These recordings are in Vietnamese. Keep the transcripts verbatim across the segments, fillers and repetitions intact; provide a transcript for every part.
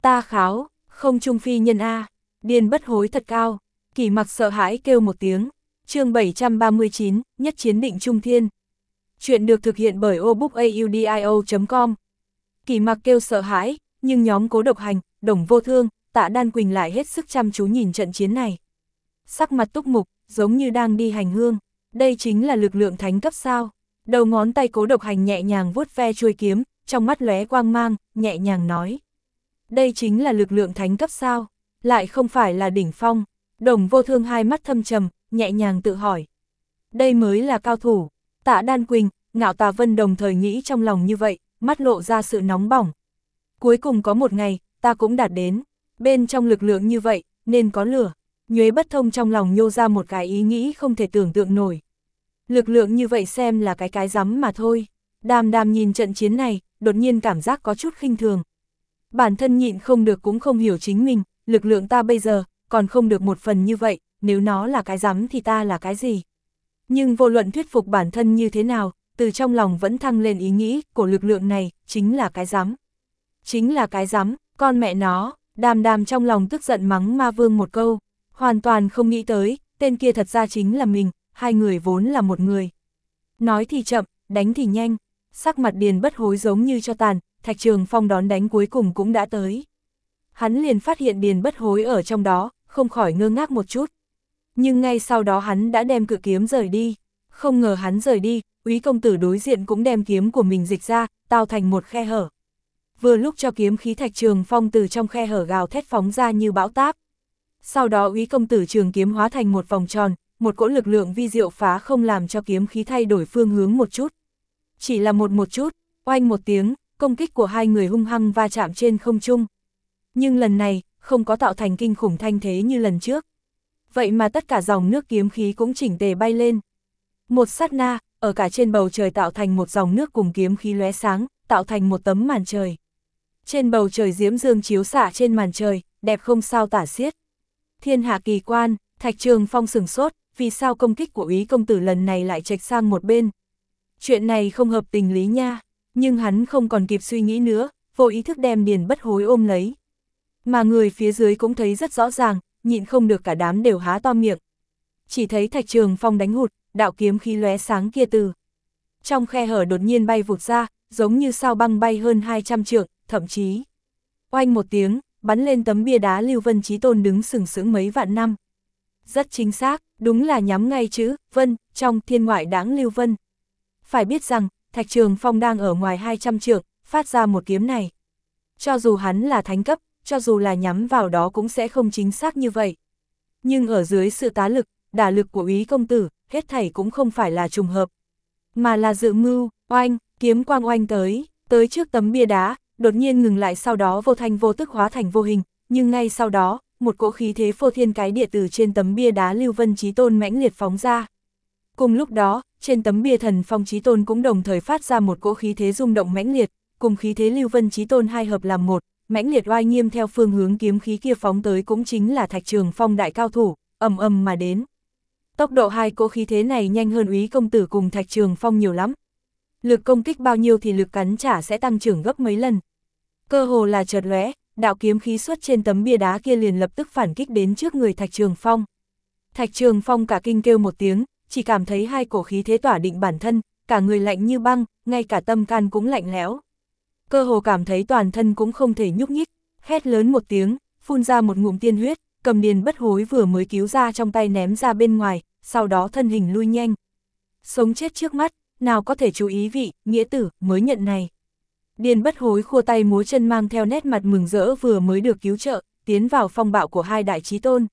Ta kháo, không trung phi nhân A, Điền Bất Hối thật cao. Kỷ Mặc sợ hãi kêu một tiếng. Chương bảy trăm ba mươi chín, nhất chiến định trung thiên. Chuyện được thực hiện bởi obookaudio chấm com. Kỷ Mặc kêu sợ hãi, nhưng nhóm Cố Độc Hành, Đồng Vô Thương, Tạ Đan Quỳnh lại hết sức chăm chú nhìn trận chiến này. Sắc mặt túc mục, giống như đang đi hành hương. Đây chính là lực lượng thánh cấp sao? Đầu ngón tay Cố Độc Hành nhẹ nhàng vuốt ve chuôi kiếm, trong mắt lóe quang mang, nhẹ nhàng nói. Đây chính là lực lượng thánh cấp sao? Lại không phải là đỉnh phong. Đồng Vô Thương hai mắt thâm trầm, nhẹ nhàng tự hỏi. Đây mới là cao thủ. Tạ Đan Quỳnh, Ngạo Tà Vân đồng thời nghĩ trong lòng như vậy, mắt lộ ra sự nóng bỏng. Cuối cùng có một ngày, ta cũng đạt đến. Bên trong lực lượng như vậy, nên có lửa. Nhuế Bất Thông trong lòng nhô ra một cái ý nghĩ không thể tưởng tượng nổi. Lực lượng như vậy xem là cái cái rắm mà thôi. Đàm Đàm nhìn trận chiến này, đột nhiên cảm giác có chút khinh thường. Bản thân nhịn không được cũng không hiểu chính mình, lực lượng ta bây giờ, còn không được một phần như vậy, nếu nó là cái rắm thì ta là cái gì. Nhưng vô luận thuyết phục bản thân như thế nào, từ trong lòng vẫn thăng lên ý nghĩ, của lực lượng này, chính là cái rắm. Chính là cái rắm, con mẹ nó, Đàm Đàm trong lòng tức giận mắng Ma Vương một câu, hoàn toàn không nghĩ tới, tên kia thật ra chính là mình, hai người vốn là một người. Nói thì chậm, đánh thì nhanh, sắc mặt Điền Bất Hối giống như cho tàn, Thạch Trường Phong đón đánh cuối cùng cũng đã tới. Hắn liền phát hiện Điền Bất Hối ở trong đó, không khỏi ngơ ngác một chút. Nhưng ngay sau đó hắn đã đem cự kiếm rời đi, không ngờ hắn rời đi, Úy công tử đối diện cũng đem kiếm của mình dịch ra, tạo thành một khe hở. Vừa lúc cho kiếm khí Thạch Trường Phong từ trong khe hở gào thét phóng ra như bão táp. Sau đó Úy công tử trường kiếm hóa thành một vòng tròn, một cỗ lực lượng vi diệu phá không làm cho kiếm khí thay đổi phương hướng một chút. Chỉ là một một chút, oanh một tiếng, công kích của hai người hung hăng va chạm trên không trung. Nhưng lần này, không có tạo thành kinh khủng thanh thế như lần trước. Vậy mà tất cả dòng nước kiếm khí cũng chỉnh tề bay lên. Một sát na, ở cả trên bầu trời tạo thành một dòng nước cùng kiếm khí lóe sáng, tạo thành một tấm màn trời. Trên bầu trời diễm dương chiếu xạ trên màn trời, đẹp không sao tả xiết. Thiên hạ kỳ quan, Thạch Trường Phong sửng sốt, vì sao công kích của Úy công tử lần này lại chệch sang một bên. Chuyện này không hợp tình lý nha, nhưng hắn không còn kịp suy nghĩ nữa, vô ý thức đem Điền Bất Hối ôm lấy. Mà người phía dưới cũng thấy rất rõ ràng, nhịn không được cả đám đều há to miệng. Chỉ thấy Thạch Trường Phong đánh hụt, đạo kiếm khí lóe sáng kia từ trong khe hở đột nhiên bay vụt ra, giống như sao băng bay hơn hai trăm trượng, thậm chí oanh một tiếng, bắn lên tấm bia đá Lưu Vân Chí Tôn đứng sừng sững mấy vạn năm. Rất chính xác, đúng là nhắm ngay chữ Vân trong thiên ngoại đãng Lưu Vân. Phải biết rằng, Thạch Trường Phong đang ở ngoài hai trăm trượng, phát ra một kiếm này. Cho dù hắn là thánh cấp, cho dù là nhắm vào đó cũng sẽ không chính xác như vậy. Nhưng ở dưới sự tá lực, đả lực của Úy công tử, hết thảy cũng không phải là trùng hợp, mà là dự mưu. Oanh, kiếm quang oanh tới, tới trước tấm bia đá, đột nhiên ngừng lại, sau đó vô thanh vô tức hóa thành vô hình, nhưng ngay sau đó, một cỗ khí thế phô thiên cái địa từ trên tấm bia đá Lưu Vân Chí Tôn mãnh liệt phóng ra. Cùng lúc đó, trên tấm bia Thần Phong Chí Tôn cũng đồng thời phát ra một cỗ khí thế rung động mãnh liệt, cùng khí thế Lưu Vân Chí Tôn hai hợp làm một, mãnh liệt oai nghiêm theo phương hướng kiếm khí kia phóng tới cũng chính là Thạch Trường Phong đại cao thủ, ầm ầm mà đến. Tốc độ hai cỗ khí thế này nhanh hơn Úy công tử cùng Thạch Trường Phong nhiều lắm. Lực công kích bao nhiêu thì lực cắn trả sẽ tăng trưởng gấp mấy lần. Cơ hồ là chợt lóe, đạo kiếm khí xuất trên tấm bia đá kia liền lập tức phản kích đến trước người Thạch Trường Phong. Thạch Trường Phong cả kinh kêu một tiếng, chỉ cảm thấy hai cổ khí thế tỏa định bản thân, cả người lạnh như băng, ngay cả tâm can cũng lạnh lẽo. Cơ hồ cảm thấy toàn thân cũng không thể nhúc nhích, hét lớn một tiếng, phun ra một ngụm tiên huyết, cầm Điền Bất Hối vừa mới cứu ra trong tay ném ra bên ngoài, sau đó thân hình lui nhanh. Sống chết trước mắt, nào có thể chú ý vị, nghĩa tử, mới nhận này. Điền Bất Hối khua tay múa chân mang theo nét mặt mừng rỡ vừa mới được cứu trợ, tiến vào phong bạo của hai đại chí tôn.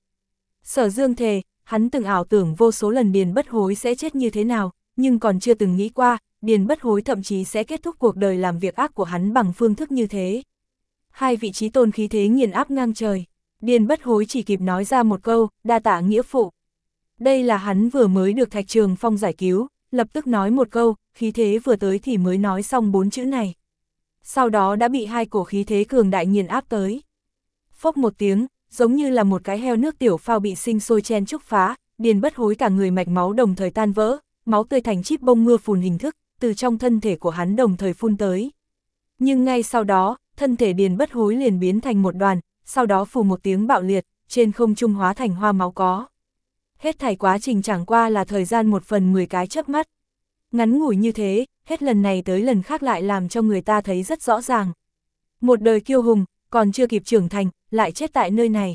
Sở Dương thề, hắn từng ảo tưởng vô số lần Điền Bất Hối sẽ chết như thế nào, nhưng còn chưa từng nghĩ qua, Điền Bất Hối thậm chí sẽ kết thúc cuộc đời làm việc ác của hắn bằng phương thức như thế. Hai vị chí tôn khí thế nghiền áp ngang trời, Điền Bất Hối chỉ kịp nói ra một câu, đa tạ nghĩa phụ. Đây là hắn vừa mới được Thạch Trường Phong giải cứu, lập tức nói một câu, khí thế vừa tới thì mới nói xong bốn chữ này. Sau đó đã bị hai cổ khí thế cường đại nghiền áp tới. Phốc một tiếng, giống như là một cái heo nước tiểu phao bị sinh sôi chen chúc phá, Điền Bất Hối cả người mạch máu đồng thời tan vỡ, máu tươi thành chíp bông mưa phùn hình thức, từ trong thân thể của hắn đồng thời phun tới. Nhưng ngay sau đó, thân thể Điền Bất Hối liền biến thành một đoàn, sau đó phù một tiếng bạo liệt, trên không trung hóa thành hoa máu có. Hết thảy quá trình chẳng qua là thời gian một phần mười cái chớp mắt. Ngắn ngủi như thế, hết lần này tới lần khác lại làm cho người ta thấy rất rõ ràng. Một đời kiêu hùng, còn chưa kịp trưởng thành, lại chết tại nơi này.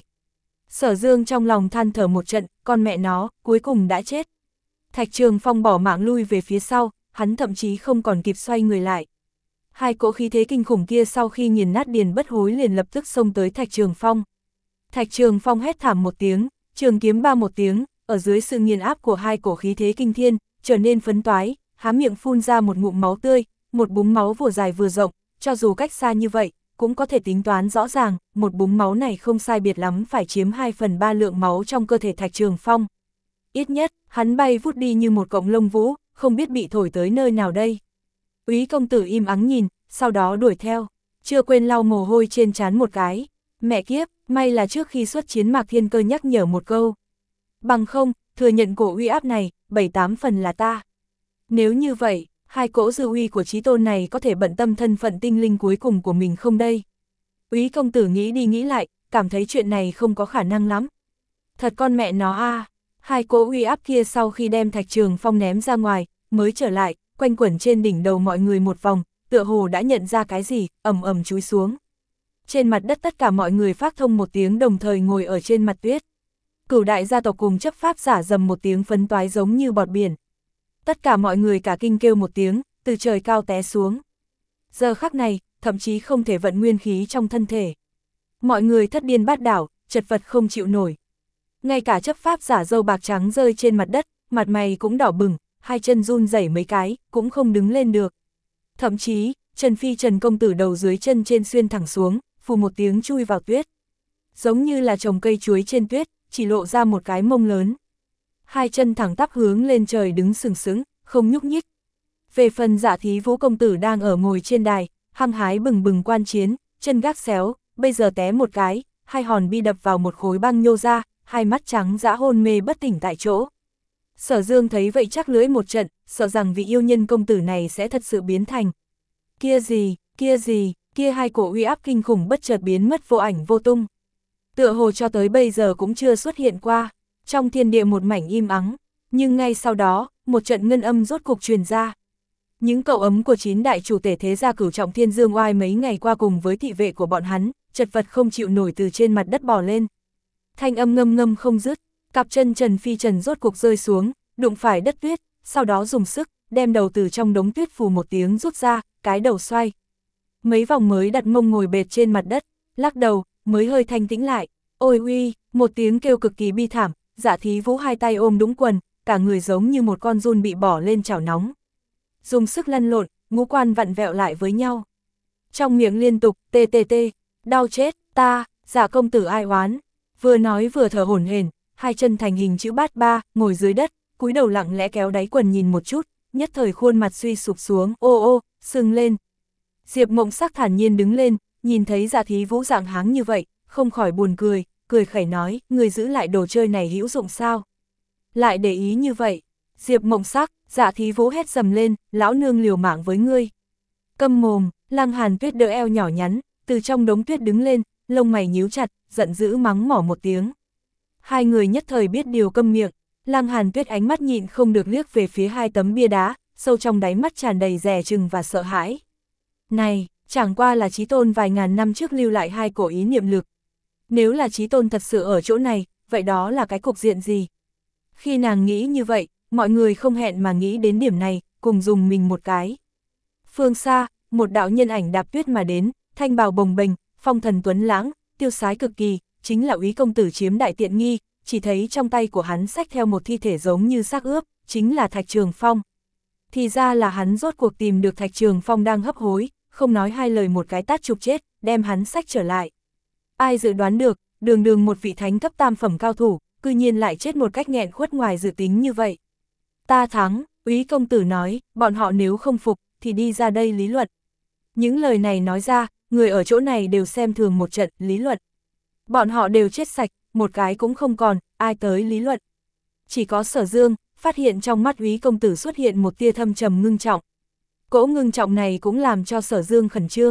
Sở Dương trong lòng than thở một trận, con mẹ nó, cuối cùng đã chết. Thạch Trường Phong bỏ mạng lui về phía sau, hắn thậm chí không còn kịp xoay người lại. Hai cỗ khí thế kinh khủng kia sau khi nghiền nát Điền Bất Hối liền lập tức xông tới Thạch Trường Phong. Thạch Trường Phong hét thảm một tiếng, trường kiếm ba một tiếng, ở dưới sự nghiền áp của hai cổ khí thế kinh thiên, trở nên phấn toái, há miệng phun ra một ngụm máu tươi, một búng máu vừa dài vừa rộng, cho dù cách xa như vậy, cũng có thể tính toán rõ ràng, một búng máu này không sai biệt lắm phải chiếm hai phần ba lượng máu trong cơ thể Thạch Trường Phong. Ít nhất, hắn bay vút đi như một cọng lông vũ, không biết bị thổi tới nơi nào đây. Úy công tử im ắng nhìn, sau đó đuổi theo, chưa quên lau mồ hôi trên trán một cái. Mẹ kiếp, may là trước khi xuất chiến Mạc Thiên Cơ nhắc nhở một câu. Bằng không, thừa nhận cổ uy áp này, bảy tám phần là ta. Nếu như vậy, hai cỗ dư uy của chí tôn này có thể bận tâm thân phận tinh linh cuối cùng của mình không đây? Úy công tử nghĩ đi nghĩ lại, cảm thấy chuyện này không có khả năng lắm. Thật con mẹ nó a, à. Hai cỗ uy áp kia sau khi đem Thạch Trường Phong ném ra ngoài, mới trở lại, quanh quẩn trên đỉnh đầu mọi người một vòng, tựa hồ đã nhận ra cái gì, ầm ầm chúi xuống. Trên mặt đất tất cả mọi người phát thông một tiếng đồng thời ngồi ở trên mặt tuyết. Cửu đại gia tộc cùng chấp pháp giả dầm một tiếng phấn toái giống như bọt biển. Tất cả mọi người cả kinh kêu một tiếng, từ trời cao té xuống. Giờ khắc này, thậm chí không thể vận nguyên khí trong thân thể. Mọi người thất điên bát đảo, chật vật không chịu nổi. Ngay cả chấp pháp giả râu bạc trắng rơi trên mặt đất, mặt mày cũng đỏ bừng, hai chân run rẩy mấy cái, cũng không đứng lên được. Thậm chí, Trần Phi Trần công tử đầu dưới chân trên xuyên thẳng xuống, phù một tiếng chui vào tuyết. Giống như là trồng cây chuối trên tuyết, chỉ lộ ra một cái mông lớn. Hai chân thẳng tắp hướng lên trời đứng sừng sững, không nhúc nhích. Về phần Dạ Thí Vũ công tử đang ở ngồi trên đài, hăng hái bừng bừng quan chiến, chân gác xéo, bây giờ té một cái, hai hòn bi đập vào một khối băng nhô ra, hai mắt trắng dã hôn mê bất tỉnh tại chỗ. Sở Dương thấy vậy chắc lưỡi một trận, sợ rằng vị yêu nhân công tử này sẽ thật sự biến thành. Kia gì, kia gì, kia hai cổ uy áp kinh khủng bất chợt biến mất vô ảnh vô tung. Tựa hồ cho tới bây giờ cũng chưa xuất hiện qua, trong thiên địa một mảnh im ắng, nhưng ngay sau đó, một trận ngân âm rốt cục truyền ra. Những cậu ấm của chín đại chủ tể thế gia Cửu Trọng Thiên Dương Oai mấy ngày qua cùng với thị vệ của bọn hắn, chật vật không chịu nổi từ trên mặt đất bò lên. Thanh âm ngâm ngâm không dứt, cặp chân Trần Phi Trần rốt cục rơi xuống, đụng phải đất tuyết, sau đó dùng sức, đem đầu từ trong đống tuyết phù một tiếng rút ra, cái đầu xoay. Mấy vòng mới đặt mông ngồi bệt trên mặt đất, lắc đầu, mới hơi thanh tĩnh lại. Ôi uy, một tiếng kêu cực kỳ bi thảm, Dạ Thí Vũ hai tay ôm đũng quần, cả người giống như một con giun bị bỏ lên chảo nóng. Dùng sức lăn lộn, ngũ quan vặn vẹo lại với nhau. Trong miệng liên tục, tê tê tê, đau chết, ta, Dạ công tử ai oán. Vừa nói vừa thở hổn hển, hai chân thành hình chữ bát ba, ngồi dưới đất, cúi đầu lặng lẽ kéo đáy quần nhìn một chút, nhất thời khuôn mặt suy sụp xuống, ô ô, sưng lên. Diệp Mộng Sắc thản nhiên đứng lên, nhìn thấy Dạ Thí Vũ dạng háng như vậy, không khỏi buồn cười, cười khẩy nói, người giữ lại đồ chơi này hữu dụng sao? Lại để ý như vậy, Diệp Mộng Sắc, Dạ Thí Vũ hét dầm lên, lão nương liều mạng với ngươi. Câm mồm, Lăng Hàn Tuyết đỡ eo nhỏ nhắn, từ trong đống tuyết đứng lên, lông mày nhíu chặt, giận dữ mắng mỏ một tiếng. Hai người nhất thời biết điều câm miệng, Lăng Hàn Tuyết ánh mắt nhịn không được liếc về phía hai tấm bia đá, sâu trong đáy mắt tràn đầy dè chừng và sợ hãi. Này, chẳng qua là Chí Tôn vài ngàn năm trước lưu lại hai cổ ý niệm lực. Nếu là Chí Tôn thật sự ở chỗ này, vậy đó là cái cục diện gì? Khi nàng nghĩ như vậy, mọi người không hẹn mà nghĩ đến điểm này, cùng dùng mình một cái. Phương xa, một đạo nhân ảnh đạp tuyết mà đến, thanh bào bồng bềnh, phong thần tuấn lãng, tiêu sái cực kỳ, chính là Úy công tử chiếm đại tiện nghi, chỉ thấy trong tay của hắn xách theo một thi thể giống như xác ướp, chính là Thạch Trường Phong. Thì ra là hắn rốt cuộc tìm được Thạch Trường Phong đang hấp hối, không nói hai lời một cái tát chụp chết, đem hắn xách trở lại. Ai dự đoán được, đường đường một vị thánh cấp tam phẩm cao thủ, cư nhiên lại chết một cách nghẹn khuất ngoài dự tính như vậy. Ta thắng, Úy công tử nói, bọn họ nếu không phục, thì đi ra đây lý luận. Những lời này nói ra, người ở chỗ này đều xem thường một trận lý luận. Bọn họ đều chết sạch, một cái cũng không còn, ai tới lý luận. Chỉ có Sở Dương, phát hiện trong mắt Úy công tử xuất hiện một tia thâm trầm ngưng trọng. Cỗ ngưng trọng này cũng làm cho Sở Dương khẩn trương.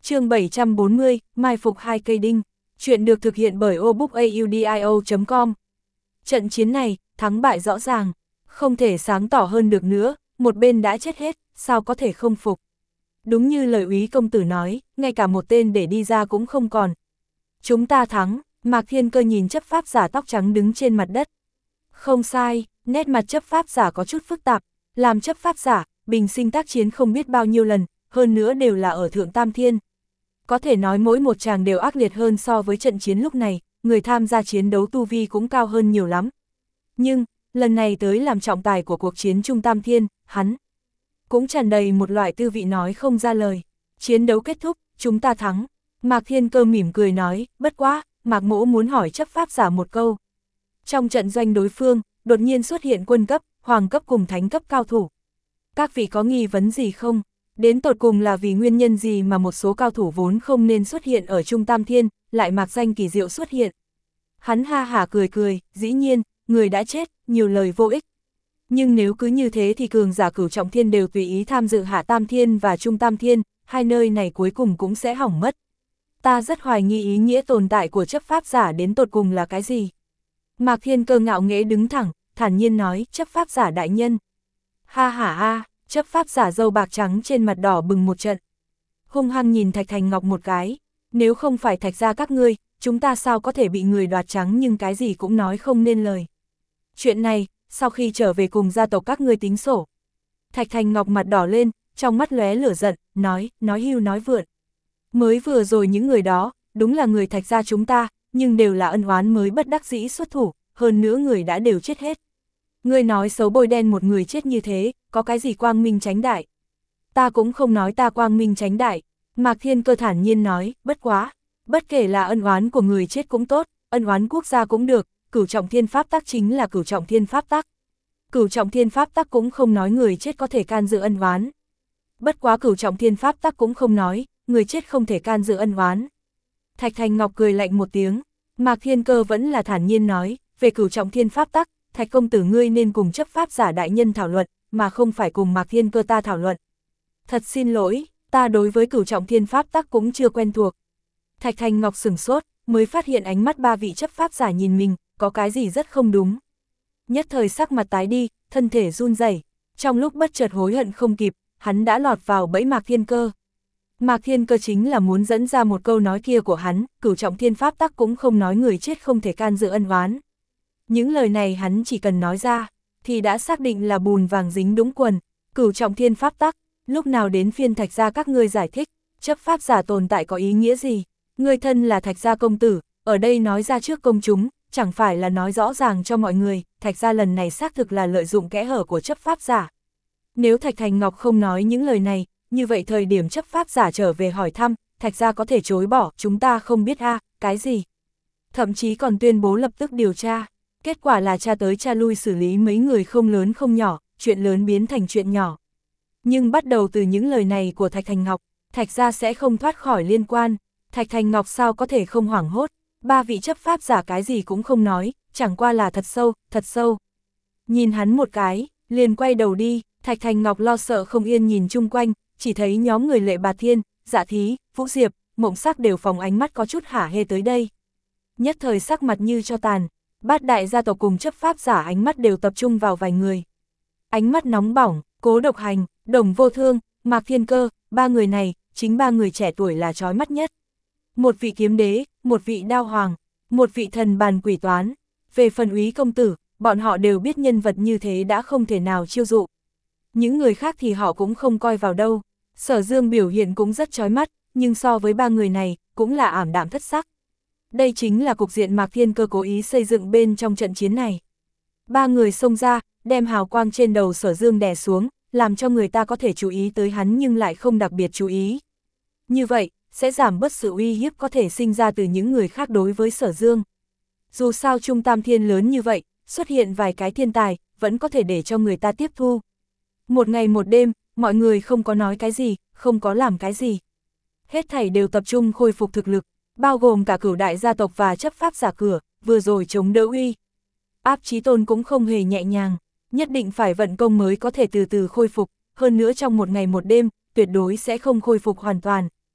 Chương bảy trăm bốn mươi, mai phục hai cây đinh. Chuyện được thực hiện bởi obookaudio chấm com. Trận chiến này, thắng bại rõ ràng, không thể sáng tỏ hơn được nữa, một bên đã chết hết, sao có thể không phục. Đúng như lời úy công tử nói, ngay cả một tên để đi ra cũng không còn. Chúng ta thắng, Mạc Thiên Cơ nhìn chấp pháp giả tóc trắng đứng trên mặt đất. Không sai, nét mặt chấp pháp giả có chút phức tạp, làm chấp pháp giả, bình sinh tác chiến không biết bao nhiêu lần, hơn nữa đều là ở Thượng Tam Thiên. Có thể nói mỗi một chàng đều ác liệt hơn so với trận chiến lúc này, người tham gia chiến đấu tu vi cũng cao hơn nhiều lắm. Nhưng, lần này tới làm trọng tài của cuộc chiến Trung Tam Thiên, hắn cũng tràn đầy một loại tư vị nói không ra lời. Chiến đấu kết thúc, chúng ta thắng. Mạc Thiên Cơ mỉm cười nói, bất quá, Mạc Mỗ muốn hỏi chấp pháp giả một câu. Trong trận doanh đối phương, đột nhiên xuất hiện quân cấp, hoàng cấp cùng thánh cấp cao thủ. Các vị có nghi vấn gì không? Đến tột cùng là vì nguyên nhân gì mà một số cao thủ vốn không nên xuất hiện ở Trung Tam Thiên, lại mạc danh kỳ diệu xuất hiện. Hắn ha hả cười cười, dĩ nhiên, người đã chết, nhiều lời vô ích. Nhưng nếu cứ như thế thì cường giả cửu trọng thiên đều tùy ý tham dự Hạ Tam Thiên và Trung Tam Thiên, hai nơi này cuối cùng cũng sẽ hỏng mất. Ta rất hoài nghi ý nghĩa tồn tại của chấp pháp giả đến tột cùng là cái gì. Mạc Thiên Cơ ngạo nghễ đứng thẳng, thản nhiên nói, chấp pháp giả đại nhân. Ha ha ha, chấp pháp giả râu bạc trắng trên mặt đỏ bừng một trận. Hung hăng nhìn Thạch Thành Ngọc một cái, nếu không phải Thạch gia các ngươi, chúng ta sao có thể bị người đoạt trắng nhưng cái gì cũng nói không nên lời. Chuyện này, sau khi trở về cùng gia tộc các ngươi tính sổ. Thạch Thành Ngọc mặt đỏ lên, trong mắt lóe lửa giận, nói, nói hưu nói vượn. Mới vừa rồi những người đó, đúng là người Thạch gia chúng ta, nhưng đều là ân oán mới bất đắc dĩ xuất thủ, hơn nữa người đã đều chết hết. Ngươi nói xấu bôi đen một người chết như thế, có cái gì quang minh tránh đại? Ta cũng không nói ta quang minh tránh đại. Mạc Thiên Cơ thản nhiên nói, bất quá, bất kể là ân oán của người chết cũng tốt, ân oán quốc gia cũng được, cửu trọng thiên pháp tắc chính là cửu trọng thiên pháp tắc. Cửu trọng thiên pháp tắc cũng không nói người chết có thể can dự ân oán. Bất quá cửu trọng thiên pháp tắc cũng không nói, người chết không thể can dự ân oán. Thạch Thành Ngọc cười lạnh một tiếng, Mạc Thiên Cơ vẫn là thản nhiên nói, về cửu trọng thiên pháp tắc, Thạch công tử ngươi nên cùng chấp pháp giả đại nhân thảo luận, mà không phải cùng Mạc Thiên Cơ ta thảo luận. Thật xin lỗi, ta đối với cửu trọng thiên pháp tắc cũng chưa quen thuộc. Thạch Thành Ngọc sửng sốt, mới phát hiện ánh mắt ba vị chấp pháp giả nhìn mình, có cái gì rất không đúng. Nhất thời sắc mặt tái đi, thân thể run rẩy, trong lúc bất chợt hối hận không kịp, hắn đã lọt vào bẫy Mạc Thiên Cơ. Mạc Thiên Cơ chính là muốn dẫn ra một câu nói kia của hắn, cửu trọng thiên pháp tắc cũng không nói người chết không thể can dự ân oán. Những lời này hắn chỉ cần nói ra, thì đã xác định là bùn vàng dính đúng quần, cửu trọng thiên pháp tắc, lúc nào đến phiên Thạch gia các ngươi giải thích, chấp pháp giả tồn tại có ý nghĩa gì, ngươi thân là Thạch gia công tử, ở đây nói ra trước công chúng, chẳng phải là nói rõ ràng cho mọi người, Thạch gia lần này xác thực là lợi dụng kẽ hở của chấp pháp giả. Nếu Thạch Thành Ngọc không nói những lời này, như vậy thời điểm chấp pháp giả trở về hỏi thăm, Thạch gia có thể chối bỏ, chúng ta không biết a, cái gì. Thậm chí còn tuyên bố lập tức điều tra. Kết quả là cha tới cha lui xử lý mấy người không lớn không nhỏ, chuyện lớn biến thành chuyện nhỏ. Nhưng bắt đầu từ những lời này của Thạch Thành Ngọc, Thạch gia sẽ không thoát khỏi liên quan. Thạch Thành Ngọc sao có thể không hoảng hốt, ba vị chấp pháp giả cái gì cũng không nói, chẳng qua là thật sâu, thật sâu. Nhìn hắn một cái, liền quay đầu đi, Thạch Thành Ngọc lo sợ không yên nhìn chung quanh, chỉ thấy nhóm người Lệ Bà Thiên, Dạ Thí, Vũ Diệp, Mộng Sắc đều phóng ánh mắt có chút hả hê tới đây. Nhất thời sắc mặt như cho tàn. Bát đại gia tộc cùng chấp pháp giả ánh mắt đều tập trung vào vài người. Ánh mắt nóng bỏng, Cố Độc Hành, Đồng Vô Thương, Mạc Thiên Cơ, ba người này, chính ba người trẻ tuổi là chói mắt nhất. Một vị kiếm đế, một vị đao hoàng, một vị thần bàn quỷ toán. Về phần úy công tử, bọn họ đều biết nhân vật như thế đã không thể nào chiêu dụ. Những người khác thì họ cũng không coi vào đâu. Sở Dương biểu hiện cũng rất chói mắt, nhưng so với ba người này, cũng là ảm đạm thất sắc. Đây chính là cục diện Mạc Thiên Cơ cố ý xây dựng bên trong trận chiến này. Ba người xông ra, đem hào quang trên đầu Sở Dương đè xuống, làm cho người ta có thể chú ý tới hắn nhưng lại không đặc biệt chú ý. Như vậy, sẽ giảm bớt sự uy hiếp có thể sinh ra từ những người khác đối với Sở Dương. Dù sao Trung Tam Thiên lớn như vậy, xuất hiện vài cái thiên tài, vẫn có thể để cho người ta tiếp thu. Một ngày một đêm, mọi người không có nói cái gì, không có làm cái gì. Hết thảy đều tập trung khôi phục thực lực, bao gồm cả cửu đại gia tộc và chấp pháp giả cửa, vừa rồi chống đỡ uy. Áp Chí Tôn cũng không hề nhẹ nhàng, nhất định phải vận công mới có thể từ từ khôi phục, hơn nữa trong một ngày một đêm, tuyệt đối sẽ không khôi phục hoàn toàn.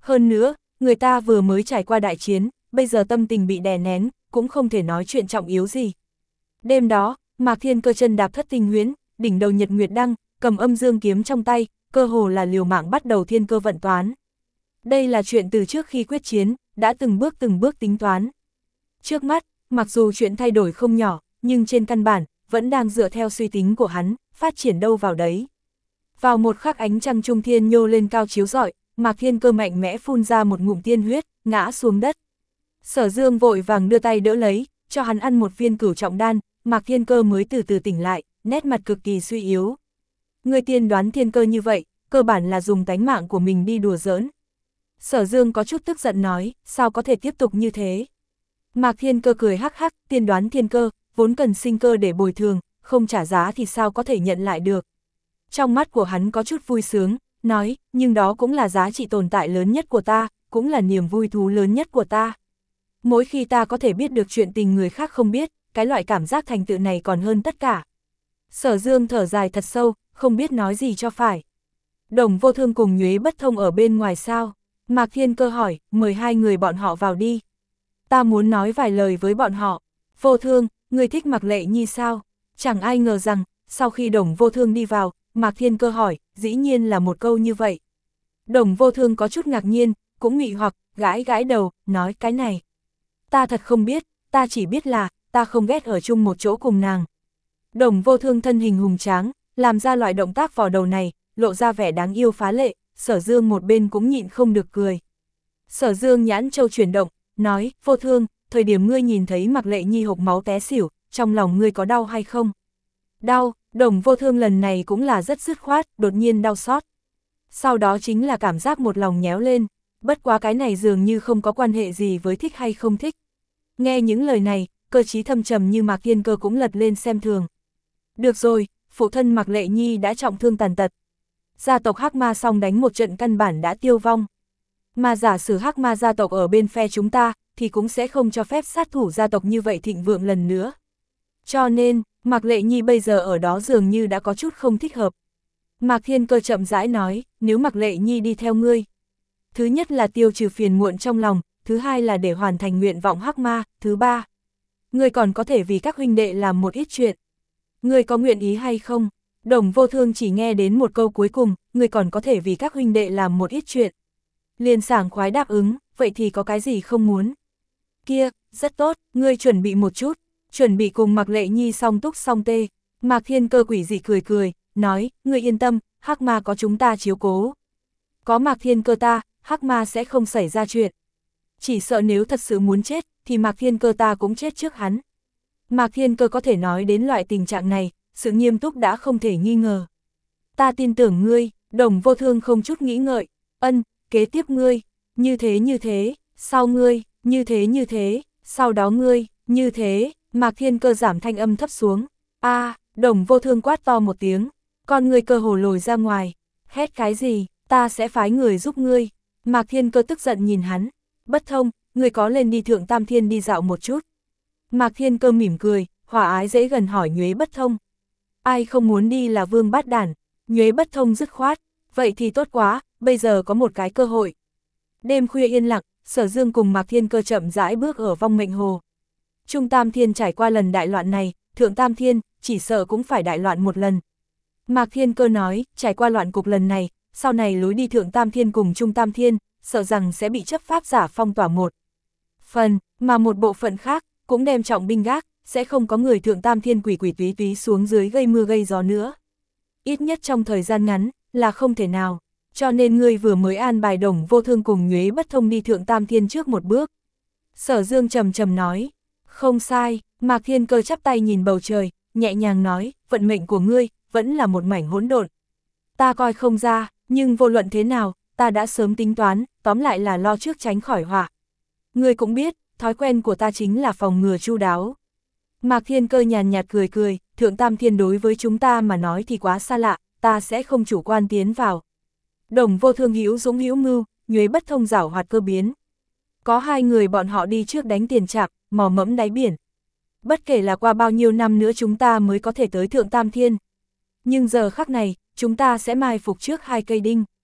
Hơn nữa, người ta vừa mới trải qua đại chiến, bây giờ tâm tình bị đè nén, cũng không thể nói chuyện trọng yếu gì. Đêm đó, Mạc Thiên Cơ chân đạp thất tinh huyễn, đỉnh đầu nhật nguyệt đăng, cầm âm dương kiếm trong tay, cơ hồ là liều mạng bắt đầu thiên cơ vận toán. Đây là chuyện từ trước khi quyết chiến, đã từng bước từng bước tính toán. Trước mắt, mặc dù chuyện thay đổi không nhỏ, nhưng trên căn bản, vẫn đang dựa theo suy tính của hắn, phát triển đâu vào đấy. Vào một khắc ánh trăng trung thiên nhô lên cao chiếu rọi, Mạc Thiên Cơ mạnh mẽ phun ra một ngụm tiên huyết, ngã xuống đất. Sở Dương vội vàng đưa tay đỡ lấy, cho hắn ăn một viên cửu trọng đan, Mạc Thiên Cơ mới từ từ tỉnh lại, nét mặt cực kỳ suy yếu. Người tiên đoán thiên cơ như vậy, cơ bản là dùng tánh mạng của mình đi đùa giỡn. Sở Dương có chút tức giận nói, sao có thể tiếp tục như thế? Mạc Thiên Cơ cười hắc hắc, tiên đoán thiên cơ, vốn cần sinh cơ để bồi thường, không trả giá thì sao có thể nhận lại được. Trong mắt của hắn có chút vui sướng, nói, nhưng đó cũng là giá trị tồn tại lớn nhất của ta, cũng là niềm vui thú lớn nhất của ta. Mỗi khi ta có thể biết được chuyện tình người khác không biết, cái loại cảm giác thành tựu này còn hơn tất cả. Sở Dương thở dài thật sâu, không biết nói gì cho phải. Đồng Vô Thương cùng Nhuế Bất Thông ở bên ngoài sao? Mạc Thiên Cơ hỏi, mời hai người bọn họ vào đi. Ta muốn nói vài lời với bọn họ. Vô Thương, người thích Mạc Lệ Nhi sao? Chẳng ai ngờ rằng, sau khi Đồng Vô Thương đi vào, Mạc Thiên Cơ hỏi, dĩ nhiên là một câu như vậy. Đồng Vô Thương có chút ngạc nhiên, cũng ngụy hoặc, gãi gãi đầu, nói cái này. Ta thật không biết, ta chỉ biết là, ta không ghét ở chung một chỗ cùng nàng. Đồng Vô Thương thân hình hùng tráng, làm ra loại động tác vò đầu này, lộ ra vẻ đáng yêu phá lệ, Sở Dương một bên cũng nhịn không được cười. Sở Dương nhãn châu chuyển động, nói, Vô Thương, thời điểm ngươi nhìn thấy Mạc Lệ Nhi hộc máu té xỉu, trong lòng ngươi có đau hay không? Đau, Đồng Vô Thương lần này cũng là rất dứt khoát, đột nhiên đau xót. Sau đó chính là cảm giác một lòng nhéo lên, bất quá cái này dường như không có quan hệ gì với thích hay không thích. Nghe những lời này, cơ trí thâm trầm như Mạc Thiên Cơ cũng lật lên xem thường. Được rồi, phụ thân Mạc Lệ Nhi đã trọng thương tàn tật. Gia tộc Hắc Ma song đánh một trận căn bản đã tiêu vong. Mà giả sử Hắc Ma gia tộc ở bên phe chúng ta, thì cũng sẽ không cho phép sát thủ gia tộc như vậy thịnh vượng lần nữa. Cho nên, Mạc Lệ Nhi bây giờ ở đó dường như đã có chút không thích hợp. Mạc Thiên Cơ chậm rãi nói, nếu Mạc Lệ Nhi đi theo ngươi. Thứ nhất là tiêu trừ phiền muộn trong lòng, thứ hai là để hoàn thành nguyện vọng Hắc Ma, thứ ba. Ngươi còn có thể vì các huynh đệ làm một ít chuyện. Ngươi có nguyện ý hay không? Đồng Vô Thương chỉ nghe đến một câu cuối cùng, ngươi còn có thể vì các huynh đệ làm một ít chuyện. Liền sảng khoái đáp ứng, vậy thì có cái gì không muốn? Kia, rất tốt, ngươi chuẩn bị một chút, chuẩn bị cùng Mạc Lệ Nhi song túc song tê. Mạc Thiên Cơ quỷ dị cười cười, nói, ngươi yên tâm, Hắc Ma có chúng ta chiếu cố. Có Mạc Thiên Cơ ta, Hắc Ma sẽ không xảy ra chuyện. Chỉ sợ nếu thật sự muốn chết, thì Mạc Thiên Cơ ta cũng chết trước hắn. Mạc Thiên Cơ có thể nói đến loại tình trạng này, sự nghiêm túc đã không thể nghi ngờ. Ta tin tưởng ngươi, Đồng Vô Thương không chút nghĩ ngợi, ân, kế tiếp ngươi, như thế như thế, sau ngươi, như thế như thế, sau đó ngươi, như thế, Mạc Thiên Cơ giảm thanh âm thấp xuống. A, à, Đồng Vô Thương quát to một tiếng, con ngươi cơ hồ lồi ra ngoài, hét cái gì, ta sẽ phái người giúp ngươi. Mạc Thiên Cơ tức giận nhìn hắn, Bất Thông, ngươi có lên đi Thượng Tam Thiên đi dạo một chút. Mạc Thiên Cơ mỉm cười, hòa ái dễ gần hỏi Nhuế Bất Thông. Ai không muốn đi là vương bát đản. Nhuế Bất Thông dứt khoát, vậy thì tốt quá, bây giờ có một cái cơ hội. Đêm khuya yên lặng, Sở Dương cùng Mạc Thiên Cơ chậm rãi bước ở vong mệnh hồ. Trung Tam Thiên trải qua lần đại loạn này, Thượng Tam Thiên, chỉ sợ cũng phải đại loạn một lần. Mạc Thiên Cơ nói, trải qua loạn cục lần này, sau này lối đi Thượng Tam Thiên cùng Trung Tam Thiên, sợ rằng sẽ bị chấp pháp giả phong tỏa một phần, mà một bộ phận khác, cũng đem trọng binh gác, sẽ không có người Thượng Tam Thiên quỷ quỷ túy túy xuống dưới gây mưa gây gió nữa. Ít nhất trong thời gian ngắn, là không thể nào, cho nên ngươi vừa mới an bài Đồng Vô Thương cùng Nhuế Bất Thông đi Thượng Tam Thiên trước một bước. Sở Dương trầm trầm nói, không sai, Mạc Thiên Cơ chắp tay nhìn bầu trời, nhẹ nhàng nói, vận mệnh của ngươi, vẫn là một mảnh hỗn độn. Ta coi không ra, nhưng vô luận thế nào, ta đã sớm tính toán, tóm lại là lo trước tránh khỏi họa. Ngươi cũng biết, thói quen của ta chính là phòng ngừa chu đáo. Mạc Thiên Cơ nhàn nhạt cười cười, Thượng Tam Thiên đối với chúng ta mà nói thì quá xa lạ, ta sẽ không chủ quan tiến vào. Đồng Vô Thương hữu dũng hữu mưu, Nhuế Bất Thông giảo hoạt cơ biến. Có hai người bọn họ đi trước đánh tiền trạm, mò mẫm đáy biển. Bất kể là qua bao nhiêu năm nữa chúng ta mới có thể tới Thượng Tam Thiên. Nhưng giờ khắc này, chúng ta sẽ mai phục trước hai cây đinh.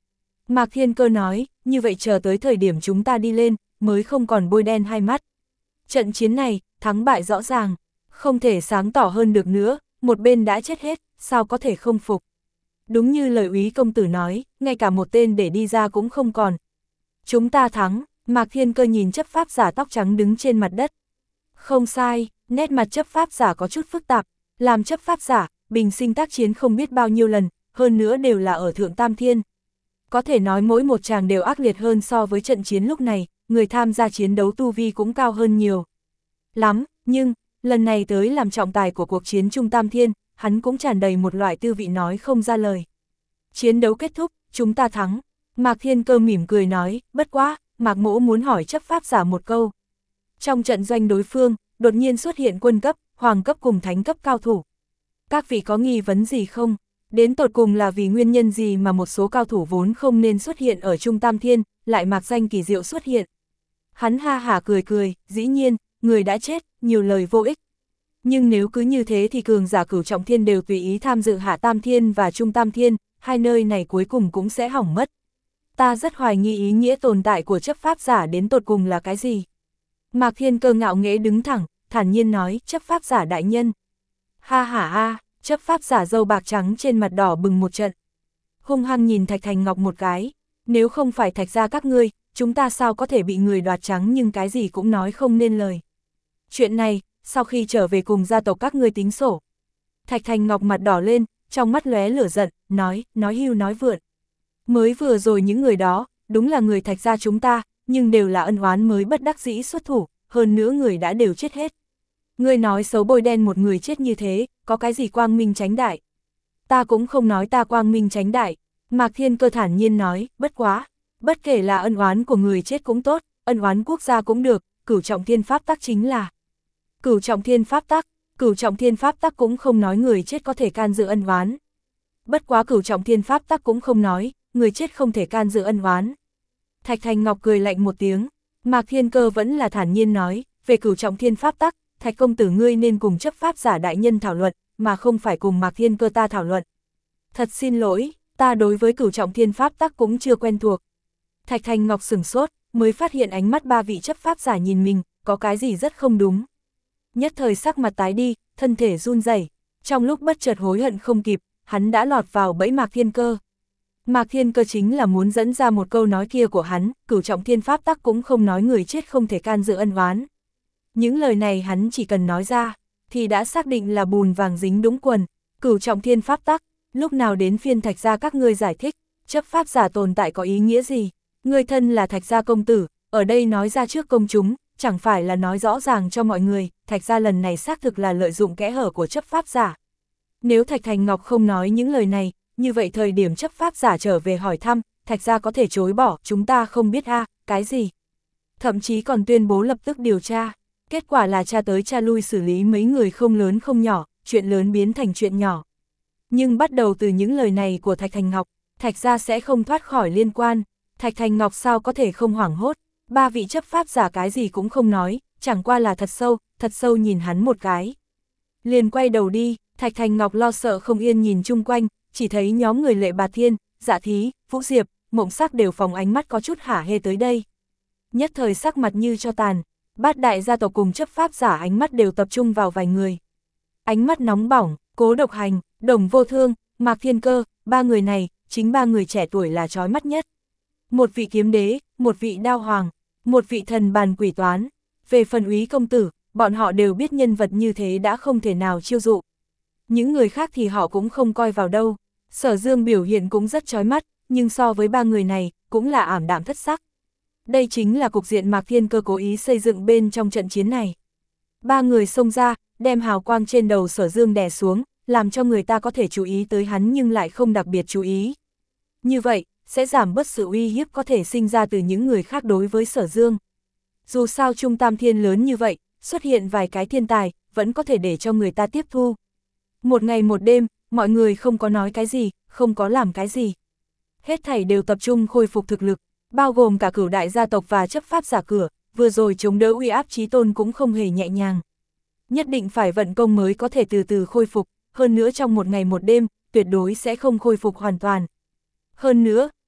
Mạc Thiên Cơ nói, như vậy chờ tới thời điểm chúng ta đi lên, mới không còn bôi đen hai mắt. Trận chiến này, thắng bại rõ ràng, không thể sáng tỏ hơn được nữa, một bên đã chết hết, sao có thể không phục. Đúng như lời úy công tử nói, ngay cả một tên để đi ra cũng không còn. Chúng ta thắng, Mạc Thiên Cơ nhìn chấp pháp giả tóc trắng đứng trên mặt đất. Không sai, nét mặt chấp pháp giả có chút phức tạp, làm chấp pháp giả, bình sinh tác chiến không biết bao nhiêu lần, hơn nữa đều là ở Thượng Tam Thiên. Có thể nói mỗi một tràng đều ác liệt hơn so với trận chiến lúc này, người tham gia chiến đấu tu vi cũng cao hơn nhiều. Lắm, nhưng, lần này tới làm trọng tài của cuộc chiến Trung Tam Thiên, hắn cũng tràn đầy một loại tư vị nói không ra lời. Chiến đấu kết thúc, chúng ta thắng. Mạc Thiên Cơ mỉm cười nói, bất quá, Mạc Mỗ muốn hỏi chấp pháp giả một câu. Trong trận doanh đối phương, đột nhiên xuất hiện quân cấp, hoàng cấp cùng thánh cấp cao thủ. Các vị có nghi vấn gì không? Đến tột cùng là vì nguyên nhân gì mà một số cao thủ vốn không nên xuất hiện ở Trung Tam Thiên, lại mạc danh kỳ diệu xuất hiện. Hắn ha hả cười cười, dĩ nhiên, người đã chết, nhiều lời vô ích. Nhưng nếu cứ như thế thì cường giả Cửu Trọng Thiên đều tùy ý tham dự Hạ Tam Thiên và Trung Tam Thiên, hai nơi này cuối cùng cũng sẽ hỏng mất. Ta rất hoài nghi ý nghĩa tồn tại của chấp pháp giả đến tột cùng là cái gì. Mạc Thiên Cơ ngạo nghễ đứng thẳng, thản nhiên nói, chấp pháp giả đại nhân. Ha ha ha, chấp pháp giả râu bạc trắng trên mặt đỏ bừng một trận. Hung hăng nhìn Thạch Thành Ngọc một cái, nếu không phải Thạch gia các ngươi, chúng ta sao có thể bị người đoạt trắng nhưng cái gì cũng nói không nên lời. Chuyện này, sau khi trở về cùng gia tộc các ngươi tính sổ. Thạch Thành Ngọc mặt đỏ lên, trong mắt lóe lửa giận, nói, nói hưu nói vượn. Mới vừa rồi những người đó, đúng là người Thạch gia chúng ta, nhưng đều là ân oán mới bất đắc dĩ xuất thủ, hơn nữa người đã đều chết hết. Ngươi nói xấu bôi đen một người chết như thế, có cái gì quang minh tránh đại? Ta cũng không nói ta quang minh tránh đại, Mạc Thiên Cơ thản nhiên nói, bất quá, bất kể là ân oán của người chết cũng tốt, ân oán quốc gia cũng được, Cửu Trọng Thiên pháp tắc chính là. Cửu Trọng Thiên pháp tắc, Cửu Trọng Thiên pháp tắc cũng không nói người chết có thể can dự ân oán. Bất quá Cửu Trọng Thiên pháp tắc cũng không nói, người chết không thể can dự ân oán. Thạch Thành Ngọc cười lạnh một tiếng, Mạc Thiên Cơ vẫn là thản nhiên nói, về Cửu Trọng Thiên pháp tắc, Thạch công tử ngươi nên cùng chấp pháp giả đại nhân thảo luận, mà không phải cùng Mạc Thiên Cơ ta thảo luận. Thật xin lỗi, ta đối với Cửu Trọng Thiên pháp tắc cũng chưa quen thuộc. Thạch Thành Ngọc sửng sốt, mới phát hiện ánh mắt ba vị chấp pháp giả nhìn mình, có cái gì rất không đúng. Nhất thời sắc mặt tái đi, thân thể run rẩy, trong lúc bất chợt hối hận không kịp, hắn đã lọt vào bẫy Mạc Thiên Cơ. Mạc Thiên Cơ chính là muốn dẫn ra một câu nói kia của hắn, Cửu Trọng Thiên pháp tắc cũng không nói người chết không thể can dự ân oán. Những lời này hắn chỉ cần nói ra, thì đã xác định là bùn vàng dính đúng quần. Cửu Trọng Thiên pháp tắc, lúc nào đến phiên Thạch gia các ngươi giải thích, chấp pháp giả tồn tại có ý nghĩa gì? Ngươi thân là Thạch gia công tử, ở đây nói ra trước công chúng, chẳng phải là nói rõ ràng cho mọi người, Thạch gia lần này xác thực là lợi dụng kẽ hở của chấp pháp giả. Nếu Thạch Thành Ngọc không nói những lời này, như vậy thời điểm chấp pháp giả trở về hỏi thăm, Thạch gia có thể chối bỏ, chúng ta không biết a, à, cái gì? Thậm chí còn tuyên bố lập tức điều tra. Kết quả là cha tới cha lui xử lý mấy người không lớn không nhỏ, chuyện lớn biến thành chuyện nhỏ. Nhưng bắt đầu từ những lời này của Thạch Thành Ngọc, Thạch gia sẽ không thoát khỏi liên quan. Thạch Thành Ngọc sao có thể không hoảng hốt, ba vị chấp pháp giả cái gì cũng không nói, chẳng qua là thật sâu, thật sâu nhìn hắn một cái. Liền quay đầu đi, Thạch Thành Ngọc lo sợ không yên nhìn chung quanh, chỉ thấy nhóm người Lệ Bà Thiên, Dạ Thí, Vũ Diệp, Mộng Sắc đều phóng ánh mắt có chút hả hê tới đây. Nhất thời sắc mặt như cho tàn. Bát đại gia tộc cùng chấp pháp giả ánh mắt đều tập trung vào vài người. Ánh mắt nóng bỏng, Cố Độc Hành, Đồng Vô Thương, Mạc Thiên Cơ, ba người này, chính ba người trẻ tuổi là chói mắt nhất. Một vị kiếm đế, một vị đao hoàng, một vị thần bàn quỷ toán. Về phần úy công tử, bọn họ đều biết nhân vật như thế đã không thể nào chiêu dụ. Những người khác thì họ cũng không coi vào đâu. Sở Dương biểu hiện cũng rất chói mắt, nhưng so với ba người này, cũng là ảm đạm thất sắc. Đây chính là cục diện Mạc Thiên Cơ cố ý xây dựng bên trong trận chiến này. Ba người xông ra, đem hào quang trên đầu Sở Dương đè xuống, làm cho người ta có thể chú ý tới hắn nhưng lại không đặc biệt chú ý. Như vậy, sẽ giảm bớt sự uy hiếp có thể sinh ra từ những người khác đối với Sở Dương. Dù sao Trung Tam Thiên lớn như vậy, xuất hiện vài cái thiên tài, vẫn có thể để cho người ta tiếp thu. Một ngày một đêm, mọi người không có nói cái gì, không có làm cái gì. Hết thảy đều tập trung khôi phục thực lực. Bao gồm cả Cửu đại gia tộc và chấp pháp giả cửa, vừa rồi chống đỡ uy áp chí tôn cũng không hề nhẹ nhàng. Nhất định phải vận công mới có thể từ từ khôi phục, hơn nữa trong một ngày một đêm, tuyệt đối sẽ không khôi phục hoàn toàn. Hơn nữa,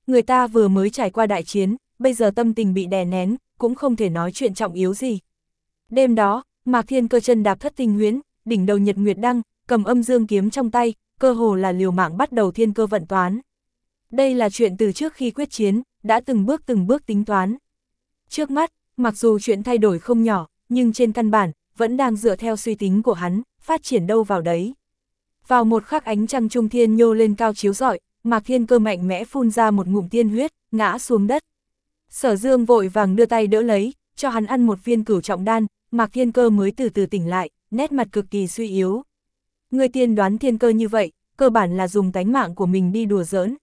người ta vừa mới trải qua đại chiến, bây giờ tâm tình bị đè nén, cũng không thể nói chuyện trọng yếu gì. Đêm đó, Mạc Thiên Cơ chân đạp thất tinh huyễn, đỉnh đầu nhật nguyệt đăng, cầm âm dương kiếm trong tay, cơ hồ là liều mạng bắt đầu thiên cơ vận toán. Đây là chuyện từ trước khi quyết chiến, đã từng bước từng bước tính toán. Trước mắt, mặc dù chuyện thay đổi không nhỏ, nhưng trên căn bản, vẫn đang dựa theo suy tính của hắn, phát triển đâu vào đấy. Vào một khắc ánh trăng trung thiên nhô lên cao chiếu rọi, Mạc Thiên Cơ mạnh mẽ phun ra một ngụm tiên huyết, ngã xuống đất. Sở Dương vội vàng đưa tay đỡ lấy, cho hắn ăn một viên cửu trọng đan, Mạc Thiên Cơ mới từ từ tỉnh lại, nét mặt cực kỳ suy yếu. Người tiên đoán thiên cơ như vậy, cơ bản là dùng tánh mạng của mình đi đùa giỡn.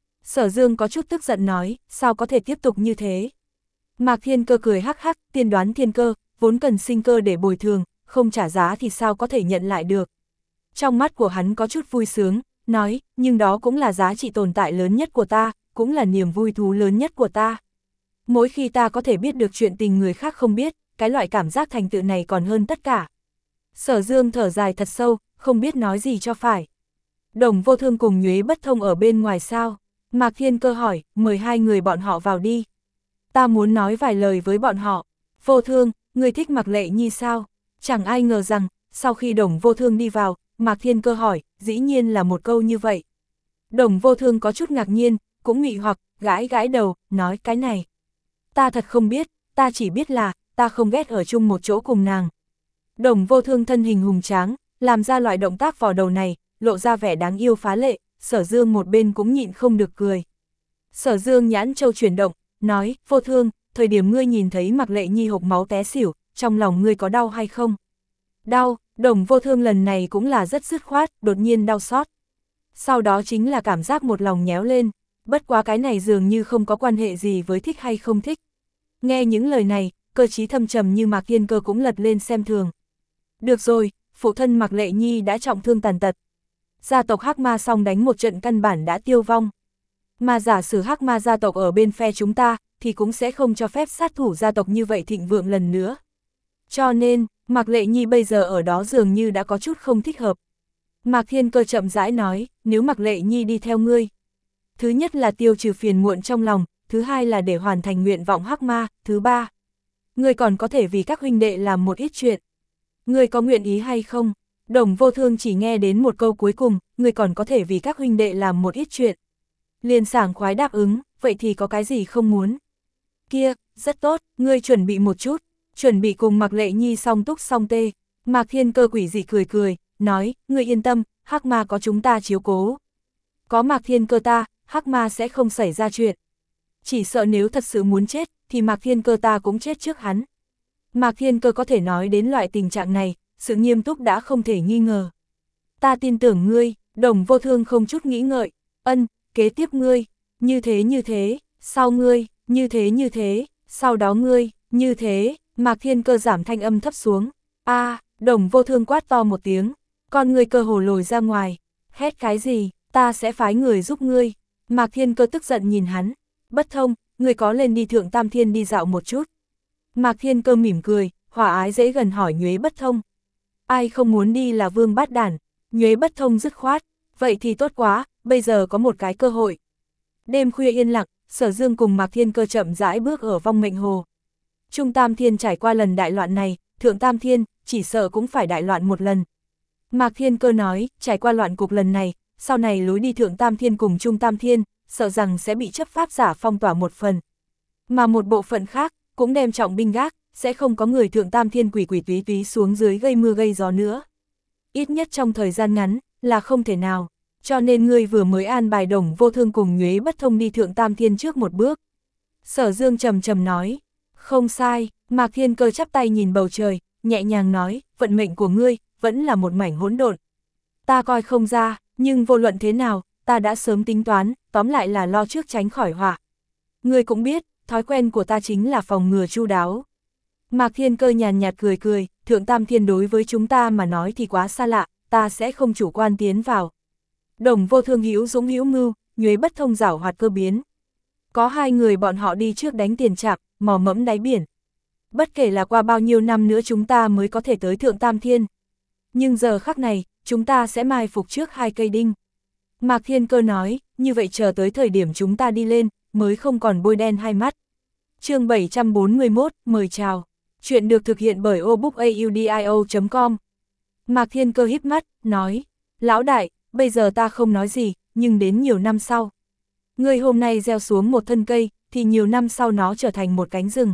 Sở Dương có chút tức giận nói, sao có thể tiếp tục như thế? Mạc Thiên Cơ cười hắc hắc, tiên đoán thiên cơ, vốn cần sinh cơ để bồi thường, không trả giá thì sao có thể nhận lại được. Trong mắt của hắn có chút vui sướng, nói, nhưng đó cũng là giá trị tồn tại lớn nhất của ta, cũng là niềm vui thú lớn nhất của ta. Mỗi khi ta có thể biết được chuyện tình người khác không biết, cái loại cảm giác thành tựu này còn hơn tất cả. Sở Dương thở dài thật sâu, không biết nói gì cho phải. Đồng Vô Thương cùng Nhuế Bất Thông ở bên ngoài sao? Mạc Thiên Cơ hỏi, mời hai người bọn họ vào đi. Ta muốn nói vài lời với bọn họ. Vô Thương, người thích Mạc Lệ Nhi sao? Chẳng ai ngờ rằng, sau khi Đồng Vô Thương đi vào, Mạc Thiên Cơ hỏi, dĩ nhiên là một câu như vậy. Đồng Vô Thương có chút ngạc nhiên, cũng nghi hoặc, gãi gãi đầu, nói cái này. Ta thật không biết, ta chỉ biết là, ta không ghét ở chung một chỗ cùng nàng. Đồng Vô Thương thân hình hùng tráng, làm ra loại động tác vò đầu này, lộ ra vẻ đáng yêu phá lệ, Sở Dương một bên cũng nhịn không được cười. Sở Dương nhãn châu chuyển động, nói, Vô Thương, thời điểm ngươi nhìn thấy Mạc Lệ Nhi hộc máu té xỉu, trong lòng ngươi có đau hay không? Đau, Đồng Vô Thương lần này cũng là rất dứt khoát, đột nhiên đau xót. Sau đó chính là cảm giác một lòng nhéo lên, bất quá cái này dường như không có quan hệ gì với thích hay không thích. Nghe những lời này, cơ trí thâm trầm như Mạc Thiên Cơ cũng lật lên xem thường. Được rồi, phụ thân Mạc Lệ Nhi đã trọng thương tàn tật. Gia tộc Hắc Ma song đánh một trận căn bản đã tiêu vong. Mà giả sử Hắc Ma gia tộc ở bên phe chúng ta, thì cũng sẽ không cho phép sát thủ gia tộc như vậy thịnh vượng lần nữa. Cho nên, Mạc Lệ Nhi bây giờ ở đó dường như đã có chút không thích hợp. Mạc Thiên Cơ chậm rãi nói, nếu Mạc Lệ Nhi đi theo ngươi. Thứ nhất là tiêu trừ phiền muộn trong lòng, thứ hai là để hoàn thành nguyện vọng Hắc Ma, thứ ba. Ngươi còn có thể vì các huynh đệ làm một ít chuyện. Ngươi có nguyện ý hay không? Đồng Vô Thương chỉ nghe đến một câu cuối cùng, ngươi còn có thể vì các huynh đệ làm một ít chuyện. Liền sảng khoái đáp ứng, vậy thì có cái gì không muốn? Kia, rất tốt, ngươi chuẩn bị một chút, chuẩn bị cùng Mạc Lệ Nhi song túc song tê. Mạc Thiên Cơ quỷ dị cười cười, nói, ngươi yên tâm, Hắc Ma có chúng ta chiếu cố. Có Mạc Thiên Cơ ta, Hắc Ma sẽ không xảy ra chuyện. Chỉ sợ nếu thật sự muốn chết, thì Mạc Thiên Cơ ta cũng chết trước hắn. Mạc Thiên Cơ có thể nói đến loại tình trạng này, sự nghiêm túc đã không thể nghi ngờ. Ta tin tưởng ngươi, Đồng Vô Thương không chút nghĩ ngợi, ân, kế tiếp ngươi, như thế như thế, sau ngươi, như thế như thế, sau đó ngươi, như thế, Mạc Thiên Cơ giảm thanh âm thấp xuống. A, à, Đồng Vô Thương quát to một tiếng, con ngươi cơ hồ lồi ra ngoài, hét cái gì, ta sẽ phái người giúp ngươi. Mạc Thiên Cơ tức giận nhìn hắn, Bất Thông, ngươi có lên đi Thượng Tam Thiên đi dạo một chút. Mạc Thiên Cơ mỉm cười, hòa ái dễ gần hỏi Nhuế Bất Thông. Ai không muốn đi là vương bát đản. Nhuế Bất Thông dứt khoát, vậy thì tốt quá, bây giờ có một cái cơ hội. Đêm khuya yên lặng, Sở Dương cùng Mạc Thiên Cơ chậm rãi bước ở vong mệnh hồ. Trung Tam Thiên trải qua lần đại loạn này, Thượng Tam Thiên, chỉ sợ cũng phải đại loạn một lần. Mạc Thiên Cơ nói, trải qua loạn cục lần này, sau này lối đi Thượng Tam Thiên cùng Trung Tam Thiên, sợ rằng sẽ bị chấp pháp giả phong tỏa một phần. Mà một bộ phận khác, cũng đem trọng binh gác, sẽ không có người Thượng Tam Thiên quỷ quỷ túy túy xuống dưới gây mưa gây gió nữa. Ít nhất trong thời gian ngắn, là không thể nào. Cho nên ngươi vừa mới an bài Đồng Vô Thương cùng Nhuế Bất Thông đi Thượng Tam Thiên trước một bước. Sở Dương trầm trầm nói, không sai. Mạc Thiên Cơ chắp tay nhìn bầu trời, nhẹ nhàng nói, vận mệnh của ngươi, vẫn là một mảnh hỗn độn. Ta coi không ra, nhưng vô luận thế nào, ta đã sớm tính toán, tóm lại là lo trước tránh khỏi họa. Ngươi cũng biết, thói quen của ta chính là phòng ngừa chu đáo. Mạc Thiên Cơ nhàn nhạt cười cười, Thượng Tam Thiên đối với chúng ta mà nói thì quá xa lạ, ta sẽ không chủ quan tiến vào. Đồng Vô Thương hữu dũng hữu mưu, Nhuế Bất Thông giảo hoạt cơ biến. Có hai người bọn họ đi trước đánh tiền trạm, mò mẫm đáy biển. Bất kể là qua bao nhiêu năm nữa chúng ta mới có thể tới Thượng Tam Thiên. Nhưng giờ khắc này, chúng ta sẽ mai phục trước hai cây đinh. Mạc Thiên Cơ nói, như vậy chờ tới thời điểm chúng ta đi lên, mới không còn bôi đen hai mắt. Chương bảy trăm bốn mươi mốt, mời chào. Chuyện được thực hiện bởi obookaudio chấm com. Mạc Thiên Cơ híp mắt, nói, lão đại, bây giờ ta không nói gì, nhưng đến nhiều năm sau. Ngươi hôm nay gieo xuống một thân cây, thì nhiều năm sau nó trở thành một cánh rừng.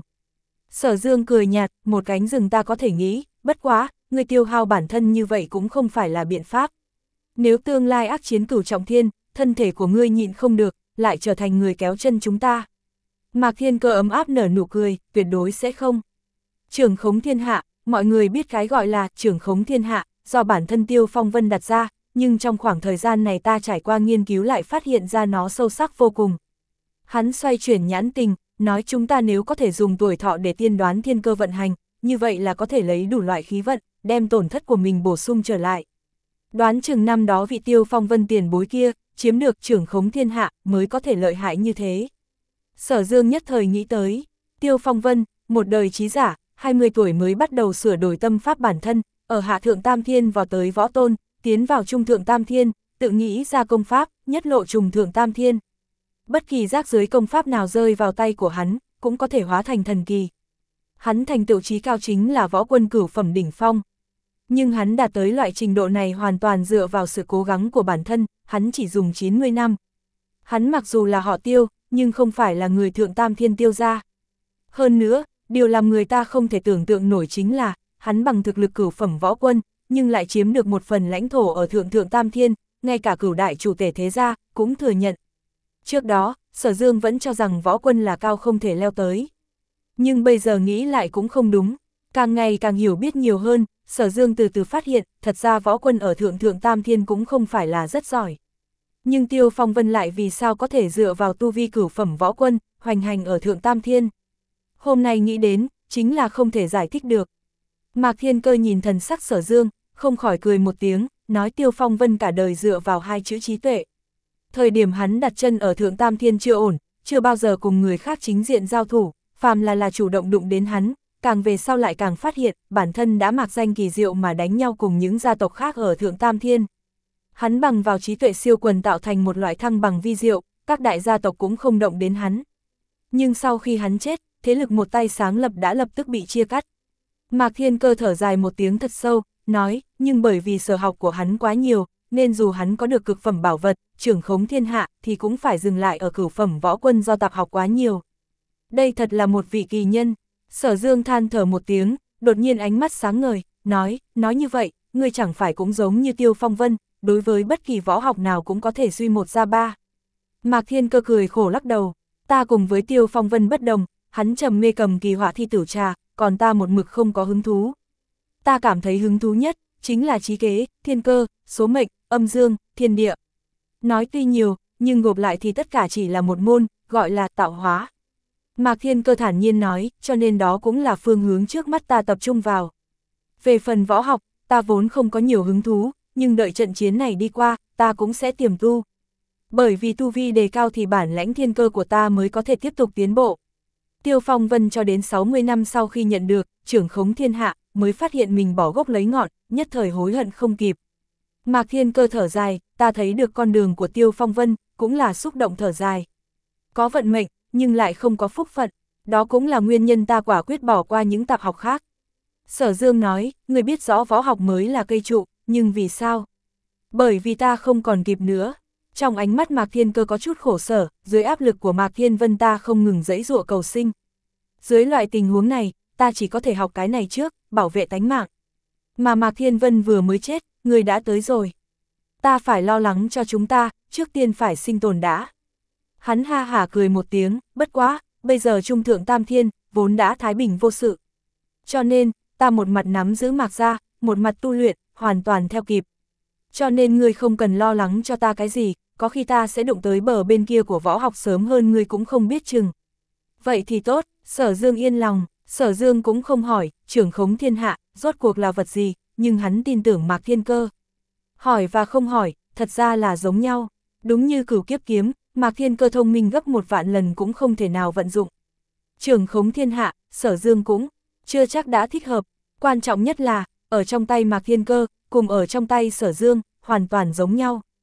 Sở Dương cười nhạt, một cánh rừng ta có thể nghĩ, bất quá, ngươi tiêu hao bản thân như vậy cũng không phải là biện pháp. Nếu tương lai ác chiến cửu trọng thiên, thân thể của ngươi nhịn không được, lại trở thành người kéo chân chúng ta. Mạc Thiên Cơ ấm áp nở nụ cười, tuyệt đối sẽ không. Trưởng khống thiên hạ, mọi người biết cái gọi là trưởng khống thiên hạ, do bản thân Tiêu Phong Vân đặt ra, nhưng trong khoảng thời gian này ta trải qua nghiên cứu lại phát hiện ra nó sâu sắc vô cùng. Hắn xoay chuyển nhãn tình, nói chúng ta nếu có thể dùng tuổi thọ để tiên đoán thiên cơ vận hành, như vậy là có thể lấy đủ loại khí vận, đem tổn thất của mình bổ sung trở lại. Đoán chừng năm đó vị Tiêu Phong Vân tiền bối kia, chiếm được trưởng khống thiên hạ, mới có thể lợi hại như thế. Sở Dương nhất thời nghĩ tới, Tiêu Phong Vân, một đời trí giả, hai mươi tuổi mới bắt đầu sửa đổi tâm pháp bản thân, ở hạ thượng tam thiên vào tới võ tôn, tiến vào trung thượng tam thiên, tự nghĩ ra công pháp, nhất lộ trùng thượng tam thiên. Bất kỳ rác dưới công pháp nào rơi vào tay của hắn, cũng có thể hóa thành thần kỳ. Hắn thành tựu trí cao chính là võ quân cửu phẩm đỉnh phong. Nhưng hắn đạt tới loại trình độ này hoàn toàn dựa vào sự cố gắng của bản thân, hắn chỉ dùng chín mươi năm. Hắn mặc dù là họ Tiêu, nhưng không phải là người thượng tam thiên Tiêu gia. Hơn nữa, điều làm người ta không thể tưởng tượng nổi chính là, hắn bằng thực lực cửu phẩm võ quân, nhưng lại chiếm được một phần lãnh thổ ở thượng thượng tam thiên, ngay cả cửu đại chủ tể thế gia, cũng thừa nhận. Trước đó, Sở Dương vẫn cho rằng võ quân là cao không thể leo tới. Nhưng bây giờ nghĩ lại cũng không đúng, càng ngày càng hiểu biết nhiều hơn, Sở Dương từ từ phát hiện, thật ra võ quân ở thượng thượng tam thiên cũng không phải là rất giỏi. Nhưng Tiêu Phong Vân lại vì sao có thể dựa vào tu vi cửu phẩm võ quân, hoành hành ở thượng tam thiên. Hôm nay nghĩ đến, chính là không thể giải thích được. Mạc Thiên Cơ nhìn thần sắc Sở Dương, không khỏi cười một tiếng, nói Tiêu Phong Vân cả đời dựa vào hai chữ trí tuệ. Thời điểm hắn đặt chân ở thượng tam thiên chưa ổn, chưa bao giờ cùng người khác chính diện giao thủ, phàm là là chủ động đụng đến hắn, càng về sau lại càng phát hiện, bản thân đã mạc danh kỳ diệu mà đánh nhau cùng những gia tộc khác ở thượng tam thiên. Hắn bằng vào trí tuệ siêu quần tạo thành một loại thăng bằng vi diệu, các đại gia tộc cũng không động đến hắn. Nhưng sau khi hắn chết, thế lực một tay sáng lập đã lập tức bị chia cắt. Mạc Thiên Cơ thở dài một tiếng thật sâu, nói, nhưng bởi vì sở học của hắn quá nhiều, nên dù hắn có được cực phẩm bảo vật, trưởng khống thiên hạ, thì cũng phải dừng lại ở cửu phẩm võ quân do tạp học quá nhiều. Đây thật là một vị kỳ nhân. Sở Dương than thở một tiếng, đột nhiên ánh mắt sáng ngời, nói, nói như vậy, ngươi chẳng phải cũng giống như Tiêu Phong Vân, đối với bất kỳ võ học nào cũng có thể suy một ra ba. Mạc Thiên Cơ cười khổ lắc đầu, ta cùng với Tiêu Phong Vân bất đồng, hắn trầm mê cầm kỳ họa thi tử trà, còn ta một mực không có hứng thú. Ta cảm thấy hứng thú nhất, chính là trí kế, thiên cơ, số mệnh, âm dương, thiên địa. Nói tuy nhiều, nhưng gộp lại thì tất cả chỉ là một môn, gọi là tạo hóa. Mạc Thiên Cơ thản nhiên nói, cho nên đó cũng là phương hướng trước mắt ta tập trung vào. Về phần võ học, ta vốn không có nhiều hứng thú, nhưng đợi trận chiến này đi qua, ta cũng sẽ tiềm tu. Bởi vì tu vi đề cao thì bản lãnh thiên cơ của ta mới có thể tiếp tục tiến bộ. Tiêu Phong Vân cho đến sáu mươi năm sau khi nhận được trưởng khống thiên hạ, mới phát hiện mình bỏ gốc lấy ngọn, nhất thời hối hận không kịp. Mạc Thiên Cơ thở dài, ta thấy được con đường của Tiêu Phong Vân, cũng là xúc động thở dài. Có vận mệnh, nhưng lại không có phúc phận, đó cũng là nguyên nhân ta quả quyết bỏ qua những tạp học khác. Sở Dương nói, người biết rõ võ học mới là cây trụ, nhưng vì sao? Bởi vì ta không còn kịp nữa. Trong ánh mắt Mạc Thiên Cơ có chút khổ sở, dưới áp lực của Mạc Thiên Vân ta không ngừng giãy giụa cầu sinh. Dưới loại tình huống này, ta chỉ có thể học cái này trước, bảo vệ tánh mạng. Mà Mạc Thiên Vân vừa mới chết, người đã tới rồi. Ta phải lo lắng cho chúng ta, trước tiên phải sinh tồn đã. Hắn ha hả cười một tiếng, bất quá, bây giờ trung thượng tam thiên, vốn đã thái bình vô sự. Cho nên, ta một mặt nắm giữ Mạc gia, một mặt tu luyện, hoàn toàn theo kịp. Cho nên ngươi không cần lo lắng cho ta cái gì, có khi ta sẽ đụng tới bờ bên kia của võ học sớm hơn ngươi cũng không biết chừng. Vậy thì tốt, Sở Dương yên lòng, Sở Dương cũng không hỏi, trưởng khống thiên hạ, rốt cuộc là vật gì, nhưng hắn tin tưởng Mạc Thiên Cơ. Hỏi và không hỏi, thật ra là giống nhau, đúng như cửu kiếp kiếm, Mạc Thiên Cơ thông minh gấp một vạn lần cũng không thể nào vận dụng. Trưởng khống thiên hạ, Sở Dương cũng chưa chắc đã thích hợp, quan trọng nhất là, ở trong tay Mạc Thiên Cơ, cùng ở trong tay Sở Dương, hoàn toàn giống nhau.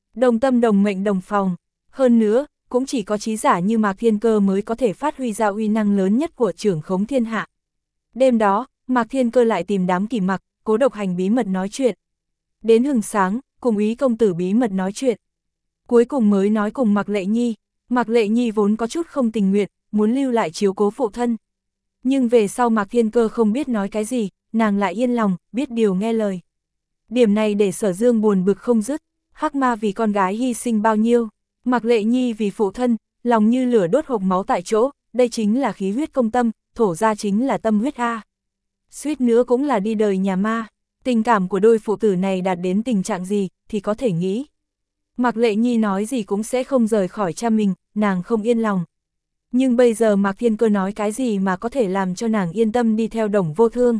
Đồng tâm đồng mệnh đồng phòng. Hơn nữa, cũng chỉ có trí giả như Mạc Thiên Cơ mới có thể phát huy ra uy năng lớn nhất của trưởng khống thiên hạ. Đêm đó, Mạc Thiên Cơ lại tìm đám Kỷ Mặc, Cố Độc Hành bí mật nói chuyện. Đến hừng sáng, cùng Úy công tử bí mật nói chuyện. Cuối cùng mới nói cùng Mạc Lệ Nhi. Mạc Lệ Nhi vốn có chút không tình nguyện, muốn lưu lại chiếu cố phụ thân. Nhưng về sau Mạc Thiên Cơ không biết nói cái gì, nàng lại yên lòng, biết điều nghe lời. Điểm này để Sở Dương buồn bực không dứt, Hắc Ma vì con gái hy sinh bao nhiêu, Mạc Lệ Nhi vì phụ thân, lòng như lửa đốt hộc máu tại chỗ, đây chính là khí huyết công tâm, thổ ra chính là tâm huyết A. Suýt nữa cũng là đi đời nhà ma, tình cảm của đôi phụ tử này đạt đến tình trạng gì thì có thể nghĩ. Mạc Lệ Nhi nói gì cũng sẽ không rời khỏi cha mình, nàng không yên lòng. Nhưng bây giờ Mạc Thiên Cơ nói cái gì mà có thể làm cho nàng yên tâm đi theo Đồng Vô Thương.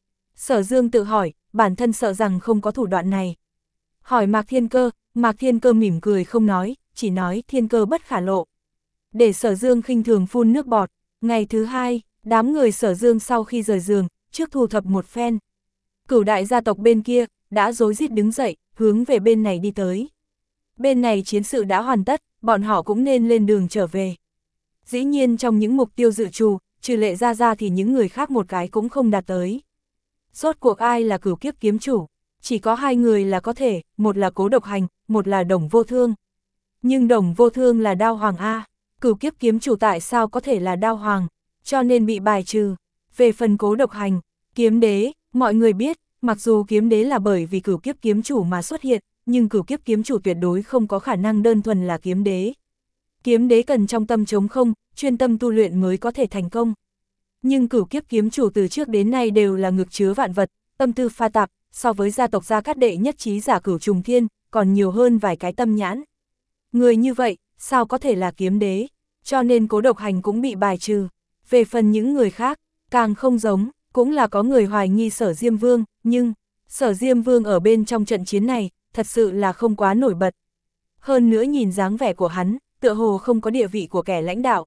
Sở Dương tự hỏi, bản thân sợ rằng không có thủ đoạn này. Hỏi Mạc Thiên Cơ, Mạc Thiên Cơ mỉm cười không nói, chỉ nói thiên cơ bất khả lộ. Để Sở Dương khinh thường phun nước bọt. Ngày thứ hai, đám người Sở Dương sau khi rời giường, trước thu thập một phen. Cửu đại gia tộc bên kia, đã rối rít đứng dậy, hướng về bên này đi tới. Bên này chiến sự đã hoàn tất, bọn họ cũng nên lên đường trở về. Dĩ nhiên trong những mục tiêu dự trù, trừ Lệ Gia Gia thì những người khác một cái cũng không đạt tới. Rốt cuộc ai là Cửu Kiếp kiếm chủ? Chỉ có hai người là có thể, một là Cố Độc Hành, một là Đồng Vô Thương. Nhưng Đồng Vô Thương là Đao Hoàng A, Cửu Kiếp kiếm chủ tại sao có thể là Đao Hoàng, cho nên bị bài trừ. Về phần Cố Độc Hành, kiếm đế, mọi người biết, mặc dù kiếm đế là bởi vì Cửu Kiếp kiếm chủ mà xuất hiện, nhưng Cửu Kiếp kiếm chủ tuyệt đối không có khả năng đơn thuần là kiếm đế. Kiếm đế cần trong tâm trống không, chuyên tâm tu luyện mới có thể thành công. Nhưng Cửu Kiếp kiếm chủ từ trước đến nay đều là ngực chứa vạn vật, tâm tư pha tạp, so với gia tộc Gia Cát đệ nhất trí giả Cửu Trùng Thiên, còn nhiều hơn vài cái tâm nhãn. Người như vậy, sao có thể là kiếm đế, cho nên Cố Độc Hành cũng bị bài trừ. Về phần những người khác, càng không giống, cũng là có người hoài nghi Sở Diêm Vương, nhưng Sở Diêm Vương ở bên trong trận chiến này, thật sự là không quá nổi bật. Hơn nữa nhìn dáng vẻ của hắn, tựa hồ không có địa vị của kẻ lãnh đạo.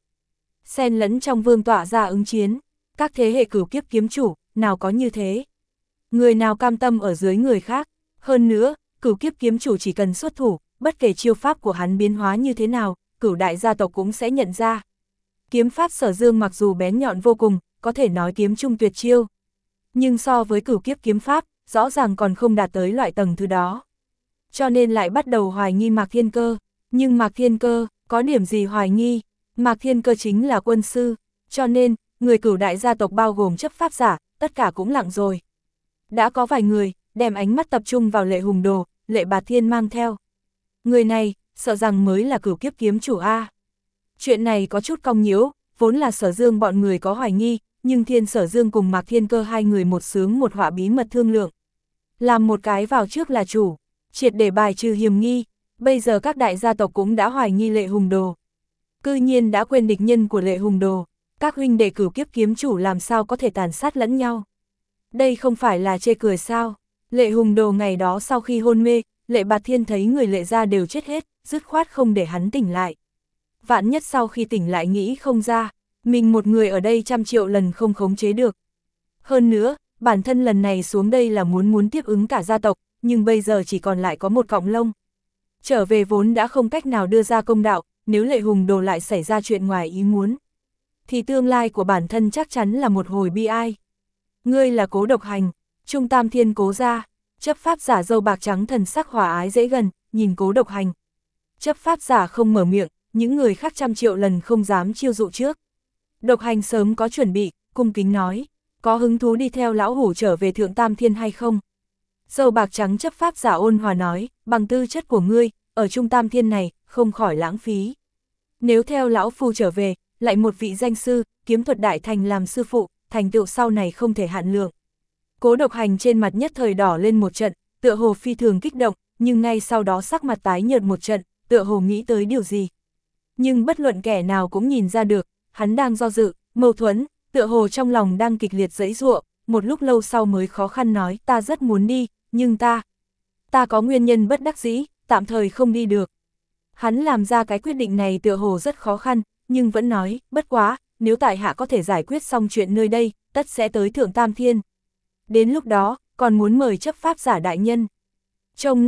Xen lẫn trong vương tọa ra ứng chiến, các thế hệ Cửu Kiếp kiếm chủ, nào có như thế. Người nào cam tâm ở dưới người khác, hơn nữa, Cửu Kiếp kiếm chủ chỉ cần xuất thủ, bất kể chiêu pháp của hắn biến hóa như thế nào, cửu đại gia tộc cũng sẽ nhận ra. Kiếm pháp Sở Dương mặc dù bén nhọn vô cùng, có thể nói kiếm trung tuyệt chiêu. Nhưng so với Cửu Kiếp kiếm pháp, rõ ràng còn không đạt tới loại tầng thứ đó. Cho nên lại bắt đầu hoài nghi Mạc Thiên Cơ. Nhưng Mạc Thiên Cơ, có điểm gì hoài nghi? Mạc Thiên Cơ chính là quân sư, cho nên, người cửu đại gia tộc bao gồm chấp pháp giả, tất cả cũng lặng rồi. Đã có vài người, đem ánh mắt tập trung vào Lệ Hùng Đồ, Lệ Bạt Thiên mang theo. Người này, sợ rằng mới là Cửu Kiếp kiếm chủ A. Chuyện này có chút cong nhiễu, vốn là Sở Dương bọn người có hoài nghi, nhưng Thiên Sở Dương cùng Mạc Thiên Cơ hai người một sướng một họa bí mật thương lượng. Làm một cái vào trước là chủ, triệt để bài trừ hiểm nghi, bây giờ các đại gia tộc cũng đã hoài nghi Lệ Hùng Đồ. Cư nhiên đã quên địch nhân của Lệ Hùng Đồ, các huynh đệ Cửu Kiếp kiếm chủ làm sao có thể tàn sát lẫn nhau. Đây không phải là chê cười sao? Lệ Hùng Đồ ngày đó sau khi hôn mê, Lệ Bạt Thiên thấy người Lệ gia đều chết hết, dứt khoát không để hắn tỉnh lại. Vạn nhất sau khi tỉnh lại nghĩ không ra, mình một người ở đây trăm triệu lần không khống chế được. Hơn nữa, bản thân lần này xuống đây là muốn muốn tiếp ứng cả gia tộc, nhưng bây giờ chỉ còn lại có một cọng lông. Trở về vốn đã không cách nào đưa ra công đạo, nếu Lệ Hùng Đồ lại xảy ra chuyện ngoài ý muốn, thì tương lai của bản thân chắc chắn là một hồi bi ai. Ngươi là Cố Độc Hành, Trung Tam Thiên Cố gia. Chấp pháp giả râu bạc trắng thần sắc hòa ái dễ gần, nhìn Cố Độc Hành. Chấp pháp giả không mở miệng, những người khác trăm triệu lần không dám chiêu dụ trước. Độc Hành sớm có chuẩn bị, cung kính nói, có hứng thú đi theo lão hủ trở về Thượng Tam Thiên hay không? Râu bạc trắng chấp pháp giả ôn hòa nói, bằng tư chất của ngươi, ở Trung Tam Thiên này, không khỏi lãng phí. Nếu theo lão phu trở về, lại một vị danh sư, kiếm thuật đại thành làm sư phụ, thành tựu sau này không thể hạn lượng. Cố Độc Hành trên mặt nhất thời đỏ lên một trận, tựa hồ phi thường kích động, nhưng ngay sau đó sắc mặt tái nhợt một trận, tựa hồ nghĩ tới điều gì. Nhưng bất luận kẻ nào cũng nhìn ra được, hắn đang do dự, mâu thuẫn, tựa hồ trong lòng đang kịch liệt giãy giụa, một lúc lâu sau mới khó khăn nói, ta rất muốn đi, nhưng ta, ta có nguyên nhân bất đắc dĩ, tạm thời không đi được. Hắn làm ra cái quyết định này tựa hồ rất khó khăn, nhưng vẫn nói, bất quá, nếu tại hạ có thể giải quyết xong chuyện nơi đây, tất sẽ tới Thượng Tam Thiên. Đến lúc đó, còn muốn mời chấp pháp giả đại nhân trông nom,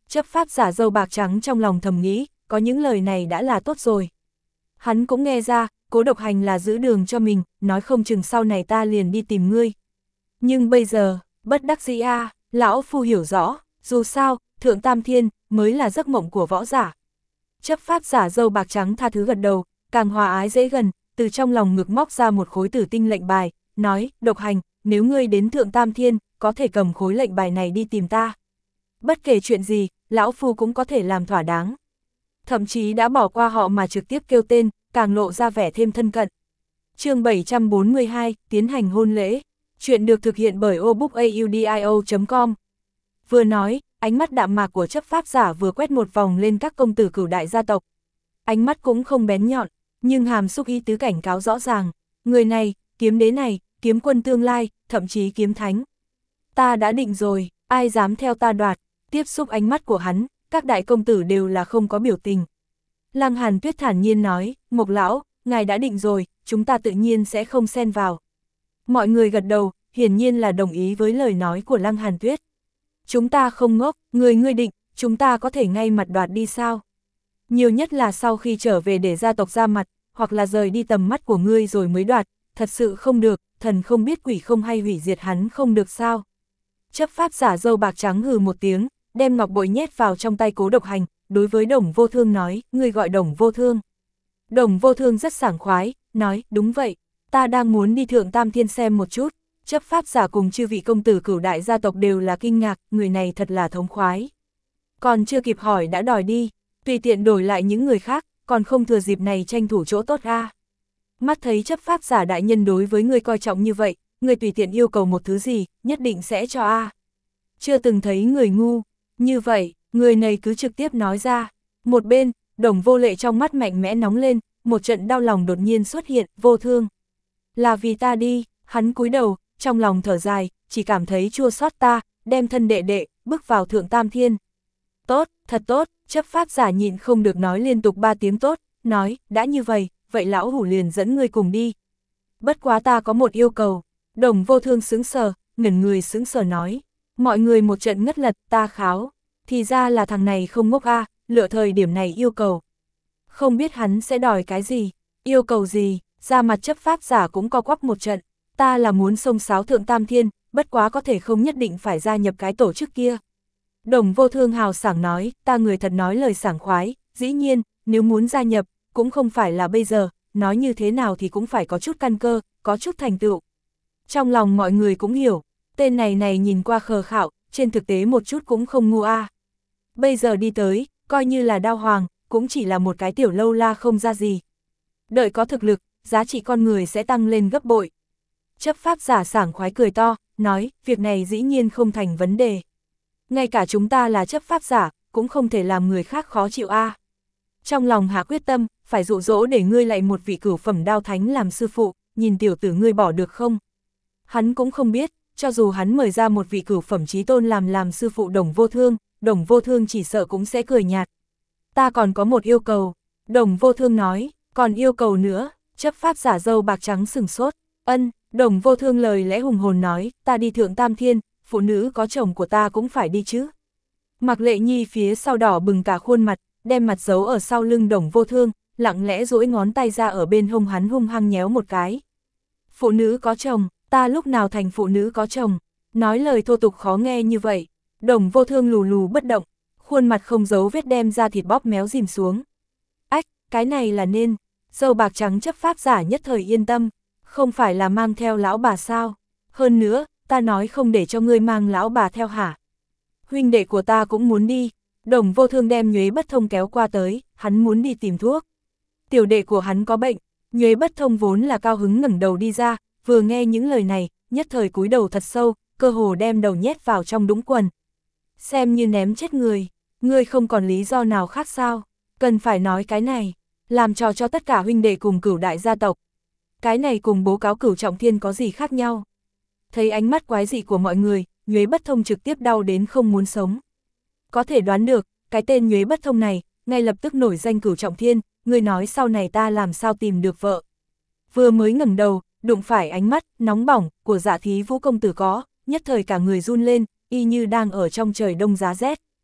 Chấp pháp giả râu bạc trắng trong lòng thầm nghĩ, có những lời này đã là tốt rồi. Hắn cũng nghe ra, Cố Độc Hành là giữ đường cho mình, nói không chừng sau này ta liền đi tìm ngươi. Nhưng bây giờ, bất đắc dĩ a, à, lão phu hiểu rõ, dù sao, Thượng Tam Thiên mới là giấc mộng của võ giả. Chấp pháp giả râu bạc trắng tha thứ gật đầu, càng hòa ái dễ gần, từ trong lòng ngực móc ra một khối tử tinh lệnh bài, nói, Độc Hành, nếu ngươi đến Thượng Tam Thiên, có thể cầm khối lệnh bài này đi tìm ta. Bất kể chuyện gì, lão phu cũng có thể làm thỏa đáng. Thậm chí đã bỏ qua họ mà trực tiếp kêu tên, càng lộ ra vẻ thêm thân cận. Chương bảy trăm bốn mươi hai, tiến hành hôn lễ. Chuyện được thực hiện bởi obookaudio chấm com. Vừa nói, ánh mắt đạm mạc của chấp pháp giả vừa quét một vòng lên các công tử cửu đại gia tộc. Ánh mắt cũng không bén nhọn, nhưng hàm xúc ý tứ cảnh cáo rõ ràng. Người này, kiếm đế này, kiếm quân tương lai, thậm chí kiếm thánh. Ta đã định rồi, ai dám theo ta đoạt. Tiếp xúc ánh mắt của hắn, các đại công tử đều là không có biểu tình. Lăng Hàn Tuyết thản nhiên nói, Mộc lão, ngài đã định rồi, chúng ta tự nhiên sẽ không xen vào. Mọi người gật đầu, hiển nhiên là đồng ý với lời nói của Lăng Hàn Tuyết. Chúng ta không ngốc, người ngươi định, chúng ta có thể ngay mặt đoạt đi sao? Nhiều nhất là sau khi trở về để gia tộc ra mặt, hoặc là rời đi tầm mắt của ngươi rồi mới đoạt, thật sự không được, thần không biết quỷ không hay hủy diệt hắn không được sao? Chấp pháp giả râu bạc trắng hừ một tiếng, đem ngọc bội nhét vào trong tay Cố Độc Hành, đối với Đồng Vô Thương nói, ngươi gọi Đồng Vô Thương. Đồng Vô Thương rất sảng khoái, nói, đúng vậy, ta đang muốn đi Thượng Tam Thiên xem một chút. Chấp pháp giả cùng chư vị công tử cửu đại gia tộc đều là kinh ngạc, người này thật là thống khoái. Còn chưa kịp hỏi đã đòi đi, tùy tiện đổi lại những người khác, còn không thừa dịp này tranh thủ chỗ tốt a. Mắt thấy chấp pháp giả đại nhân đối với người coi trọng như vậy, người tùy tiện yêu cầu một thứ gì, nhất định sẽ cho a. Chưa từng thấy người ngu, như vậy, người này cứ trực tiếp nói ra. Một bên, Đồng Vô Lệ trong mắt mạnh mẽ nóng lên, một trận đau lòng đột nhiên xuất hiện, Vô Thương. Là vì ta đi, hắn cúi đầu, trong lòng thở dài, chỉ cảm thấy chua xót ta, đem thân đệ đệ, bước vào Thượng Tam Thiên. Tốt, thật tốt, chấp pháp giả nhịn không được nói liên tục ba tiếng tốt, nói, đã như vậy, vậy lão hủ liền dẫn ngươi cùng đi. Bất quá ta có một yêu cầu. Đồng Vô Thương sững sờ, ngẩn người sững sờ nói. Mọi người một trận ngất lật, ta kháo. Thì ra là thằng này không ngốc a, lựa thời điểm này yêu cầu. Không biết hắn sẽ đòi cái gì, yêu cầu gì, ra mặt chấp pháp giả cũng co quắp một trận. Ta là muốn xông xáo Thượng Tam Thiên, bất quá có thể không nhất định phải gia nhập cái tổ chức kia. Đồng Vô Thương hào sảng nói, ta người thật nói lời sảng khoái, dĩ nhiên, nếu muốn gia nhập, cũng không phải là bây giờ, nói như thế nào thì cũng phải có chút căn cơ, có chút thành tựu. Trong lòng mọi người cũng hiểu, tên này này nhìn qua khờ khạo, trên thực tế một chút cũng không ngu a. Bây giờ đi tới, coi như là đao hoàng, cũng chỉ là một cái tiểu lâu la không ra gì. Đợi có thực lực, giá trị con người sẽ tăng lên gấp bội. Chấp pháp giả sảng khoái cười to, nói, việc này dĩ nhiên không thành vấn đề. Ngay cả chúng ta là chấp pháp giả, cũng không thể làm người khác khó chịu a. Trong lòng hạ quyết tâm, phải dụ dỗ để ngươi lại một vị cửu phẩm đao thánh làm sư phụ, nhìn tiểu tử ngươi bỏ được không? Hắn cũng không biết, cho dù hắn mời ra một vị cửu phẩm chí tôn làm làm sư phụ Đồng Vô Thương, Đồng Vô Thương chỉ sợ cũng sẽ cười nhạt. Ta còn có một yêu cầu, Đồng Vô Thương nói, còn yêu cầu nữa, chấp pháp giả râu bạc trắng sừng sốt, ân, Đồng Vô Thương lời lẽ hùng hồn nói, ta đi Thượng Tam Thiên, phụ nữ có chồng của ta cũng phải đi chứ. Mạc Lệ Nhi phía sau đỏ bừng cả khuôn mặt, đem mặt giấu ở sau lưng Đồng Vô Thương, lặng lẽ duỗi ngón tay ra ở bên hông hắn hung hăng nhéo một cái. Phụ nữ có chồng, ta lúc nào thành phụ nữ có chồng, nói lời thô tục khó nghe như vậy. Đồng Vô Thương lù lù bất động, khuôn mặt không giấu vết đem ra thịt bóp méo dìm xuống. Ách, cái này là nên, râu bạc trắng chấp pháp giả nhất thời yên tâm, không phải là mang theo lão bà sao, hơn nữa, ta nói không để cho ngươi mang lão bà theo hả. Huynh đệ của ta cũng muốn đi, Đồng Vô Thương đem Nhuế Bất Thông kéo qua tới, hắn muốn đi tìm thuốc. Tiểu đệ của hắn có bệnh, Nhuế Bất Thông vốn là cao hứng ngẩng đầu đi ra, vừa nghe những lời này, nhất thời cúi đầu thật sâu, cơ hồ đem đầu nhét vào trong đũng quần. Xem như ném chết người, ngươi không còn lý do nào khác sao, cần phải nói cái này, làm trò cho tất cả huynh đệ cùng cửu đại gia tộc. Cái này cùng bố cáo Cửu Trọng Thiên có gì khác nhau? Thấy ánh mắt quái dị của mọi người, Nhuế Bất Thông trực tiếp đau đến không muốn sống. Có thể đoán được, cái tên Nhuế Bất Thông này, ngay lập tức nổi danh Cửu Trọng Thiên, người nói sau này ta làm sao tìm được vợ. Vừa mới ngẩng đầu, đụng phải ánh mắt, nóng bỏng, của Dạ Thí Vũ công tử có, nhất thời cả người run lên, y như đang ở trong trời đông giá rét.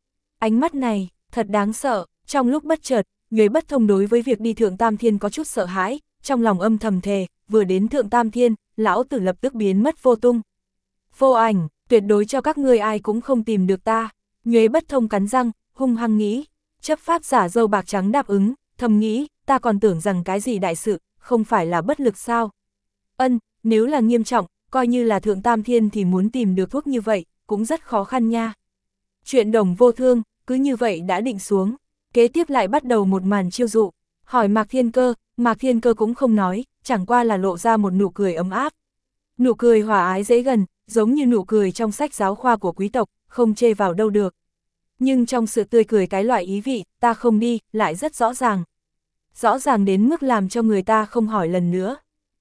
Ánh mắt này, thật đáng sợ, trong lúc bất chợt, Nhuế Bất Thông đối với việc đi Thượng Tam Thiên có chút sợ hãi, trong lòng âm thầm thề, vừa đến Thượng Tam Thiên, lão tử lập tức biến mất vô tung. Vô ảnh, tuyệt đối cho các ngươi ai cũng không tìm được ta. Nhuế Bất Thông cắn răng, hung hăng nghĩ, chấp pháp giả dâu bạc trắng đáp ứng, thầm nghĩ, ta còn tưởng rằng cái gì đại sự, không phải là bất lực sao. Ân, nếu là nghiêm trọng, coi như là Thượng Tam Thiên thì muốn tìm được thuốc như vậy, cũng rất khó khăn nha. Chuyện Đồng Vô Thương, cứ như vậy đã định xuống, kế tiếp lại bắt đầu một màn chiêu dụ, hỏi Mạc Thiên Cơ, Mạc Thiên Cơ cũng không nói, chẳng qua là lộ ra một nụ cười ấm áp. Nụ cười hòa ái dễ gần, giống như nụ cười trong sách giáo khoa của quý tộc, không chê vào đâu được. Nhưng trong sự tươi cười cái loại ý vị, ta không đi, lại rất rõ ràng. Rõ ràng đến mức làm cho người ta không hỏi lần nữa.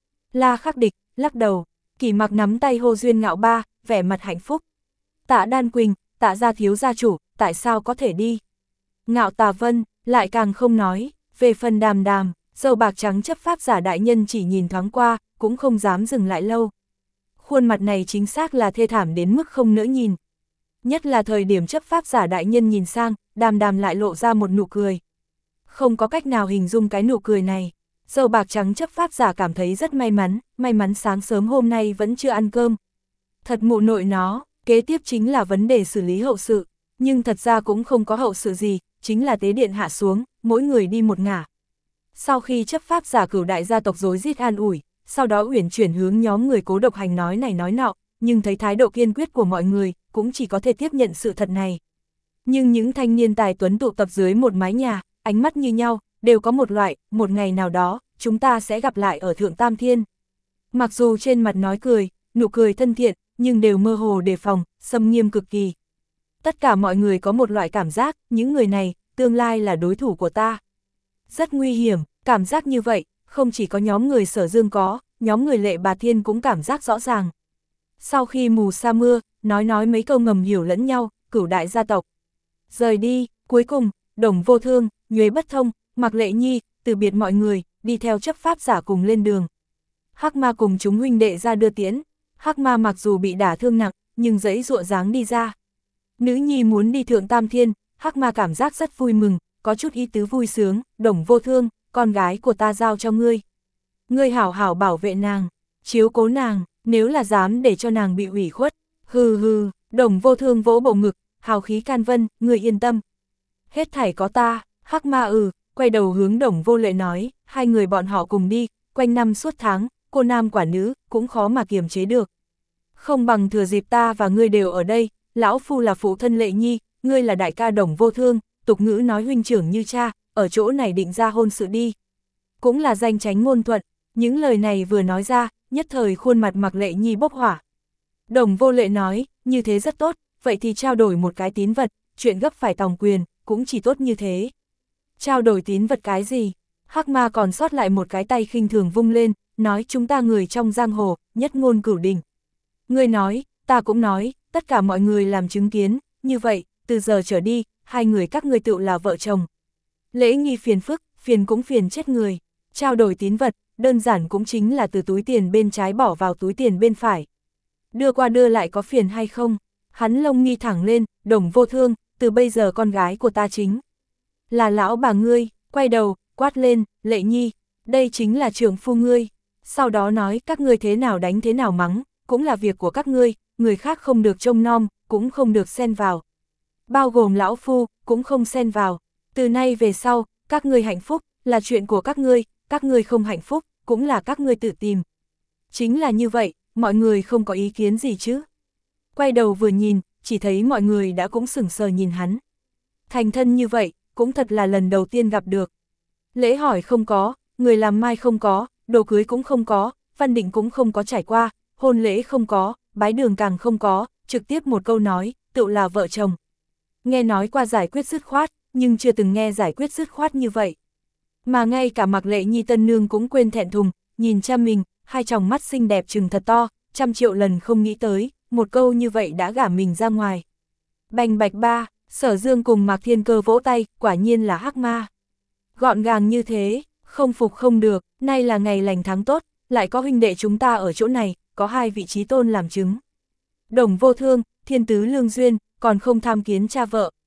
La Khắc Địch, lắc đầu, Kỷ Mặc nắm tay Hồ Duyên Ngạo Ba, vẻ mặt hạnh phúc. Tạ Đan Quỳnh, Tạ gia thiếu gia chủ, tại sao có thể đi? Ngạo Tà Vân, lại càng không nói, về phần Đàm Đàm, dâu bạc trắng chấp pháp giả đại nhân chỉ nhìn thoáng qua, cũng không dám dừng lại lâu. Khuôn mặt này chính xác là thê thảm đến mức không nỡ nhìn. Nhất là thời điểm chấp pháp giả đại nhân nhìn sang, Đàm Đàm lại lộ ra một nụ cười. Không có cách nào hình dung cái nụ cười này. Dâu bạc trắng chấp pháp giả cảm thấy rất may mắn, may mắn sáng sớm hôm nay vẫn chưa ăn cơm. Thật mụ nội nó, kế tiếp chính là vấn đề xử lý hậu sự, nhưng thật ra cũng không có hậu sự gì, chính là tế điện hạ xuống, mỗi người đi một ngả. Sau khi chấp pháp giả cửu đại gia tộc rối rít an ủi, sau đó uyển chuyển hướng nhóm người Cố Độc Hành nói này nói nọ, nhưng thấy thái độ kiên quyết của mọi người, cũng chỉ có thể tiếp nhận sự thật này. Nhưng những thanh niên tài tuấn tụ tập dưới một mái nhà, ánh mắt như nhau, đều có một loại, một ngày nào đó, chúng ta sẽ gặp lại ở Thượng Tam Thiên. Mặc dù trên mặt nói cười, nụ cười thân thiện, nhưng đều mơ hồ đề phòng, xâm nghiêm cực kỳ. Tất cả mọi người có một loại cảm giác, những người này, tương lai là đối thủ của ta. Rất nguy hiểm, cảm giác như vậy, không chỉ có nhóm người Sở Dương có, nhóm người Lệ Bà Thiên cũng cảm giác rõ ràng. Sau khi mù sa mưa, nói nói mấy câu ngầm hiểu lẫn nhau, cửu đại gia tộc. Rời đi, cuối cùng, Đồng Vô Thương, Nhuế Bất Thông, Mạc Lệ Nhi, từ biệt mọi người, đi theo chấp pháp giả cùng lên đường. Hắc Ma cùng chúng huynh đệ ra đưa tiễn. Hắc Ma mặc dù bị đả thương nặng, nhưng giãy giụa dáng đi ra. Nữ nhi muốn đi Thượng Tam Thiên, Hắc Ma cảm giác rất vui mừng, có chút ý tứ vui sướng, Đồng Vô Thương, con gái của ta giao cho ngươi. Ngươi hảo hảo bảo vệ nàng, chiếu cố nàng, nếu là dám để cho nàng bị ủy khuất. Hừ hừ, Đồng Vô Thương vỗ bộ ngực, hào khí can vân, ngươi yên tâm. Hết thảy có ta. Hắc Ma ừ, quay đầu hướng Đồng Vô Lệ nói, hai người bọn họ cùng đi, quanh năm suốt tháng, cô nam quả nữ, cũng khó mà kiềm chế được. Không bằng thừa dịp ta và ngươi đều ở đây, lão phu là phụ thân Lệ Nhi, ngươi là đại ca Đồng Vô Thương, tục ngữ nói huynh trưởng như cha, ở chỗ này định ra hôn sự đi. Cũng là danh tránh ngôn thuận, những lời này vừa nói ra, nhất thời khuôn mặt Mạc Lệ Nhi bốc hỏa. Đồng Vô Lệ nói, như thế rất tốt, vậy thì trao đổi một cái tín vật, chuyện gấp phải tòng quyền, cũng chỉ tốt như thế. Trao đổi tín vật cái gì? Hắc Ma còn sót lại một cái tay khinh thường vung lên, nói chúng ta người trong giang hồ, nhất ngôn cửu đình. Ngươi nói, ta cũng nói, tất cả mọi người làm chứng kiến, như vậy, từ giờ trở đi, hai người các ngươi tự là vợ chồng. Lễ nghi phiền phức, phiền cũng phiền chết người. Trao đổi tín vật, đơn giản cũng chính là từ túi tiền bên trái bỏ vào túi tiền bên phải. Đưa qua đưa lại có phiền hay không? Hắn lông nghi thẳng lên, Đồng Vô Thương, từ bây giờ con gái của ta chính là lão bà ngươi, quay đầu, quát lên, Lệ Nhi, đây chính là trưởng phu ngươi. Sau đó nói các ngươi thế nào đánh thế nào mắng, cũng là việc của các ngươi, người khác không được trông nom, cũng không được xen vào. Bao gồm lão phu, cũng không xen vào. Từ nay về sau, các ngươi hạnh phúc, là chuyện của các ngươi, các ngươi không hạnh phúc, cũng là các ngươi tự tìm. Chính là như vậy, mọi người không có ý kiến gì chứ. Quay đầu vừa nhìn, chỉ thấy mọi người đã cũng sững sờ nhìn hắn. Thành thân như vậy, cũng thật là lần đầu tiên gặp được. Lễ hỏi không có, người làm mai không có, đồ cưới cũng không có, văn định cũng không có trải qua, hôn lễ không có, bái đường càng không có, trực tiếp một câu nói, tự là vợ chồng. Nghe nói qua giải quyết dứt khoát, nhưng chưa từng nghe giải quyết dứt khoát như vậy. Mà ngay cả Mạc Lệ Nhi tân nương cũng quên thẹn thùng, nhìn cha mình, hai tròng mắt xinh đẹp trừng thật to, trăm triệu lần không nghĩ tới, một câu như vậy đã gả mình ra ngoài. Bành bạch ba, Sở Dương cùng Mạc Thiên Cơ vỗ tay, quả nhiên là Hắc Ma. Gọn gàng như thế, không phục không được, nay là ngày lành tháng tốt, lại có huynh đệ chúng ta ở chỗ này, có hai vị trí tôn làm chứng. Đồng Vô Thương, Thiên Tứ Lương Duyên, còn không tham kiến cha vợ.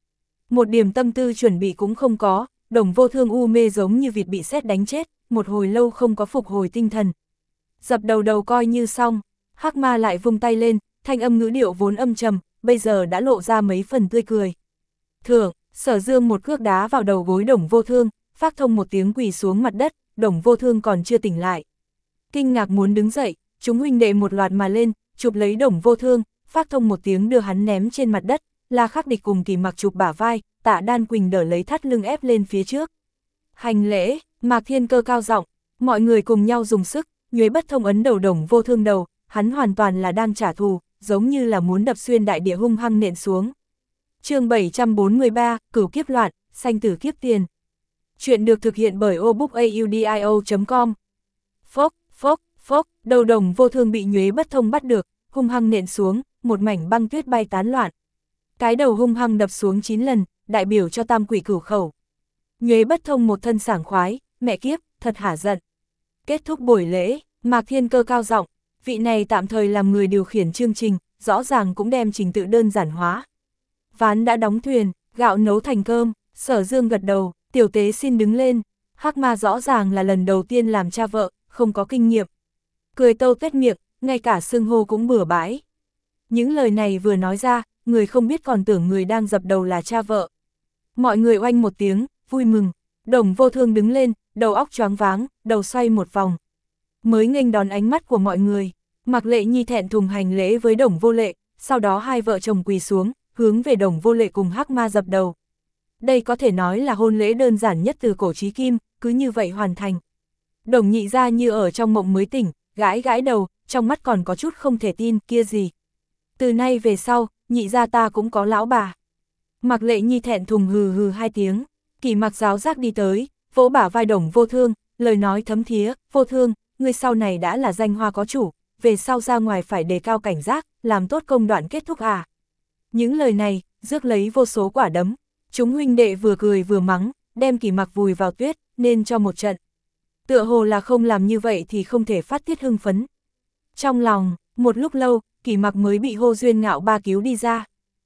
Một điểm tâm tư chuẩn bị cũng không có, Đồng Vô Thương u mê giống như vịt bị sét đánh chết, một hồi lâu không có phục hồi tinh thần. Dập đầu đầu coi như xong, Hắc Ma lại vung tay lên, thanh âm ngữ điệu vốn âm trầm, bây giờ đã lộ ra mấy phần tươi cười. Thưởng, Sở Dương một cước đá vào đầu gối Đồng Vô Thương, phát thông một tiếng quỳ xuống mặt đất, Đồng Vô Thương còn chưa tỉnh lại. Kinh ngạc muốn đứng dậy, chúng huynh đệ một loạt mà lên, chụp lấy Đồng Vô Thương, phát thông một tiếng đưa hắn ném trên mặt đất, La Khắc Địch cùng Kỳ Mặc chụp bả vai, Tạ Đan Quỳnh đỡ lấy thắt lưng ép lên phía trước. Hành lễ, Mạc Thiên Cơ cao giọng, mọi người cùng nhau dùng sức, Nhuế Bất Thông ấn đầu Đồng Vô Thương đầu, hắn hoàn toàn là đang trả thù, giống như là muốn đập xuyên đại địa hung hăng nện xuống. Chương bảy trăm bốn mươi ba, Cửu kiếp loạn, sanh tử kiếp tiền. Chuyện được thực hiện bởi obookaudio chấm com. Phốc, phốc, phốc, đầu Đồng Vô Thương bị Nhuế Bất Thông bắt được, hung hăng nện xuống, một mảnh băng tuyết bay tán loạn. Cái đầu hung hăng đập xuống chín lần, đại biểu cho tam quỷ cửu khẩu. Nhuế Bất Thông một thân sảng khoái, mẹ kiếp, thật hả giận. Kết thúc buổi lễ, Mạc Thiên Cơ cao giọng, vị này tạm thời làm người điều khiển chương trình, rõ ràng cũng đem trình tự đơn giản hóa. Ván đã đóng thuyền, gạo nấu thành cơm, Sở Dương gật đầu, tiểu tế xin đứng lên. Hắc Ma rõ ràng là lần đầu tiên làm cha vợ, không có kinh nghiệm. Cười tâu tuét miệng, ngay cả xưng hô cũng bừa bãi. Những lời này vừa nói ra, người không biết còn tưởng người đang dập đầu là cha vợ. Mọi người oanh một tiếng, vui mừng. Đồng Vô Thương đứng lên, đầu óc choáng váng, đầu xoay một vòng. Mới nghênh đón ánh mắt của mọi người, Mạc Lệ Nhi thẹn thùng hành lễ với Đồng Vô Lệ, sau đó hai vợ chồng quỳ xuống, hướng về Đồng Vô Lệ cùng Hắc Ma dập đầu. Đây có thể nói là hôn lễ đơn giản nhất từ cổ chí kim, cứ như vậy hoàn thành. Đồng Nhị gia như ở trong mộng mới tỉnh, gãi gãi đầu, trong mắt còn có chút không thể tin, kia gì. Từ nay về sau, Nhị gia ta cũng có lão bà. Mạc Lệ Nhi thẹn thùng hừ hừ hai tiếng, Kỳ Mặc giáo giác đi tới, vỗ bả vai Đồng Vô Thương, lời nói thấm thía, Vô Thương, ngươi sau này đã là danh hoa có chủ, về sau ra ngoài phải đề cao cảnh giác, làm tốt công đoạn kết thúc à. Những lời này, rước lấy vô số quả đấm, chúng huynh đệ vừa cười vừa mắng, đem Kỳ Mặc vùi vào tuyết, nên cho một trận. Tựa hồ là không làm như vậy thì không thể phát tiết hưng phấn. Trong lòng, một lúc lâu, Kỳ Mặc mới bị Hô Duyên Ngạo Ba cứu đi ra.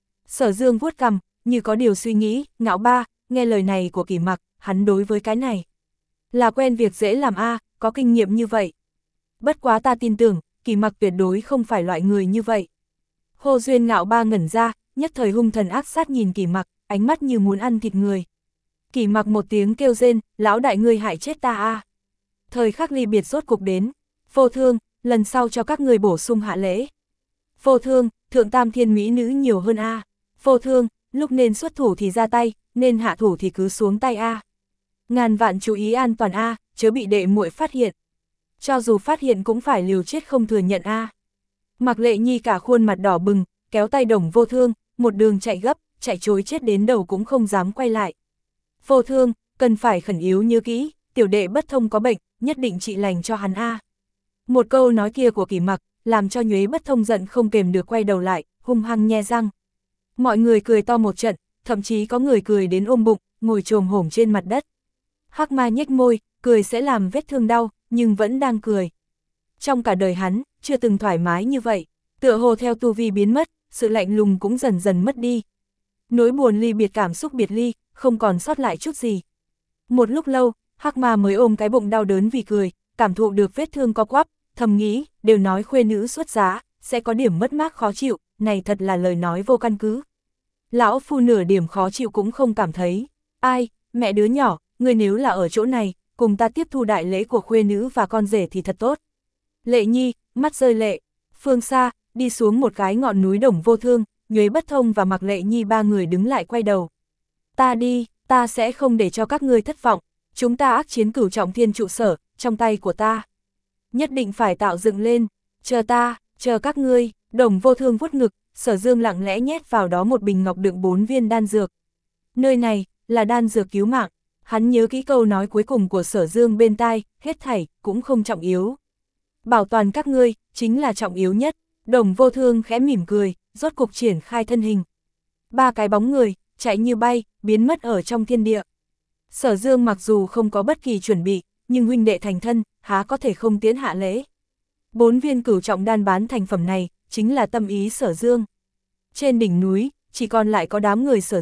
Sở Dương vuốt cằm, như có điều suy nghĩ, Ngạo Ba, nghe lời này của Kỳ Mặc, hắn đối với cái này là quen việc dễ làm a, à, có kinh nghiệm như vậy. Bất quá ta tin tưởng, Kỳ Mặc tuyệt đối không phải loại người như vậy. Hô Duyên Ngạo Ba ngẩn ra, nhất thời hung thần ác sát nhìn Kỳ Mặc, ánh mắt như muốn ăn thịt người. Kỳ Mặc một tiếng kêu rên, lão đại ngươi hại chết ta a. À. Thời khắc ly biệt rốt cục đến, Vô Thương, lần sau cho các người bổ sung hạ lễ. Vô Thương, thượng tam thiên mỹ nữ nhiều hơn a. À. Vô Thương, lúc nên xuất thủ thì ra tay, nên hạ thủ thì cứ xuống tay a. À. Ngàn vạn chú ý an toàn a, à, chớ bị đệ muội phát hiện. Cho dù phát hiện cũng phải liều chết không thừa nhận a. À. Mạc Lệ Nhi cả khuôn mặt đỏ bừng, kéo tay Đồng Vô Thương, một đường chạy gấp, chạy trối chết đến đầu cũng không dám quay lại. Vô Thương, cần phải khẩn yếu nhớ kỹ, tiểu đệ Bất Thông có bệnh, nhất định trị lành cho hắn a. À. Một câu nói kia của Kỳ Mặc, làm cho Nhuế Bất Thông giận không kềm được quay đầu lại, hung hăng nhe răng. Mọi người cười to một trận, thậm chí có người cười đến ôm bụng, ngồi chồm hổm trên mặt đất. Hắc Ma nhếch môi, cười sẽ làm vết thương đau, nhưng vẫn đang cười. Trong cả đời hắn, chưa từng thoải mái như vậy, tựa hồ theo tu vi biến mất, sự lạnh lùng cũng dần dần mất đi. Nỗi buồn ly biệt cảm xúc biệt ly, không còn sót lại chút gì. Một lúc lâu, Hắc Ma mới ôm cái bụng đau đớn vì cười, cảm thụ được vết thương co quắp, thầm nghĩ, đều nói khuê nữ xuất giá, sẽ có điểm mất mát khó chịu, này thật là lời nói vô căn cứ. Lão phu nửa điểm khó chịu cũng không cảm thấy. Ai, mẹ đứa nhỏ, ngươi nếu là ở chỗ này, cùng ta tiếp thu đại lễ của khuê nữ và con rể thì thật tốt. Lệ Nhi, mắt rơi lệ. Phương xa, đi xuống một cái ngọn núi Đồng Vô Thương, Nhuế Bất Thông và Mạc Lệ Nhi ba người đứng lại quay đầu. Ta đi, ta sẽ không để cho các ngươi thất vọng. Chúng ta ác chiến cửu trọng thiên trụ sở, trong tay của ta. Nhất định phải tạo dựng lên. Chờ ta, chờ các ngươi. Đồng Vô Thương vuốt ngực, Sở Dương lặng lẽ nhét vào đó một bình ngọc đựng bốn viên đan dược. Nơi này, là đan dược cứu mạng. Hắn nhớ kỹ câu nói cuối cùng của Sở Dương bên tai, hết thảy, cũng không trọng yếu. Bảo toàn các ngươi, chính là trọng yếu nhất. Đồng Vô Thương khẽ mỉm cười, rốt cục triển khai thân hình. Ba cái bóng người, chạy như bay, biến mất ở trong thiên địa. Sở Dương mặc dù không có bất kỳ chuẩn bị, nhưng huynh đệ thành thân, há có thể không tiến hạ lễ. Bốn viên cửu trọng đan bán thành phẩm này, chính là tâm ý Sở Dương. Trên đỉnh núi, chỉ còn lại có đám người Sở Dương,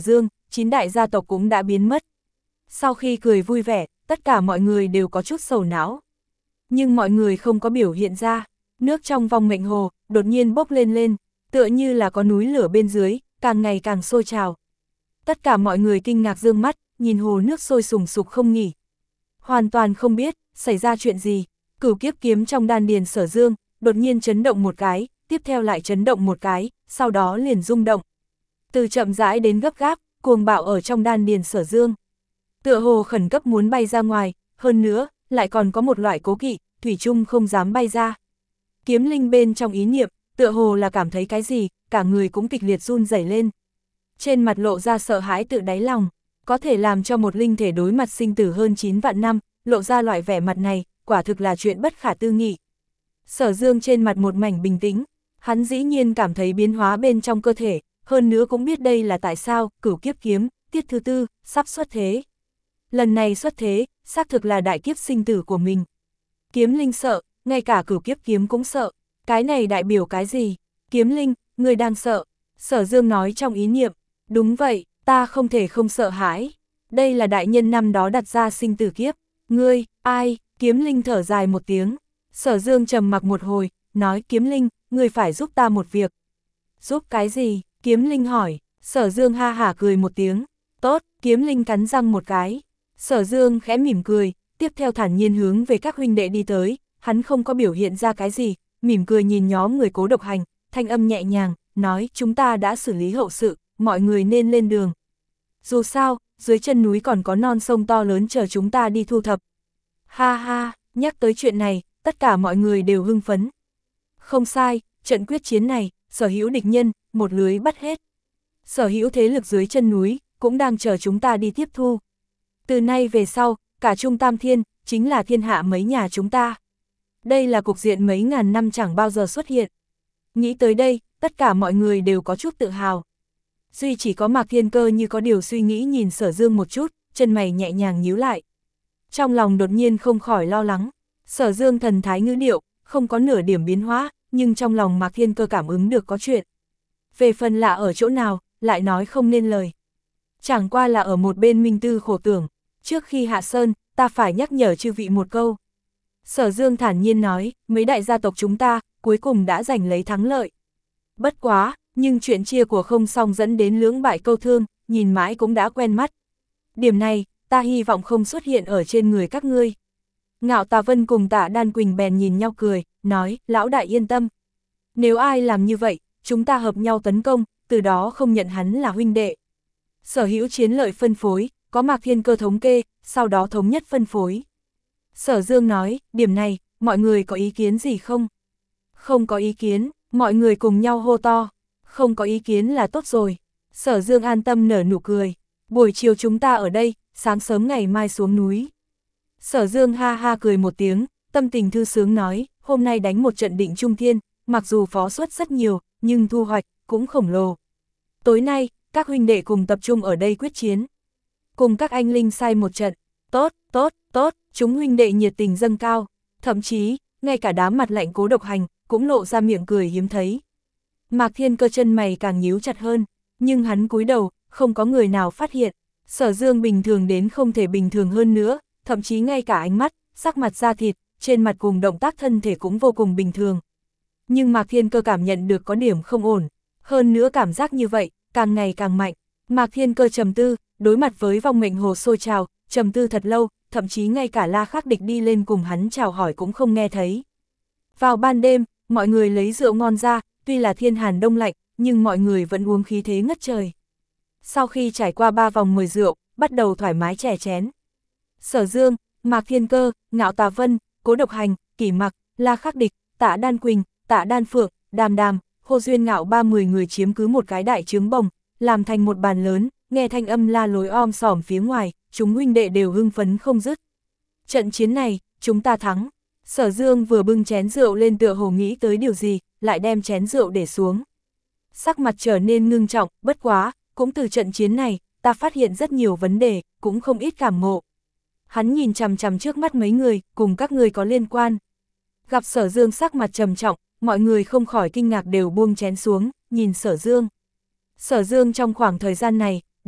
chín đại gia tộc cũng đã biến mất. Sau khi cười vui vẻ, tất cả mọi người đều có chút sầu não. Nhưng mọi người không có biểu hiện ra, nước trong vong mệnh hồ, đột nhiên bốc lên lên, tựa như là có núi lửa bên dưới, càng ngày càng sôi trào. Tất cả mọi người kinh ngạc dương mắt, nhìn hồ nước sôi sùng sục không nghỉ. Hoàn toàn không biết, xảy ra chuyện gì, cửu kiếp kiếm trong đan điền Sở Dương, đột nhiên chấn động một cái, tiếp theo lại chấn động một cái, sau đó liền rung động. Từ chậm rãi đến gấp gáp, cuồng bạo ở trong đan điền Sở Dương. Tựa hồ khẩn cấp muốn bay ra ngoài, hơn nữa, lại còn có một loại cố kỵ, thủy chung không dám bay ra. Kiếm linh bên trong ý niệm, tựa hồ là cảm thấy cái gì, cả người cũng kịch liệt run rẩy lên. Trên mặt lộ ra sợ hãi tự đáy lòng, có thể làm cho một linh thể đối mặt sinh tử hơn chín vạn năm, lộ ra loại vẻ mặt này, quả thực là chuyện bất khả tư nghị. Sở Dương trên mặt một mảnh bình tĩnh, hắn dĩ nhiên cảm thấy biến hóa bên trong cơ thể, hơn nữa cũng biết đây là tại sao, cửu kiếp kiếm, tiết thứ tư, sắp xuất thế. Lần này xuất thế, xác thực là đại kiếp sinh tử của mình. Kiếm linh sợ, ngay cả cửu kiếp kiếm cũng sợ, cái này đại biểu cái gì? Kiếm linh, người đang sợ. Sở Dương nói trong ý niệm, đúng vậy, ta không thể không sợ hãi. Đây là đại nhân năm đó đặt ra sinh tử kiếp. Ngươi, ai? Kiếm linh thở dài một tiếng. Sở Dương trầm mặc một hồi, nói kiếm linh, ngươi phải giúp ta một việc. Giúp cái gì? Kiếm linh hỏi. Sở Dương ha hả cười một tiếng. Tốt, kiếm linh cắn răng một cái. Sở Dương khẽ mỉm cười, tiếp theo thản nhiên hướng về các huynh đệ đi tới, hắn không có biểu hiện ra cái gì, mỉm cười nhìn nhóm người Cố Độc Hành, thanh âm nhẹ nhàng, nói chúng ta đã xử lý hậu sự, mọi người nên lên đường. Dù sao, dưới chân núi còn có non sông to lớn chờ chúng ta đi thu thập. Ha ha, nhắc tới chuyện này, tất cả mọi người đều hưng phấn. Không sai, trận quyết chiến này, sở hữu địch nhân, một lưới bắt hết. Sở hữu thế lực dưới chân núi, cũng đang chờ chúng ta đi tiếp thu. Từ nay về sau, cả Trung Tam Thiên, chính là thiên hạ mấy nhà chúng ta. Đây là cục diện mấy ngàn năm chẳng bao giờ xuất hiện. Nghĩ tới đây, tất cả mọi người đều có chút tự hào. Duy chỉ có Mạc Thiên Cơ như có điều suy nghĩ nhìn Sở Dương một chút, chân mày nhẹ nhàng nhíu lại. Trong lòng đột nhiên không khỏi lo lắng, Sở Dương thần thái ngữ điệu, không có nửa điểm biến hóa, nhưng trong lòng Mạc Thiên Cơ cảm ứng được có chuyện. Về phần lạ ở chỗ nào, lại nói không nên lời. Chẳng qua là ở một bên minh tư khổ tưởng, trước khi hạ sơn, ta phải nhắc nhở chư vị một câu. Sở Dương thản nhiên nói, mấy đại gia tộc chúng ta, cuối cùng đã giành lấy thắng lợi. Bất quá, nhưng chuyện chia của không xong dẫn đến lưỡng bại câu thương, nhìn mãi cũng đã quen mắt. Điểm này, ta hy vọng không xuất hiện ở trên người các ngươi. Ngạo Tà Vân cùng Tạ Đan Quỳnh bèn nhìn nhau cười, nói, lão đại yên tâm. Nếu ai làm như vậy, chúng ta hợp nhau tấn công, từ đó không nhận hắn là huynh đệ. Sở hữu chiến lợi phân phối, có Mạc Thiên Cơ thống kê, sau đó thống nhất phân phối. Sở Dương nói, điểm này, mọi người có ý kiến gì không? Không có ý kiến, mọi người cùng nhau hô to. Không có ý kiến là tốt rồi. Sở Dương an tâm nở nụ cười. Buổi chiều chúng ta ở đây, sáng sớm ngày mai xuống núi. Sở Dương ha ha cười một tiếng, tâm tình thư sướng nói, hôm nay đánh một trận định trung thiên, mặc dù phó suất rất nhiều, nhưng thu hoạch cũng khổng lồ. Tối nay, các huynh đệ cùng tập trung ở đây quyết chiến. Cùng các anh linh sai một trận. Tốt, tốt, tốt, chúng huynh đệ nhiệt tình dâng cao. Thậm chí, ngay cả đám mặt lạnh Cố Độc Hành, cũng lộ ra miệng cười hiếm thấy. Mạc Thiên Cơ chân mày càng nhíu chặt hơn, nhưng hắn cúi đầu, không có người nào phát hiện. Sở Dương bình thường đến không thể bình thường hơn nữa, thậm chí ngay cả ánh mắt, sắc mặt da thịt, trên mặt cùng động tác thân thể cũng vô cùng bình thường. Nhưng Mạc Thiên Cơ cảm nhận được có điểm không ổn, hơn nữa cảm giác như vậy, càng ngày càng mạnh. Mạc Thiên Cơ trầm tư, đối mặt với vong mệnh hồ sôi trào, trầm tư thật lâu, thậm chí ngay cả La Khắc Địch đi lên cùng hắn chào hỏi cũng không nghe thấy. Vào ban đêm, mọi người lấy rượu ngon ra, tuy là thiên hàn đông lạnh, nhưng mọi người vẫn uống khí thế ngất trời. Sau khi trải qua ba vòng mời rượu, bắt đầu thoải mái chè chén. Sở Dương, Mạc Thiên Cơ, Ngạo Tà Vân, Cố Độc Hành, Kỷ Mặc, La Khắc Địch, Tạ Đan Quỳnh, Tạ Đan Phượng, Đàm Đàm, Hồ Duyên Ngạo ba mươi người chiếm cứ một cái đại trướng bồng, làm thành một bàn lớn, nghe thanh âm la lối om sòm phía ngoài, chúng huynh đệ đều hưng phấn không dứt. Trận chiến này, chúng ta thắng. Sở Dương vừa bưng chén rượu lên tựa hồ nghĩ tới điều gì, lại đem chén rượu để xuống. Sắc mặt trở nên ngưng trọng, bất quá, cũng từ trận chiến này, ta phát hiện rất nhiều vấn đề, cũng không ít cảm ngộ. Hắn nhìn chằm chằm trước mắt mấy người, cùng các người có liên quan. Gặp Sở Dương sắc mặt trầm trọng, mọi người không khỏi kinh ngạc đều buông chén xuống, nhìn Sở Dương. Sở Dương trong khoảng thời gian này,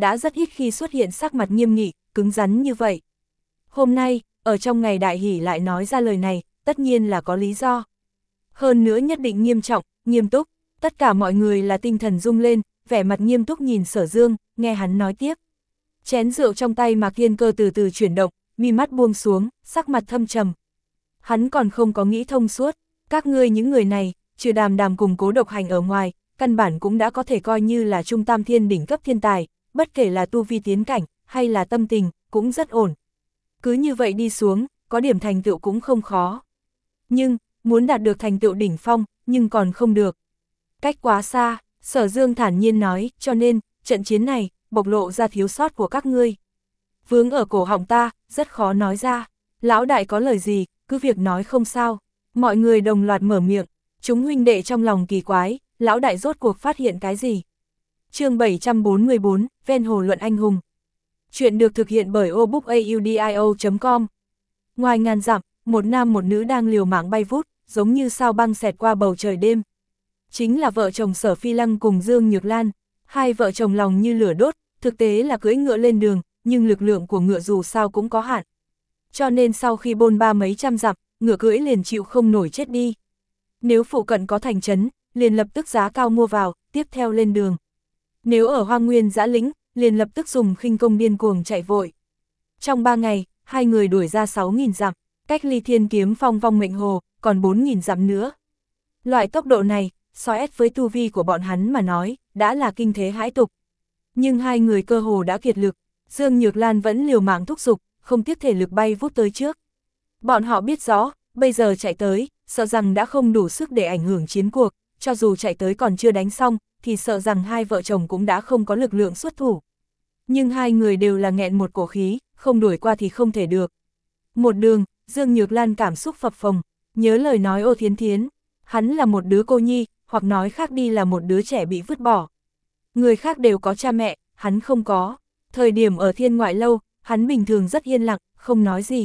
đã rất ít khi xuất hiện sắc mặt nghiêm nghị, cứng rắn như vậy. Hôm nay, ở trong ngày đại hỷ lại nói ra lời này, tất nhiên là có lý do. Hơn nữa nhất định nghiêm trọng, nghiêm túc, tất cả mọi người là tinh thần rung lên, vẻ mặt nghiêm túc nhìn Sở Dương, nghe hắn nói tiếp. Chén rượu trong tay Mạc Thiên Cơ từ từ chuyển động, mi mắt buông xuống, sắc mặt thâm trầm. Hắn còn không có nghĩ thông suốt, các ngươi những người này, trừ Đàm Đàm cùng Cố Độc Hành ở ngoài, căn bản cũng đã có thể coi như là trung tam thiên đỉnh cấp thiên tài, bất kể là tu vi tiến cảnh, hay là tâm tình, cũng rất ổn. Cứ như vậy đi xuống, có điểm thành tựu cũng không khó. Nhưng, muốn đạt được thành tựu đỉnh phong, nhưng còn không được. Cách quá xa, Sở Dương thản nhiên nói, cho nên, trận chiến này, bộc lộ ra thiếu sót của các ngươi. Vướng ở cổ họng ta, rất khó nói ra. Lão đại có lời gì, cứ việc nói không sao. Mọi người đồng loạt mở miệng, chúng huynh đệ trong lòng kỳ quái, lão đại rốt cuộc phát hiện cái gì. Chương bảy trăm bốn mươi bốn, Ven Hồ Luận Anh Hùng. Chuyện được thực hiện bởi obookaudio chấm com. Ngoài ngàn dặm, một nam một nữ đang liều mạng bay vút, giống như sao băng xẹt qua bầu trời đêm. Chính là vợ chồng Sở Phi Lăng cùng Dương Nhược Lan, hai vợ chồng lòng như lửa đốt, thực tế là cưỡi ngựa lên đường, nhưng lực lượng của ngựa dù sao cũng có hạn. Cho nên sau khi bôn ba mấy trăm dặm, ngựa cưỡi liền chịu không nổi chết đi. Nếu phụ cận có thành trấn, liền lập tức giá cao mua vào, tiếp theo lên đường. Nếu ở hoang nguyên dã lĩnh, liền lập tức dùng khinh công điên cuồng chạy vội. Trong ba ngày, hai người đuổi ra sáu nghìn dặm, cách ly Thiên Kiếm Phong vong mệnh hồ, còn bốn nghìn dặm nữa. Loại tốc độ này, so ép với tu vi của bọn hắn mà nói, đã là kinh thế hãi tục. Nhưng hai người cơ hồ đã kiệt lực, Dương Nhược Lan vẫn liều mạng thúc giục, không tiếc thể lực bay vút tới trước. Bọn họ biết rõ, bây giờ chạy tới, sợ rằng đã không đủ sức để ảnh hưởng chiến cuộc, cho dù chạy tới còn chưa đánh xong, thì sợ rằng hai vợ chồng cũng đã không có lực lượng xuất thủ. Nhưng hai người đều là nghẹn một cổ khí, không đuổi qua thì không thể được. Một đường, Dương Nhược Lan cảm xúc phập phồng, nhớ lời nói Ô Thiến Thiến, hắn là một đứa cô nhi, hoặc nói khác đi là một đứa trẻ bị vứt bỏ. Người khác đều có cha mẹ, hắn không có. Thời điểm ở Thiên Ngoại Lâu, hắn bình thường rất yên lặng, không nói gì.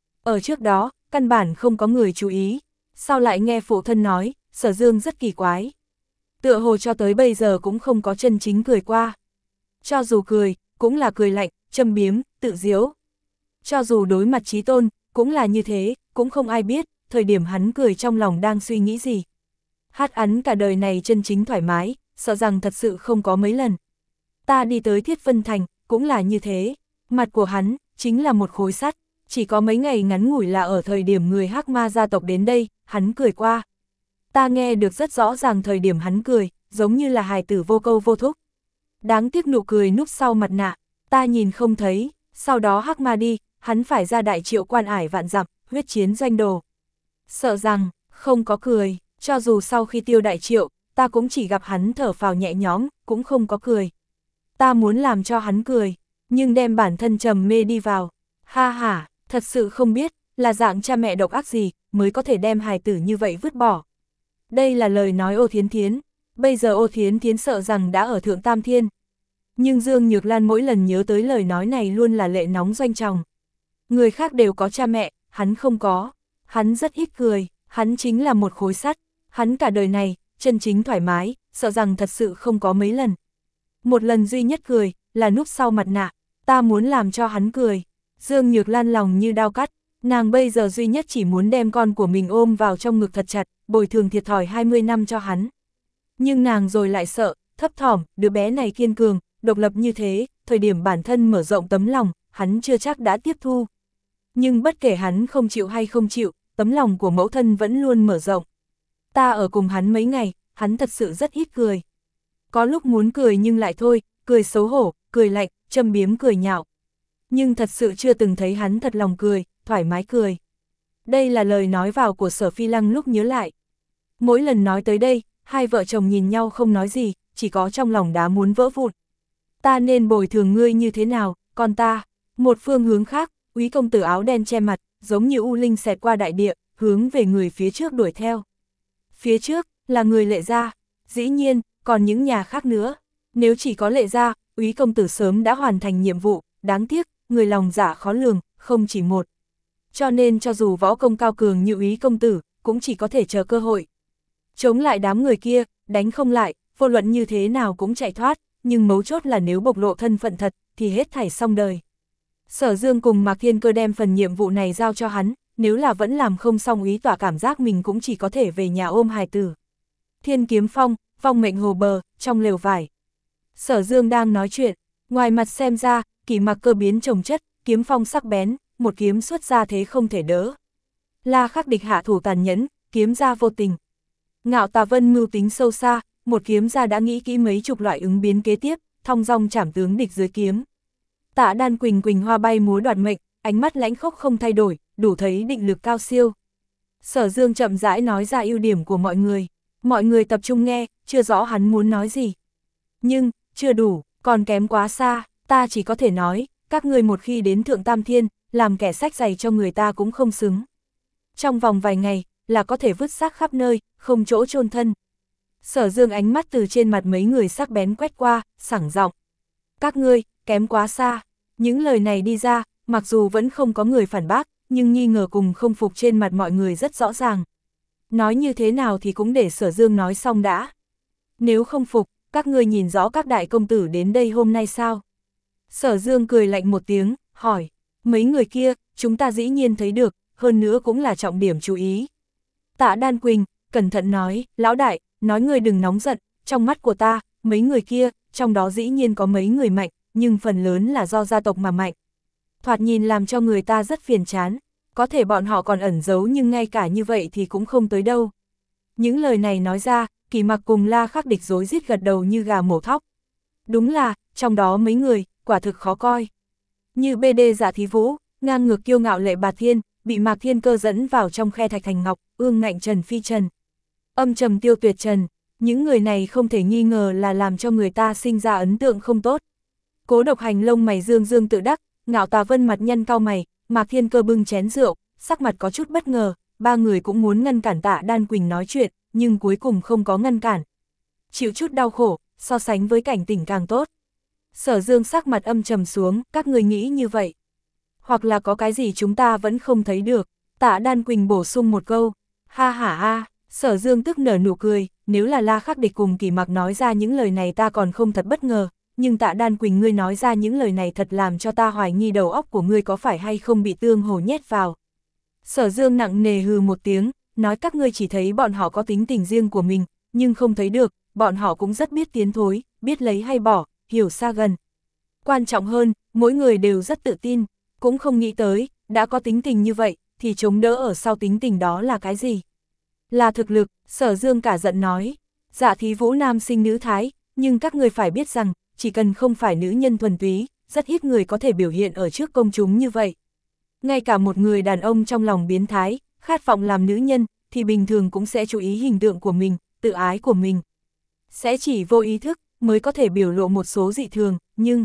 Ở trước đó, căn bản không có người chú ý. Sau lại nghe phụ thân nói, Sở Dương rất kỳ quái. Tựa hồ cho tới bây giờ cũng không có chân chính cười qua. Cho dù cười, cũng là cười lạnh, châm biếm, tự giễu. Cho dù đối mặt chí tôn, cũng là như thế, cũng không ai biết, thời điểm hắn cười trong lòng đang suy nghĩ gì. Hát ắn cả đời này chân chính thoải mái, sợ rằng thật sự không có mấy lần. Ta đi tới Thiết Vân Thành, cũng là như thế. Mặt của hắn, chính là một khối sắt, chỉ có mấy ngày ngắn ngủi là ở thời điểm người Hắc Ma gia tộc đến đây, hắn cười qua. Ta nghe được rất rõ ràng thời điểm hắn cười, giống như là hài tử vô câu vô thúc. Đáng tiếc nụ cười núp sau mặt nạ, ta nhìn không thấy, sau đó Hắc Ma đi, hắn phải ra đại triệu quan ải vạn dặm, huyết chiến doanh đồ. Sợ rằng, không có cười, cho dù sau khi tiêu đại triệu, ta cũng chỉ gặp hắn thở phào nhẹ nhõm, cũng không có cười. Ta muốn làm cho hắn cười, nhưng đem bản thân trầm mê đi vào. Ha ha, thật sự không biết, là dạng cha mẹ độc ác gì, mới có thể đem hài tử như vậy vứt bỏ. Đây là lời nói Ô Thiến Thiến, bây giờ Ô Thiến Thiến sợ rằng đã ở Thượng Tam Thiên. Nhưng Dương Nhược Lan mỗi lần nhớ tới lời nói này luôn là lệ nóng doanh tròng. Người khác đều có cha mẹ, hắn không có. Hắn rất ít cười, hắn chính là một khối sắt. Hắn cả đời này, chân chính thoải mái, sợ rằng thật sự không có mấy lần. Một lần duy nhất cười, là núp sau mặt nạ, ta muốn làm cho hắn cười. Dương Nhược Lan lòng như đao cắt, nàng bây giờ duy nhất chỉ muốn đem con của mình ôm vào trong ngực thật chặt, bồi thường thiệt thòi hai mươi năm cho hắn. Nhưng nàng rồi lại sợ, thấp thỏm, đứa bé này kiên cường, độc lập như thế, thời điểm bản thân mở rộng tấm lòng, hắn chưa chắc đã tiếp thu. Nhưng bất kể hắn không chịu hay không chịu, tấm lòng của mẫu thân vẫn luôn mở rộng. Ta ở cùng hắn mấy ngày, hắn thật sự rất ít cười. Có lúc muốn cười nhưng lại thôi, cười xấu hổ, cười lạnh, châm biếm cười nhạo. Nhưng thật sự chưa từng thấy hắn thật lòng cười, thoải mái cười. Đây là lời nói vào của Sở Phi Lăng lúc nhớ lại. Mỗi lần nói tới đây, hai vợ chồng nhìn nhau không nói gì, chỉ có trong lòng đá muốn vỡ vụn. Ta nên bồi thường ngươi như thế nào, con ta? Một phương hướng khác, Úy công tử áo đen che mặt, giống như u linh xẹt qua đại địa, hướng về người phía trước đuổi theo. Phía trước, là người Lệ gia, dĩ nhiên, còn những nhà khác nữa. Nếu chỉ có Lệ gia, Úy công tử sớm đã hoàn thành nhiệm vụ, đáng tiếc, người lòng dạ khó lường, không chỉ một. Cho nên cho dù võ công cao cường như Úy công tử, cũng chỉ có thể chờ cơ hội. Chống lại đám người kia, đánh không lại, vô luận như thế nào cũng chạy thoát, nhưng mấu chốt là nếu bộc lộ thân phận thật, thì hết thảy xong đời. Sở Dương cùng Mạc Thiên Cơ đem phần nhiệm vụ này giao cho hắn, nếu là vẫn làm không xong Úy Tỏa cảm giác mình cũng chỉ có thể về nhà ôm hài tử. Thiên Kiếm Phong, vong mệnh hồ bờ, trong lều vải. Sở Dương đang nói chuyện, ngoài mặt xem ra, Kỷ Mặc cơ biến trồng chất, kiếm phong sắc bén, một kiếm xuất ra thế không thể đỡ. La Khắc Địch hạ thủ tàn nhẫn, kiếm ra vô tình. Ngạo Tà Vân mưu tính sâu xa, một kiếm ra đã nghĩ kỹ mấy chục loại ứng biến kế tiếp, thong dong chảm tướng địch dưới kiếm. Tạ Đan Quỳnh Quỳnh hoa bay múa đoạt mệnh, ánh mắt lãnh khốc không thay đổi, đủ thấy định lực cao siêu. Sở Dương chậm rãi nói ra ưu điểm của mọi người, mọi người tập trung nghe, chưa rõ hắn muốn nói gì. Nhưng, chưa đủ, còn kém quá xa, ta chỉ có thể nói, các ngươi một khi đến Thượng Tam Thiên, làm kẻ sách giày cho người ta cũng không xứng. Trong vòng vài ngày, là có thể vứt xác khắp nơi, không chỗ chôn thân. Sở Dương ánh mắt từ trên mặt mấy người sắc bén quét qua, sảng giọng. Các ngươi, kém quá xa. Những lời này đi ra, mặc dù vẫn không có người phản bác, nhưng nghi ngờ cùng không phục trên mặt mọi người rất rõ ràng. Nói như thế nào thì cũng để Sở Dương nói xong đã. Nếu không phục, các ngươi nhìn rõ các đại công tử đến đây hôm nay sao? Sở Dương cười lạnh một tiếng, hỏi. Mấy người kia, chúng ta dĩ nhiên thấy được, hơn nữa cũng là trọng điểm chú ý. Tạ Đan Quỳnh, cẩn thận nói, lão đại, nói ngươi đừng nóng giận, trong mắt của ta, mấy người kia, trong đó dĩ nhiên có mấy người mạnh, nhưng phần lớn là do gia tộc mà mạnh. Thoạt nhìn làm cho người ta rất phiền chán, có thể bọn họ còn ẩn giấu nhưng ngay cả như vậy thì cũng không tới đâu. Những lời này nói ra, Kỷ Mặc cùng La Khắc Địch rối rít gật đầu như gà mổ thóc. Đúng là, trong đó mấy người, quả thực khó coi. Như bê đê Dạ Thí Vũ, ngang ngược kiêu ngạo Lệ Bạt Thiên, bị Mạc Thiên Cơ dẫn vào trong khe thạch thành ngọc, ương ngạnh Trần Phi Trần. Âm trầm Tiêu Tuyệt Trần, những người này không thể nghi ngờ là làm cho người ta sinh ra ấn tượng không tốt. Cố Độc Hành lông mày dương dương tự đắc, Ngạo Tà Vân mặt nhăn cau mày, Mạc Thiên Cơ bưng chén rượu, sắc mặt có chút bất ngờ, ba người cũng muốn ngăn cản Tạ Đan Quỳnh nói chuyện, nhưng cuối cùng không có ngăn cản. Chịu chút đau khổ, so sánh với cảnh tỉnh càng tốt. Sở Dương sắc mặt âm trầm xuống, các người nghĩ như vậy. Hoặc là có cái gì chúng ta vẫn không thấy được. Tạ Đan Quỳnh bổ sung một câu, ha ha ha, Sở Dương tức nở nụ cười, nếu là La Khắc Địch cùng Kỷ Mặc nói ra những lời này ta còn không thật bất ngờ, nhưng Tạ Đan Quỳnh ngươi nói ra những lời này thật làm cho ta hoài nghi đầu óc của ngươi có phải hay không bị tương hồ nhét vào. Sở Dương nặng nề hừ một tiếng, nói các ngươi chỉ thấy bọn họ có tính tình riêng của mình, nhưng không thấy được, bọn họ cũng rất biết tiến thối, biết lấy hay bỏ, hiểu xa gần. Quan trọng hơn, mỗi người đều rất tự tin, cũng không nghĩ tới, đã có tính tình như vậy, thì chống đỡ ở sau tính tình đó là cái gì? Là thực lực, Sở Dương cả giận nói. Dạ Thí Vũ nam sinh nữ thái, nhưng các người phải biết rằng, chỉ cần không phải nữ nhân thuần túy, rất ít người có thể biểu hiện ở trước công chúng như vậy. Ngay cả một người đàn ông trong lòng biến thái, khát vọng làm nữ nhân, thì bình thường cũng sẽ chú ý hình tượng của mình, tự ái của mình. Sẽ chỉ vô ý thức, mới có thể biểu lộ một số dị thường, nhưng...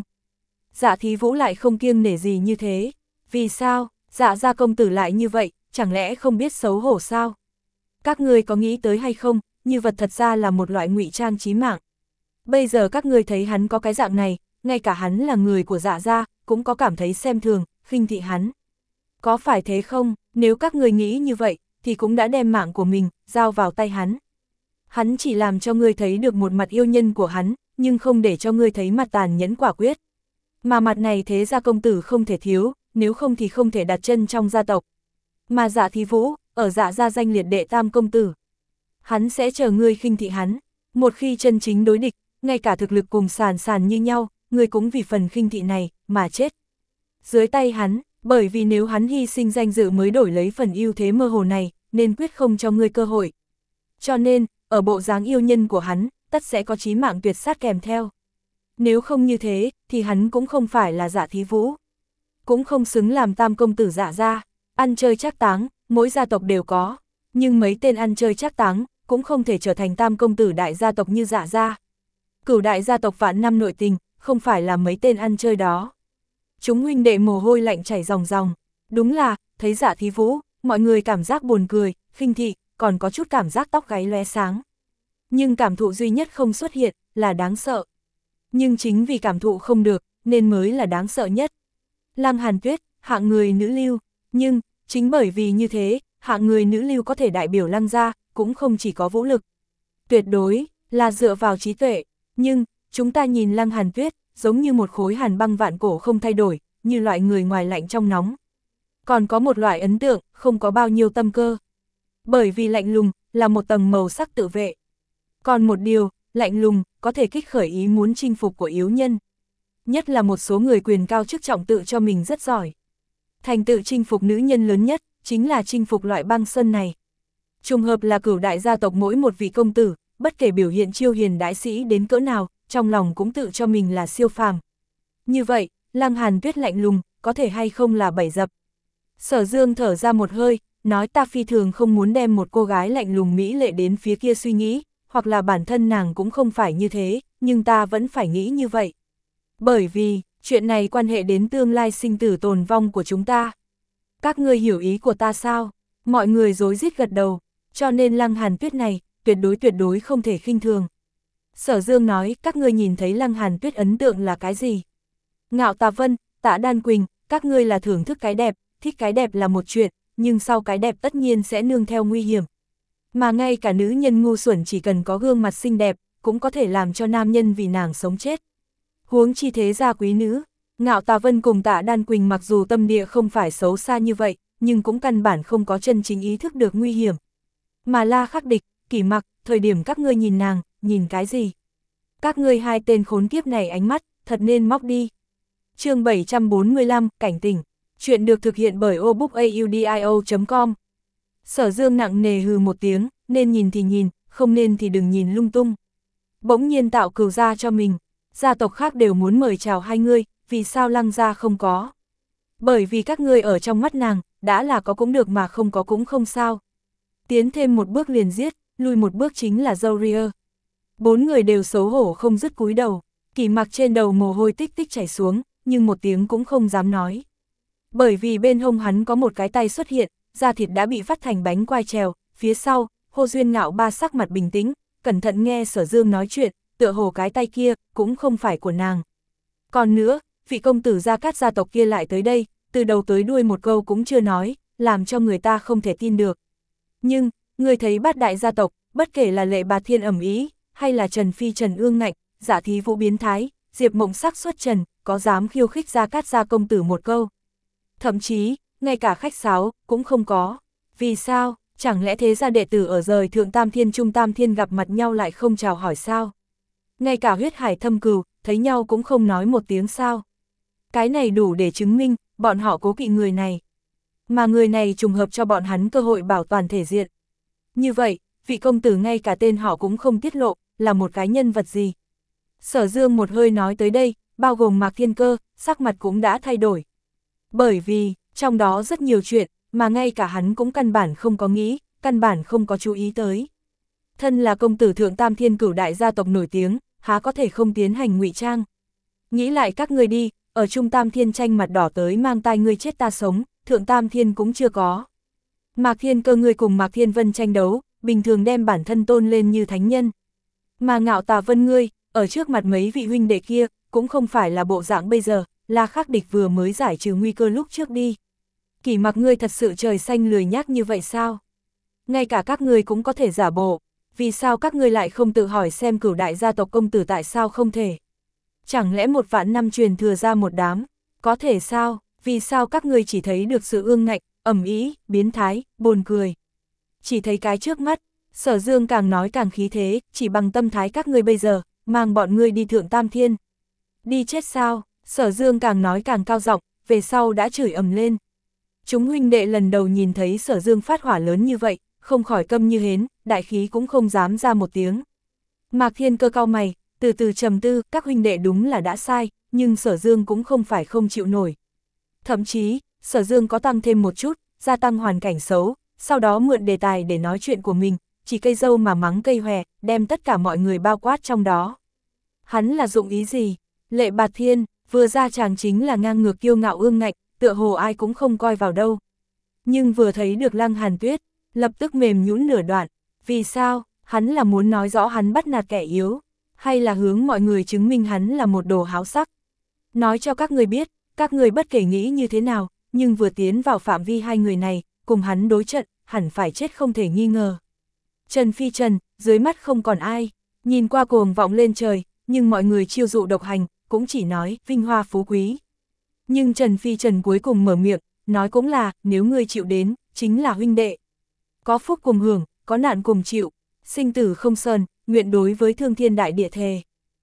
Dạ Thí Vũ lại không kiêng nể gì như thế. Vì sao, dạ gia công tử lại như vậy, chẳng lẽ không biết xấu hổ sao? Các ngươi có nghĩ tới hay không, như vật thật ra là một loại ngụy trang chí mạng. Bây giờ các ngươi thấy hắn có cái dạng này, ngay cả hắn là người của dạ gia, cũng có cảm thấy xem thường, khinh thị hắn. Có phải thế không, nếu các ngươi nghĩ như vậy, thì cũng đã đem mạng của mình, giao vào tay hắn. Hắn chỉ làm cho ngươi thấy được một mặt yêu nhân của hắn, nhưng không để cho ngươi thấy mặt tàn nhẫn quả quyết. Mà mặt này thế gia công tử không thể thiếu, nếu không thì không thể đặt chân trong gia tộc. Mà Dạ Thí Vũ, ở dạ gia danh liệt đệ tam công tử. Hắn sẽ chờ ngươi khinh thị hắn, một khi chân chính đối địch, ngay cả thực lực cùng sàn sàn như nhau, ngươi cũng vì phần khinh thị này, mà chết. Dưới tay hắn, bởi vì nếu hắn hy sinh danh dự mới đổi lấy phần ưu thế mơ hồ này, nên quyết không cho ngươi cơ hội. Cho nên, ở bộ dáng yêu nhân của hắn, tất sẽ có chí mạng tuyệt sát kèm theo. Nếu không như thế, thì hắn cũng không phải là Dạ Thí Vũ. Cũng không xứng làm tam công tử Dạ gia. Ăn chơi trác táng, mỗi gia tộc đều có. Nhưng mấy tên ăn chơi trác táng, cũng không thể trở thành tam công tử đại gia tộc như Dạ gia. Cửu đại gia tộc vạn năm nội tình, không phải là mấy tên ăn chơi đó. Chúng huynh đệ mồ hôi lạnh chảy ròng ròng. Đúng là, thấy Dạ Thí Vũ, mọi người cảm giác buồn cười, khinh thị, còn có chút cảm giác tóc gáy lóe sáng. Nhưng cảm thụ duy nhất không xuất hiện, là đáng sợ. Nhưng chính vì cảm thụ không được, nên mới là đáng sợ nhất. Lăng Hàn Tuyết, hạng người nữ lưu, nhưng, chính bởi vì như thế, hạng người nữ lưu có thể đại biểu Lăng gia, cũng không chỉ có vũ lực. Tuyệt đối, là dựa vào trí tuệ, nhưng, Chúng ta nhìn Lăng Hàn Tuyết, giống như một khối hàn băng vạn cổ không thay đổi, như loại người ngoài lạnh trong nóng. Còn có một loại ấn tượng, không có bao nhiêu tâm cơ. Bởi vì lạnh lùng, là một tầng màu sắc tự vệ. Còn một điều, lạnh lùng, có thể kích khởi ý muốn chinh phục của yếu nhân. Nhất là một số người quyền cao chức trọng tự cho mình rất giỏi. Thành tựu chinh phục nữ nhân lớn nhất, chính là chinh phục loại băng sơn này. Trùng hợp là cửu đại gia tộc mỗi một vị công tử, bất kể biểu hiện chiêu hiền đãi sĩ đến cỡ nào, trong lòng cũng tự cho mình là siêu phàm. Như vậy, Lăng Hàn Tuyết lạnh lùng, có thể hay không là bẫy dập. Sở Dương thở ra một hơi, nói ta phi thường không muốn đem một cô gái lạnh lùng mỹ lệ đến phía kia suy nghĩ, hoặc là bản thân nàng cũng không phải như thế, nhưng ta vẫn phải nghĩ như vậy. Bởi vì, chuyện này quan hệ đến tương lai sinh tử tồn vong của chúng ta. Các ngươi hiểu ý của ta sao? Mọi người rối rít gật đầu, cho nên Lăng Hàn Tuyết này, tuyệt đối tuyệt đối không thể khinh thường. Sở Dương nói, các ngươi nhìn thấy Lăng Hàn Tuyết ấn tượng là cái gì? Ngạo Tà Vân, Tạ Đan Quỳnh, các ngươi là thưởng thức cái đẹp, thích cái đẹp là một chuyện, nhưng sau cái đẹp tất nhiên sẽ nương theo nguy hiểm. Mà ngay cả nữ nhân ngu xuẩn chỉ cần có gương mặt xinh đẹp, cũng có thể làm cho nam nhân vì nàng sống chết. Huống chi thế gia quý nữ, Ngạo Tà Vân cùng Tạ Đan Quỳnh mặc dù tâm địa không phải xấu xa như vậy, nhưng cũng căn bản không có chân chính ý thức được nguy hiểm. Mà La Khắc Địch, Kỷ Mặc, thời điểm các ngươi nhìn nàng, nhìn cái gì? Các ngươi hai tên khốn kiếp này ánh mắt, thật nên móc đi. Chương bảy trăm bốn mươi lăm, cảnh tỉnh. Chuyện được thực hiện bởi obookaudio chấm com. Sở Dương nặng nề hừ một tiếng, nên nhìn thì nhìn, không nên thì đừng nhìn lung tung. Bỗng nhiên tạo cừu gia cho mình, gia tộc khác đều muốn mời chào hai ngươi, vì sao Lăng gia không có? Bởi vì các ngươi ở trong mắt nàng, đã là có cũng được mà không có cũng không sao. Tiến thêm một bước liền giết, lui một bước chính là Zoria. Bốn người đều xấu hổ không dứt cúi đầu, Kỷ Mặc trên đầu mồ hôi tích tích chảy xuống, nhưng một tiếng cũng không dám nói. Bởi vì bên hông hắn có một cái tay xuất hiện, da thịt đã bị vắt thành bánh quai trèo, phía sau, Hồ Duyên Ngạo Ba sắc mặt bình tĩnh, cẩn thận nghe Sở Dương nói chuyện, tựa hồ cái tay kia, cũng không phải của nàng. Còn nữa, vị công tử Gia Cát gia tộc kia lại tới đây, từ đầu tới đuôi một câu cũng chưa nói, làm cho người ta không thể tin được. Nhưng, người thấy bát đại gia tộc, bất kể là Lệ Bạt Thiên ẩm ý, hay là Trần Phi Trần Ương Ngạnh, Dạ Thí Vũ biến thái, Diệp Mộng Sắc xuất trần, có dám khiêu khích Gia Cát gia công tử một câu. Thậm chí, ngay cả khách sáo, cũng không có. Vì sao, chẳng lẽ thế gia đệ tử ở rời Thượng Tam Thiên Trung Tam Thiên gặp mặt nhau lại không chào hỏi sao? Ngay cả huyết hải thâm cừu, thấy nhau cũng không nói một tiếng sao? Cái này đủ để chứng minh, bọn họ cố kỵ người này. Mà người này trùng hợp cho bọn hắn cơ hội bảo toàn thể diện. Như vậy, vị công tử ngay cả tên họ cũng không tiết lộ, là một cái nhân vật gì? Sở Dương một hơi nói tới đây, bao gồm Mạc Thiên Cơ, sắc mặt cũng đã thay đổi. Bởi vì, trong đó rất nhiều chuyện, mà ngay cả hắn cũng căn bản không có nghĩ, căn bản không có chú ý tới. Thân là công tử Thượng Tam Thiên cửu đại gia tộc nổi tiếng, há có thể không tiến hành ngụy trang. Nghĩ lại các ngươi đi, ở Trung Tam Thiên tranh mặt đỏ tới mang tai ngươi chết ta sống, Thượng Tam Thiên cũng chưa có. Mạc Thiên Cơ ngươi cùng Mạc Thiên Vân tranh đấu, bình thường đem bản thân tôn lên như thánh nhân. Mà Ngạo Tà Vân ngươi, ở trước mặt mấy vị huynh đệ kia, cũng không phải là bộ dạng bây giờ, La Khắc Địch vừa mới giải trừ nguy cơ lúc trước đi. Kỷ Mặc ngươi thật sự trời xanh lười nhác như vậy sao? Ngay cả các ngươi cũng có thể giả bộ, vì sao các ngươi lại không tự hỏi xem cửu đại gia tộc công tử tại sao không thể? Chẳng lẽ một vạn năm truyền thừa ra một đám, có thể sao? Vì sao các ngươi chỉ thấy được sự ương ngạnh, ầm ĩ, biến thái, buồn cười? Chỉ thấy cái trước mắt, Sở Dương càng nói càng khí thế, chỉ bằng tâm thái các ngươi bây giờ, mang bọn ngươi đi Thượng Tam Thiên. Đi chết sao? Sở Dương càng nói càng cao giọng, về sau đã chửi ầm lên. Chúng huynh đệ lần đầu nhìn thấy Sở Dương phát hỏa lớn như vậy, không khỏi câm như hến, đại khí cũng không dám ra một tiếng. Mạc Thiên Cơ cau mày, từ từ trầm tư, các huynh đệ đúng là đã sai, nhưng Sở Dương cũng không phải không chịu nổi. Thậm chí, Sở Dương có tăng thêm một chút, gia tăng hoàn cảnh xấu, sau đó mượn đề tài để nói chuyện của mình, chỉ cây dâu mà mắng cây hòe, đem tất cả mọi người bao quát trong đó. Hắn là dụng ý gì? Lệ Bạt Thiên, vừa ra chàng chính là ngang ngược kiêu ngạo ương ngạnh, tựa hồ ai cũng không coi vào đâu. Nhưng vừa thấy được Lăng Hàn Tuyết, lập tức mềm nhũn nửa đoạn. Vì sao? Hắn là muốn nói rõ hắn bắt nạt kẻ yếu, hay là hướng mọi người chứng minh hắn là một đồ háo sắc? Nói cho các người biết, các người bất kể nghĩ như thế nào, nhưng vừa tiến vào phạm vi hai người này, cùng hắn đối trận, hẳn phải chết không thể nghi ngờ. Trần Phi Trần, dưới mắt không còn ai, nhìn qua cuồng vọng lên trời, nhưng mọi người chiêu dụ độc hành, cũng chỉ nói vinh hoa phú quý. Nhưng Trần Phi Trần cuối cùng mở miệng, nói cũng là, nếu ngươi chịu đến, chính là huynh đệ. Có phúc cùng hưởng, có nạn cùng chịu, sinh tử không sơn, nguyện đối với thương thiên đại địa thề.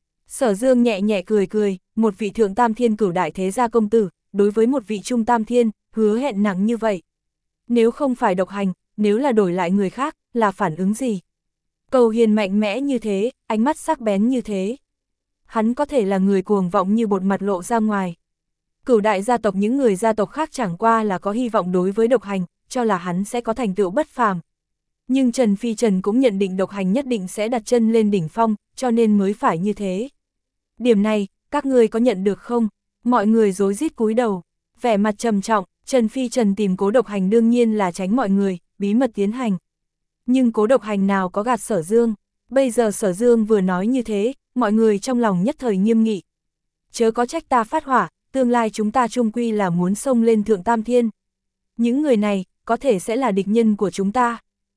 Sở Dương nhẹ nhẹ cười cười, một vị thượng tam thiên cửu đại thế gia công tử, đối với một vị trung tam thiên, hứa hẹn nặng như vậy. Nếu không phải độc hành, nếu là đổi lại người khác, là phản ứng gì? Cầu hiền mạnh mẽ như thế, ánh mắt sắc bén như thế. Hắn có thể là người cuồng vọng như bột mặt lộ ra ngoài. Cửu đại gia tộc những người gia tộc khác chẳng qua là có hy vọng đối với độc hành, cho là hắn sẽ có thành tựu bất phàm. Nhưng Trần Phi Trần cũng nhận định độc hành nhất định sẽ đặt chân lên đỉnh phong, cho nên mới phải như thế. Điểm này, các ngươi có nhận được không? Mọi người rối rít cúi đầu, vẻ mặt trầm trọng, Trần Phi Trần tìm Cố Độc Hành đương nhiên là tránh mọi người, bí mật tiến hành. Nhưng Cố Độc Hành nào có gạt Sở Dương, bây giờ Sở Dương vừa nói như thế, mọi người trong lòng nhất thời nghiêm nghị. Chớ có trách ta phát hỏa, tương lai chúng ta chung quy là muốn xông lên thượng tam thiên. Những người này, có thể sẽ là địch nhân của chúng ta.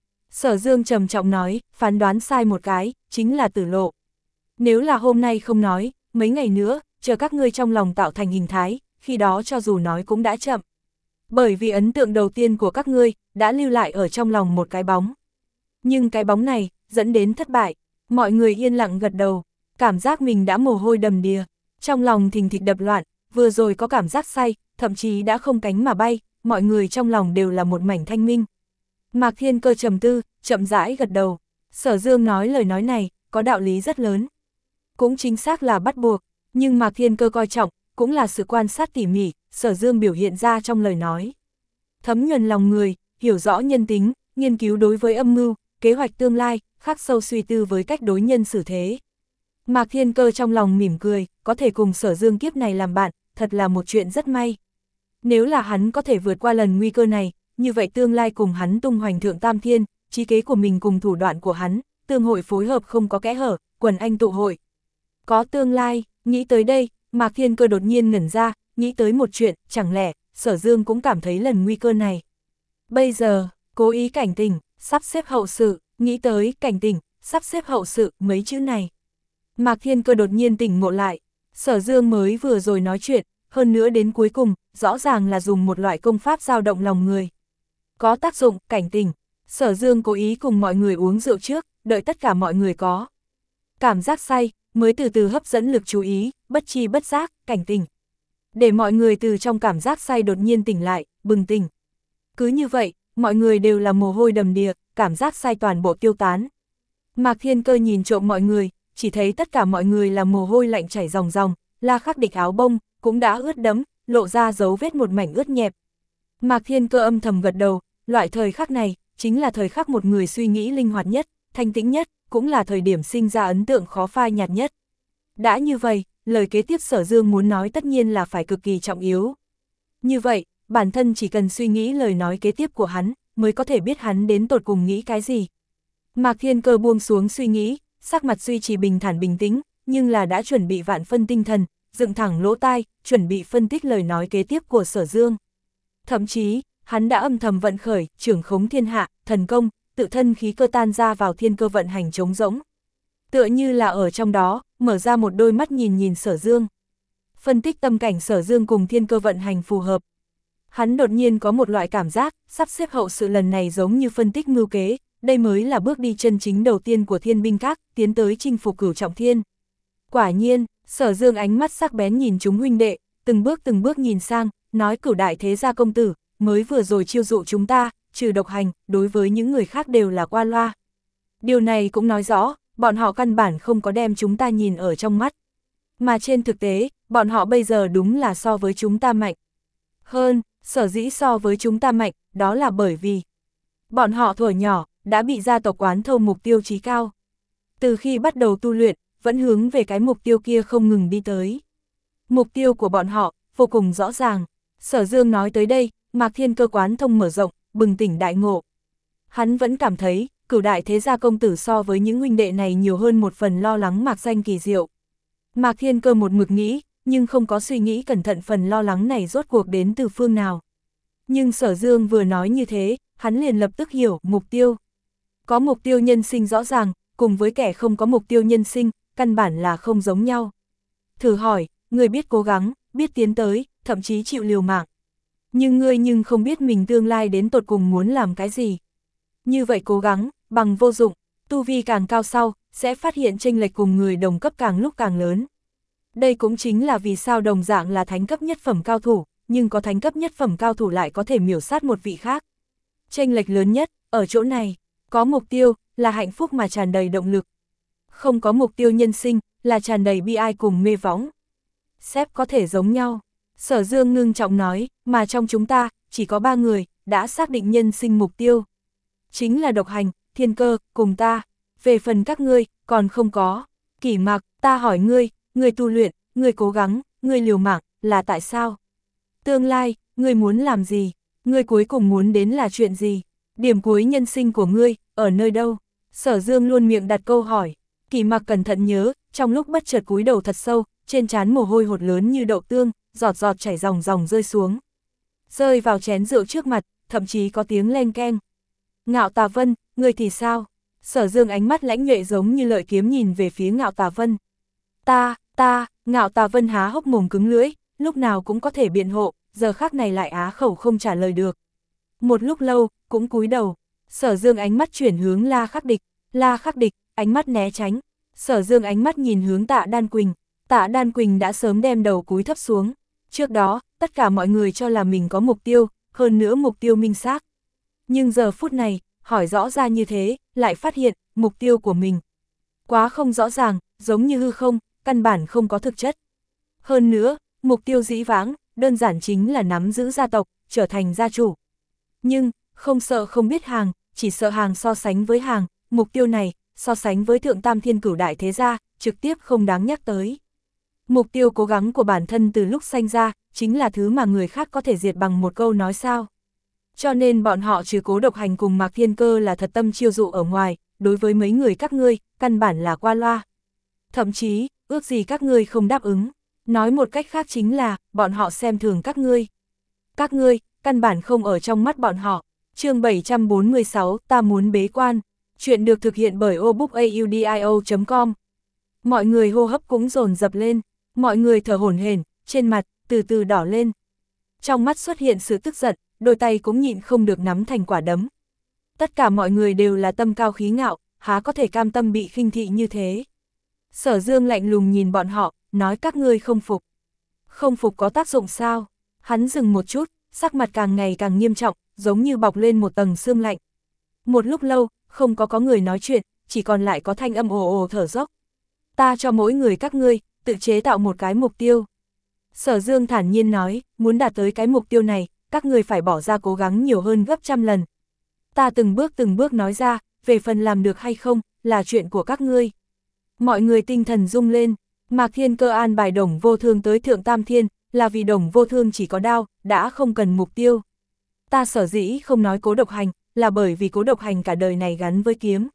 Sở Dương trầm trọng nói, phán đoán sai một cái, chính là tử lộ. Nếu là hôm nay không nói, mấy ngày nữa, chờ các ngươi trong lòng tạo thành hình thái, khi đó cho dù nói cũng đã chậm. Bởi vì ấn tượng đầu tiên của các ngươi, đã lưu lại ở trong lòng một cái bóng. Nhưng cái bóng này, dẫn đến thất bại, mọi người yên lặng gật đầu, cảm giác mình đã mồ hôi đầm đìa, trong lòng thình thịch đập loạn, vừa rồi có cảm giác say, thậm chí đã không cánh mà bay, mọi người trong lòng đều là một mảnh thanh minh. Mạc Thiên Cơ trầm tư, chậm rãi gật đầu, Sở Dương nói lời nói này, có đạo lý rất lớn. Cũng chính xác là bắt buộc, nhưng Mạc Thiên Cơ coi trọng, cũng là sự quan sát tỉ mỉ, Sở Dương biểu hiện ra trong lời nói. Thấm nhuần lòng người, hiểu rõ nhân tính, nghiên cứu đối với âm mưu, kế hoạch tương lai, khắc sâu suy tư với cách đối nhân xử thế. Mạc Thiên Cơ trong lòng mỉm cười, có thể cùng Sở Dương kiếp này làm bạn, thật là một chuyện rất may. Nếu là hắn có thể vượt qua lần nguy cơ này, như vậy tương lai cùng hắn tung hoành thượng tam thiên, trí kế của mình cùng thủ đoạn của hắn, tương hội phối hợp không có kẽ hở, quần anh tụ hội. Có tương lai, nghĩ tới đây, Mạc Thiên Cơ đột nhiên ngẩn ra, nghĩ tới một chuyện, chẳng lẽ, Sở Dương cũng cảm thấy lần nguy cơ này. Bây giờ, cố ý cảnh tỉnh, sắp xếp hậu sự, nghĩ tới cảnh tỉnh, sắp xếp hậu sự, mấy chữ này. Mạc Thiên Cơ đột nhiên tỉnh ngộ lại, Sở Dương mới vừa rồi nói chuyện, hơn nữa đến cuối cùng, rõ ràng là dùng một loại công pháp dao động lòng người. Có tác dụng, cảnh tỉnh, Sở Dương cố ý cùng mọi người uống rượu trước, đợi tất cả mọi người có cảm giác say, mới từ từ hấp dẫn lực chú ý, bất chi bất giác, cảnh tỉnh. Để mọi người từ trong cảm giác say đột nhiên tỉnh lại, bừng tỉnh. Cứ như vậy, mọi người đều là mồ hôi đầm đìa, cảm giác say toàn bộ tiêu tán. Mạc Thiên Cơ nhìn trộm mọi người, chỉ thấy tất cả mọi người là mồ hôi lạnh chảy ròng ròng, La Khắc Địch áo bông, cũng đã ướt đẫm, lộ ra dấu vết một mảnh ướt nhẹp. Mạc Thiên Cơ âm thầm gật đầu, loại thời khắc này, chính là thời khắc một người suy nghĩ linh hoạt nhất, thanh tĩnh nhất, cũng là thời điểm sinh ra ấn tượng khó phai nhạt nhất. Đã như vậy, lời kế tiếp Sở Dương muốn nói tất nhiên là phải cực kỳ trọng yếu. Như vậy, bản thân chỉ cần suy nghĩ lời nói kế tiếp của hắn, mới có thể biết hắn đến tột cùng nghĩ cái gì. Mạc Thiên Cơ buông xuống suy nghĩ, sắc mặt duy trì bình thản bình tĩnh, nhưng là đã chuẩn bị vạn phân tinh thần, dựng thẳng lỗ tai, chuẩn bị phân tích lời nói kế tiếp của Sở Dương. Thậm chí, hắn đã âm thầm vận khởi, trưởng khống thiên hạ, thần công, tự thân khí cơ tan ra vào thiên cơ vận hành trống rỗng. Tựa như là ở trong đó, mở ra một đôi mắt nhìn nhìn Sở Dương. Phân tích tâm cảnh Sở Dương cùng thiên cơ vận hành phù hợp. Hắn đột nhiên có một loại cảm giác, sắp xếp hậu sự lần này giống như phân tích mưu kế, đây mới là bước đi chân chính đầu tiên của Thiên Binh Các, tiến tới chinh phục cửu trọng thiên. Quả nhiên, Sở Dương ánh mắt sắc bén nhìn chúng huynh đệ, từng bước từng bước nhìn sang, nói cửu đại thế gia công tử, mới vừa rồi chiêu dụ chúng ta, trừ độc hành, đối với những người khác đều là qua loa. Điều này cũng nói rõ, bọn họ căn bản không có đem chúng ta nhìn ở trong mắt. Mà trên thực tế, bọn họ bây giờ đúng là so với chúng ta mạnh. Hơn, sở dĩ so với chúng ta mạnh, đó là bởi vì bọn họ thuở nhỏ, đã bị gia tộc quán thâu mục tiêu chí cao. Từ khi bắt đầu tu luyện, vẫn hướng về cái mục tiêu kia không ngừng đi tới. Mục tiêu của bọn họ, vô cùng rõ ràng. Sở Dương nói tới đây, Mạc Thiên Cơ quán thông mở rộng, bừng tỉnh đại ngộ. Hắn vẫn cảm thấy, cửu đại thế gia công tử so với những huynh đệ này nhiều hơn một phần lo lắng mạc danh kỳ diệu. Mạc Thiên Cơ một mực nghĩ, nhưng không có suy nghĩ cẩn thận phần lo lắng này rốt cuộc đến từ phương nào. Nhưng Sở Dương vừa nói như thế, hắn liền lập tức hiểu mục tiêu. Có mục tiêu nhân sinh rõ ràng, cùng với kẻ không có mục tiêu nhân sinh, căn bản là không giống nhau. Thử hỏi, người biết cố gắng, biết tiến tới, thậm chí chịu liều mạng. Nhưng ngươi nhưng không biết mình tương lai đến tột cùng muốn làm cái gì. Như vậy cố gắng, bằng vô dụng, tu vi càng cao sau, sẽ phát hiện chênh lệch cùng người đồng cấp càng lúc càng lớn. Đây cũng chính là vì sao đồng dạng là thánh cấp nhất phẩm cao thủ, nhưng có thánh cấp nhất phẩm cao thủ lại có thể miểu sát một vị khác. Chênh lệch lớn nhất, ở chỗ này, có mục tiêu, là hạnh phúc mà tràn đầy động lực. Không có mục tiêu nhân sinh, là tràn đầy bi ai cùng mê võng. Sếp có thể giống nhau. Sở Dương ngưng trọng nói, mà trong chúng ta, chỉ có ba người, đã xác định nhân sinh mục tiêu. Chính là Độc Hành, Thiên Cơ, cùng ta. Về phần các ngươi, còn không có. Kỷ Mặc, ta hỏi ngươi, ngươi tu luyện, ngươi cố gắng, ngươi liều mạng, là tại sao? Tương lai, ngươi muốn làm gì? Ngươi cuối cùng muốn đến là chuyện gì? Điểm cuối nhân sinh của ngươi, ở nơi đâu? Sở Dương luôn miệng đặt câu hỏi. Kỷ Mặc cẩn thận nhớ, trong lúc bất chợt cúi đầu thật sâu, trên trán mồ hôi hột lớn như đậu tương, giọt giọt chảy ròng ròng rơi xuống. Rơi vào chén rượu trước mặt, thậm chí có tiếng leng keng. Ngạo Tà Vân, ngươi thì sao? Sở Dương ánh mắt lãnh nhuệ giống như lợi kiếm nhìn về phía Ngạo Tà Vân. Ta, ta, Ngạo Tà Vân há hốc mồm cứng lưỡi, lúc nào cũng có thể biện hộ, giờ khắc này lại á khẩu không trả lời được. Một lúc lâu, cũng cúi đầu, Sở Dương ánh mắt chuyển hướng La Khắc Địch, La Khắc Địch, ánh mắt né tránh, Sở Dương ánh mắt nhìn hướng Tạ Đan Quỳnh, Tạ Đan Quỳnh đã sớm đem đầu cúi thấp xuống. Trước đó, tất cả mọi người cho là mình có mục tiêu, hơn nữa mục tiêu minh xác. Nhưng giờ phút này, hỏi rõ ra như thế, lại phát hiện, mục tiêu của mình quá không rõ ràng, giống như hư không, căn bản không có thực chất. Hơn nữa, mục tiêu dĩ vãng, đơn giản chính là nắm giữ gia tộc, trở thành gia chủ. Nhưng, không sợ không biết hàng, chỉ sợ hàng so sánh với hàng, mục tiêu này, so sánh với Thượng Tam Thiên Cửu Đại Thế Gia, trực tiếp không đáng nhắc tới. Mục tiêu cố gắng của bản thân từ lúc sanh ra, chính là thứ mà người khác có thể diệt bằng một câu nói sao. Cho nên bọn họ trừ Cố Độc Hành cùng Mạc Thiên Cơ là thật tâm chiêu dụ ở ngoài, đối với mấy người các ngươi, căn bản là qua loa. Thậm chí, ước gì các ngươi không đáp ứng. Nói một cách khác chính là, bọn họ xem thường các ngươi. Các ngươi, căn bản không ở trong mắt bọn họ. Chương bảy trăm bốn mươi sáu, ta muốn bế quan. Chuyện được thực hiện bởi obookaudio chấm com. Mọi người hô hấp cũng dồn dập lên, mọi người thở hổn hển, trên mặt, từ từ đỏ lên. Trong mắt xuất hiện sự tức giận, đôi tay cũng nhịn không được nắm thành quả đấm. Tất cả mọi người đều là tâm cao khí ngạo, há có thể cam tâm bị khinh thị như thế. Sở Dương lạnh lùng nhìn bọn họ, nói các ngươi không phục. Không phục có tác dụng sao? Hắn dừng một chút, sắc mặt càng ngày càng nghiêm trọng, giống như bọc lên một tầng sương lạnh. Một lúc lâu, không có có người nói chuyện, chỉ còn lại có thanh âm ồ ồ thở dốc. Ta cho mỗi người các ngươi, tự chế tạo một cái mục tiêu. Sở Dương thản nhiên nói, muốn đạt tới cái mục tiêu này, các ngươi phải bỏ ra cố gắng nhiều hơn gấp trăm lần. Ta từng bước từng bước nói ra, về phần làm được hay không, là chuyện của các ngươi. Mọi người tinh thần rung lên, Mạc Thiên Cơ an bài Đồng Vô Thương tới Thượng Tam Thiên, là vì Đồng Vô Thương chỉ có đao, đã không cần mục tiêu. Ta sở dĩ không nói Cố Độc Hành, là bởi vì Cố Độc Hành cả đời này gắn với kiếm.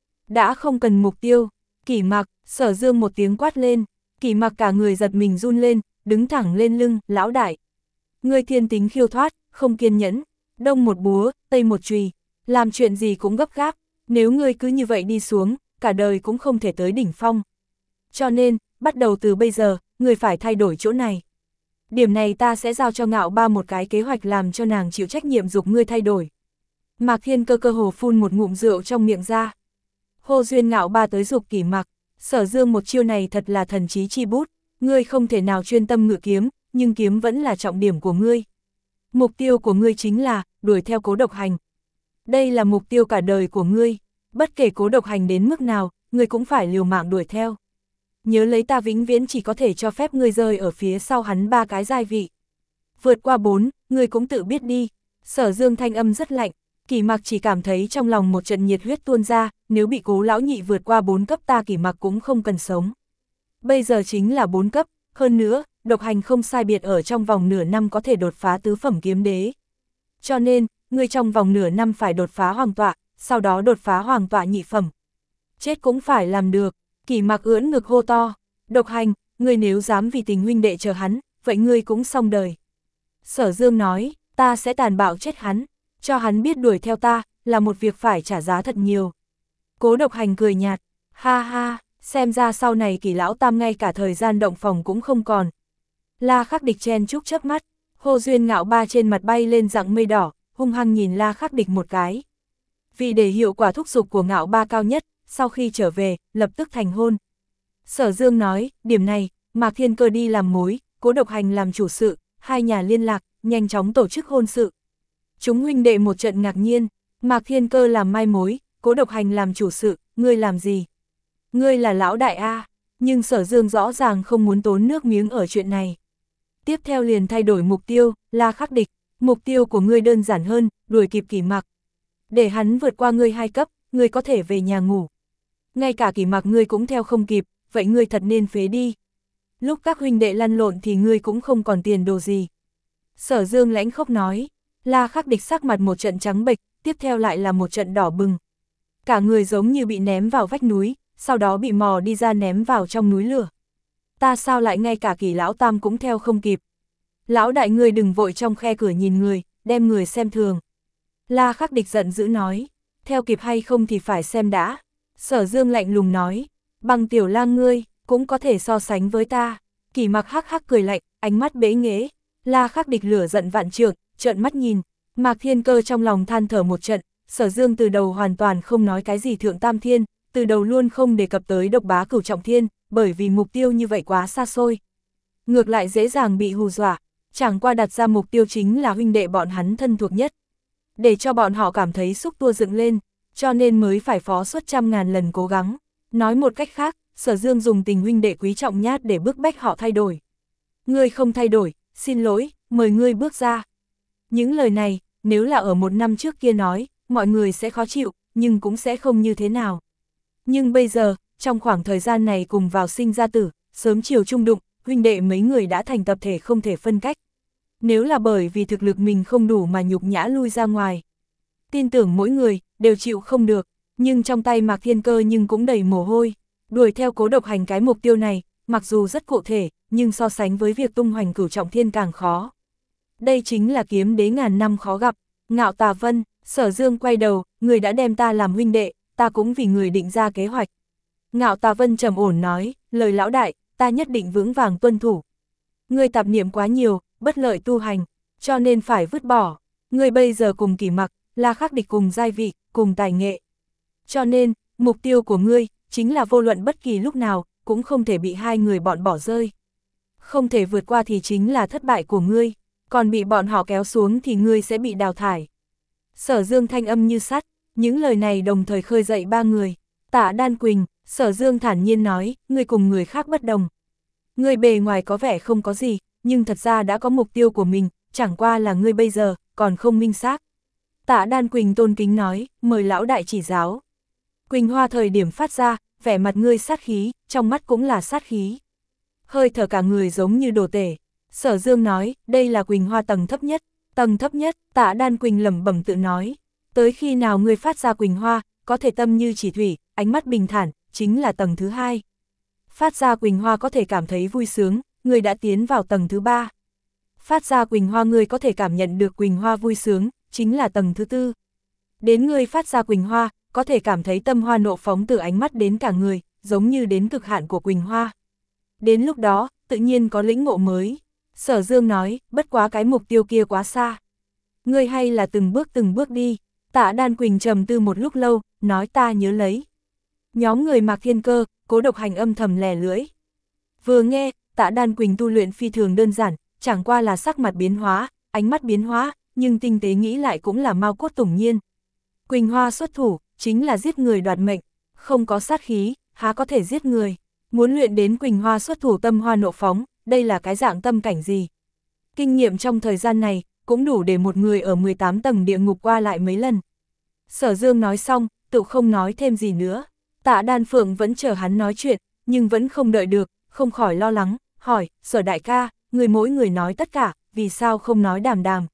Đã không cần mục tiêu. Kỷ Mặc, Sở Dương một tiếng quát lên, Kỷ Mặc cả người giật mình run lên, đứng thẳng lên lưng, lão đại. Ngươi thiên tính khiêu thoát, không kiên nhẫn, đông một búa, tây một chùy, làm chuyện gì cũng gấp gáp, nếu ngươi cứ như vậy đi xuống, cả đời cũng không thể tới đỉnh phong. Cho nên, bắt đầu từ bây giờ, ngươi phải thay đổi chỗ này. Điểm này ta sẽ giao cho Ngạo Ba một cái kế hoạch làm cho nàng chịu trách nhiệm dục ngươi thay đổi. Mạc Thiên Cơ cơ hồ phun một ngụm rượu trong miệng ra. Hô duyên Ngạo Ba tới dục Kỷ Mặc, Sở Dương một chiêu này thật là thần chí chi bút, ngươi không thể nào chuyên tâm ngự kiếm, nhưng kiếm vẫn là trọng điểm của ngươi. Mục tiêu của ngươi chính là, đuổi theo Cố Độc Hành. Đây là mục tiêu cả đời của ngươi, bất kể Cố Độc Hành đến mức nào, ngươi cũng phải liều mạng đuổi theo. Nhớ lấy ta vĩnh viễn chỉ có thể cho phép ngươi rơi ở phía sau hắn ba cái giai vị. Vượt qua bốn, ngươi cũng tự biết đi. Sở Dương thanh âm rất lạnh, Kỷ Mặc chỉ cảm thấy trong lòng một trận nhiệt huyết tuôn ra, nếu bị Cố lão nhị vượt qua bốn cấp ta Kỷ Mặc cũng không cần sống. Bây giờ chính là bốn cấp, hơn nữa, Độc Hành không sai biệt ở trong vòng nửa năm có thể đột phá tứ phẩm kiếm đế. Cho nên, ngươi trong vòng nửa năm phải đột phá hoàng tọa, sau đó đột phá hoàng tọa nhị phẩm. Chết cũng phải làm được. Kỷ Mặc ưỡn ngực hô to, Độc Hành, ngươi nếu dám vì tình huynh đệ chờ hắn, vậy ngươi cũng xong đời. Sở Dương nói, ta sẽ tàn bạo chết hắn, cho hắn biết đuổi theo ta, là một việc phải trả giá thật nhiều. Cố Độc Hành cười nhạt, ha ha, xem ra sau này Kỷ lão tam ngay cả thời gian động phòng cũng không còn. La Khắc Địch chen chúc chớp mắt, Hồ Duyên Ngạo Ba trên mặt bay lên dạng mây đỏ, hung hăng nhìn La Khắc Địch một cái. Vì để hiệu quả thúc giục của Ngạo Ba cao nhất, sau khi trở về, lập tức thành hôn. Sở Dương nói, điểm này, Mạc Thiên Cơ đi làm mối, Cố Độc Hành làm chủ sự, hai nhà liên lạc, nhanh chóng tổ chức hôn sự. Chúng huynh đệ một trận ngạc nhiên, Mạc Thiên Cơ làm mai mối, Cố Độc Hành làm chủ sự, ngươi làm gì? Ngươi là lão đại A, nhưng Sở Dương rõ ràng không muốn tốn nước miếng ở chuyện này. Tiếp theo liền thay đổi mục tiêu, La Khắc Địch, mục tiêu của ngươi đơn giản hơn, đuổi kịp Kỷ Mặc. Để hắn vượt qua ngươi hai cấp, ngươi có thể về nhà ngủ. Ngay cả Kỷ Mặc ngươi cũng theo không kịp, vậy ngươi thật nên phế đi. Lúc các huynh đệ lăn lộn thì ngươi cũng không còn tiền đồ gì. Sở Dương lãnh khốc nói, La Khắc Địch sắc mặt một trận trắng bệch, tiếp theo lại là một trận đỏ bừng. Cả người giống như bị ném vào vách núi, sau đó bị mò đi ra ném vào trong núi lửa. Ta sao lại ngay cả Kỷ lão tam cũng theo không kịp. Lão đại ngươi đừng vội trong khe cửa nhìn người, đem người xem thường. La Khắc Địch giận dữ nói, theo kịp hay không thì phải xem đã. Sở Dương lạnh lùng nói, bằng tiểu lang ngươi, cũng có thể so sánh với ta. Kỷ Mặc hắc hắc cười lạnh, ánh mắt bế nghễ. La Khắc Địch lửa giận vạn trượng, trợn mắt nhìn. Mạc Thiên Cơ trong lòng than thở một trận, Sở Dương từ đầu hoàn toàn không nói cái gì thượng tam thiên, từ đầu luôn không đề cập tới độc bá cửu trọng thiên, bởi vì mục tiêu như vậy quá xa xôi. Ngược lại dễ dàng bị hù dọa, chẳng qua đặt ra mục tiêu chính là huynh đệ bọn hắn thân thuộc nhất. Để cho bọn họ cảm thấy xúc tua dựng lên, cho nên mới phải phó suốt trăm ngàn lần cố gắng. Nói một cách khác, Sở Dương dùng tình huynh đệ quý trọng nhát để bức bách họ thay đổi. Ngươi không thay đổi, xin lỗi, mời ngươi bước ra. Những lời này, nếu là ở một năm trước kia nói, mọi người sẽ khó chịu, nhưng cũng sẽ không như thế nào. Nhưng bây giờ, trong khoảng thời gian này cùng vào sinh ra tử, sớm chiều chung đụng, huynh đệ mấy người đã thành tập thể không thể phân cách. Nếu là bởi vì thực lực mình không đủ mà nhục nhã lui ra ngoài, tin tưởng mỗi người, đều chịu không được, nhưng trong tay Mạc Thiên Cơ nhưng cũng đầy mồ hôi. Đuổi theo Cố Độc Hành cái mục tiêu này, mặc dù rất cụ thể, nhưng so sánh với việc tung hoành cửu trọng thiên càng khó. Đây chính là kiếm đế ngàn năm khó gặp. Ngạo Tà Vân, Sở Dương quay đầu, người đã đem ta làm huynh đệ, ta cũng vì người định ra kế hoạch. Ngạo Tà Vân trầm ổn nói, lời lão đại, ta nhất định vững vàng tuân thủ. Ngươi tạp niệm quá nhiều, bất lợi tu hành, cho nên phải vứt bỏ. Ngươi bây giờ cùng Kỷ Mặc, La Khắc Địch cùng giai vị, cùng tài nghệ. Cho nên, mục tiêu của ngươi, chính là vô luận bất kỳ lúc nào, cũng không thể bị hai người bọn bỏ rơi. Không thể vượt qua thì chính là thất bại của ngươi, còn bị bọn họ kéo xuống thì ngươi sẽ bị đào thải. Sở Dương thanh âm như sắt, những lời này đồng thời khơi dậy ba người. Tạ Đan Quỳnh, Sở Dương thản nhiên nói, ngươi cùng người khác bất đồng. Ngươi bề ngoài có vẻ không có gì, nhưng thật ra đã có mục tiêu của mình, chẳng qua là ngươi bây giờ, còn không minh xác. Tạ Đan Quỳnh tôn kính nói, mời lão đại chỉ giáo. Quỳnh Hoa thời điểm phát ra, vẻ mặt ngươi sát khí, trong mắt cũng là sát khí. Hơi thở cả người giống như đồ tể. Sở Dương nói, đây là Quỳnh Hoa tầng thấp nhất. Tầng thấp nhất, Tạ Đan Quỳnh lẩm bẩm tự nói. Tới khi nào ngươi phát ra Quỳnh Hoa, có thể tâm như chỉ thủy, ánh mắt bình thản, chính là tầng thứ hai. Phát ra Quỳnh Hoa có thể cảm thấy vui sướng, ngươi đã tiến vào tầng thứ ba. Phát ra Quỳnh Hoa ngươi có thể cảm nhận được Quỳnh Hoa vui sướng, chính là tầng thứ tư. Đến ngươi phát ra Quỳnh Hoa, có thể cảm thấy tâm hoa nộ phóng từ ánh mắt đến cả người, giống như đến cực hạn của Quỳnh Hoa. Đến lúc đó, tự nhiên có lĩnh ngộ mới. Sở Dương nói, bất quá cái mục tiêu kia quá xa. Ngươi hay là từng bước từng bước đi. Tạ Đan Quỳnh trầm tư một lúc lâu, nói ta nhớ lấy. Nhóm người Mạc Thiên Cơ, Cố Độc Hành âm thầm lè lưỡi. Vừa nghe, Tạ Đan Quỳnh tu luyện phi thường đơn giản, chẳng qua là sắc mặt biến hóa, ánh mắt biến hóa, nhưng tinh tế nghĩ lại cũng là mau cốt tủng nhiên. Quỳnh Hoa xuất thủ, chính là giết người đoạt mệnh, không có sát khí, há có thể giết người. Muốn luyện đến Quỳnh Hoa xuất thủ tâm hoa nộ phóng, đây là cái dạng tâm cảnh gì? Kinh nghiệm trong thời gian này, cũng đủ để một người ở mười tám tầng địa ngục qua lại mấy lần. Sở Dương nói xong, tự không nói thêm gì nữa. Tạ Đan Phượng vẫn chờ hắn nói chuyện, nhưng vẫn không đợi được, không khỏi lo lắng, hỏi, Sở đại ca, người mỗi người nói tất cả, vì sao không nói Đàm Đàm?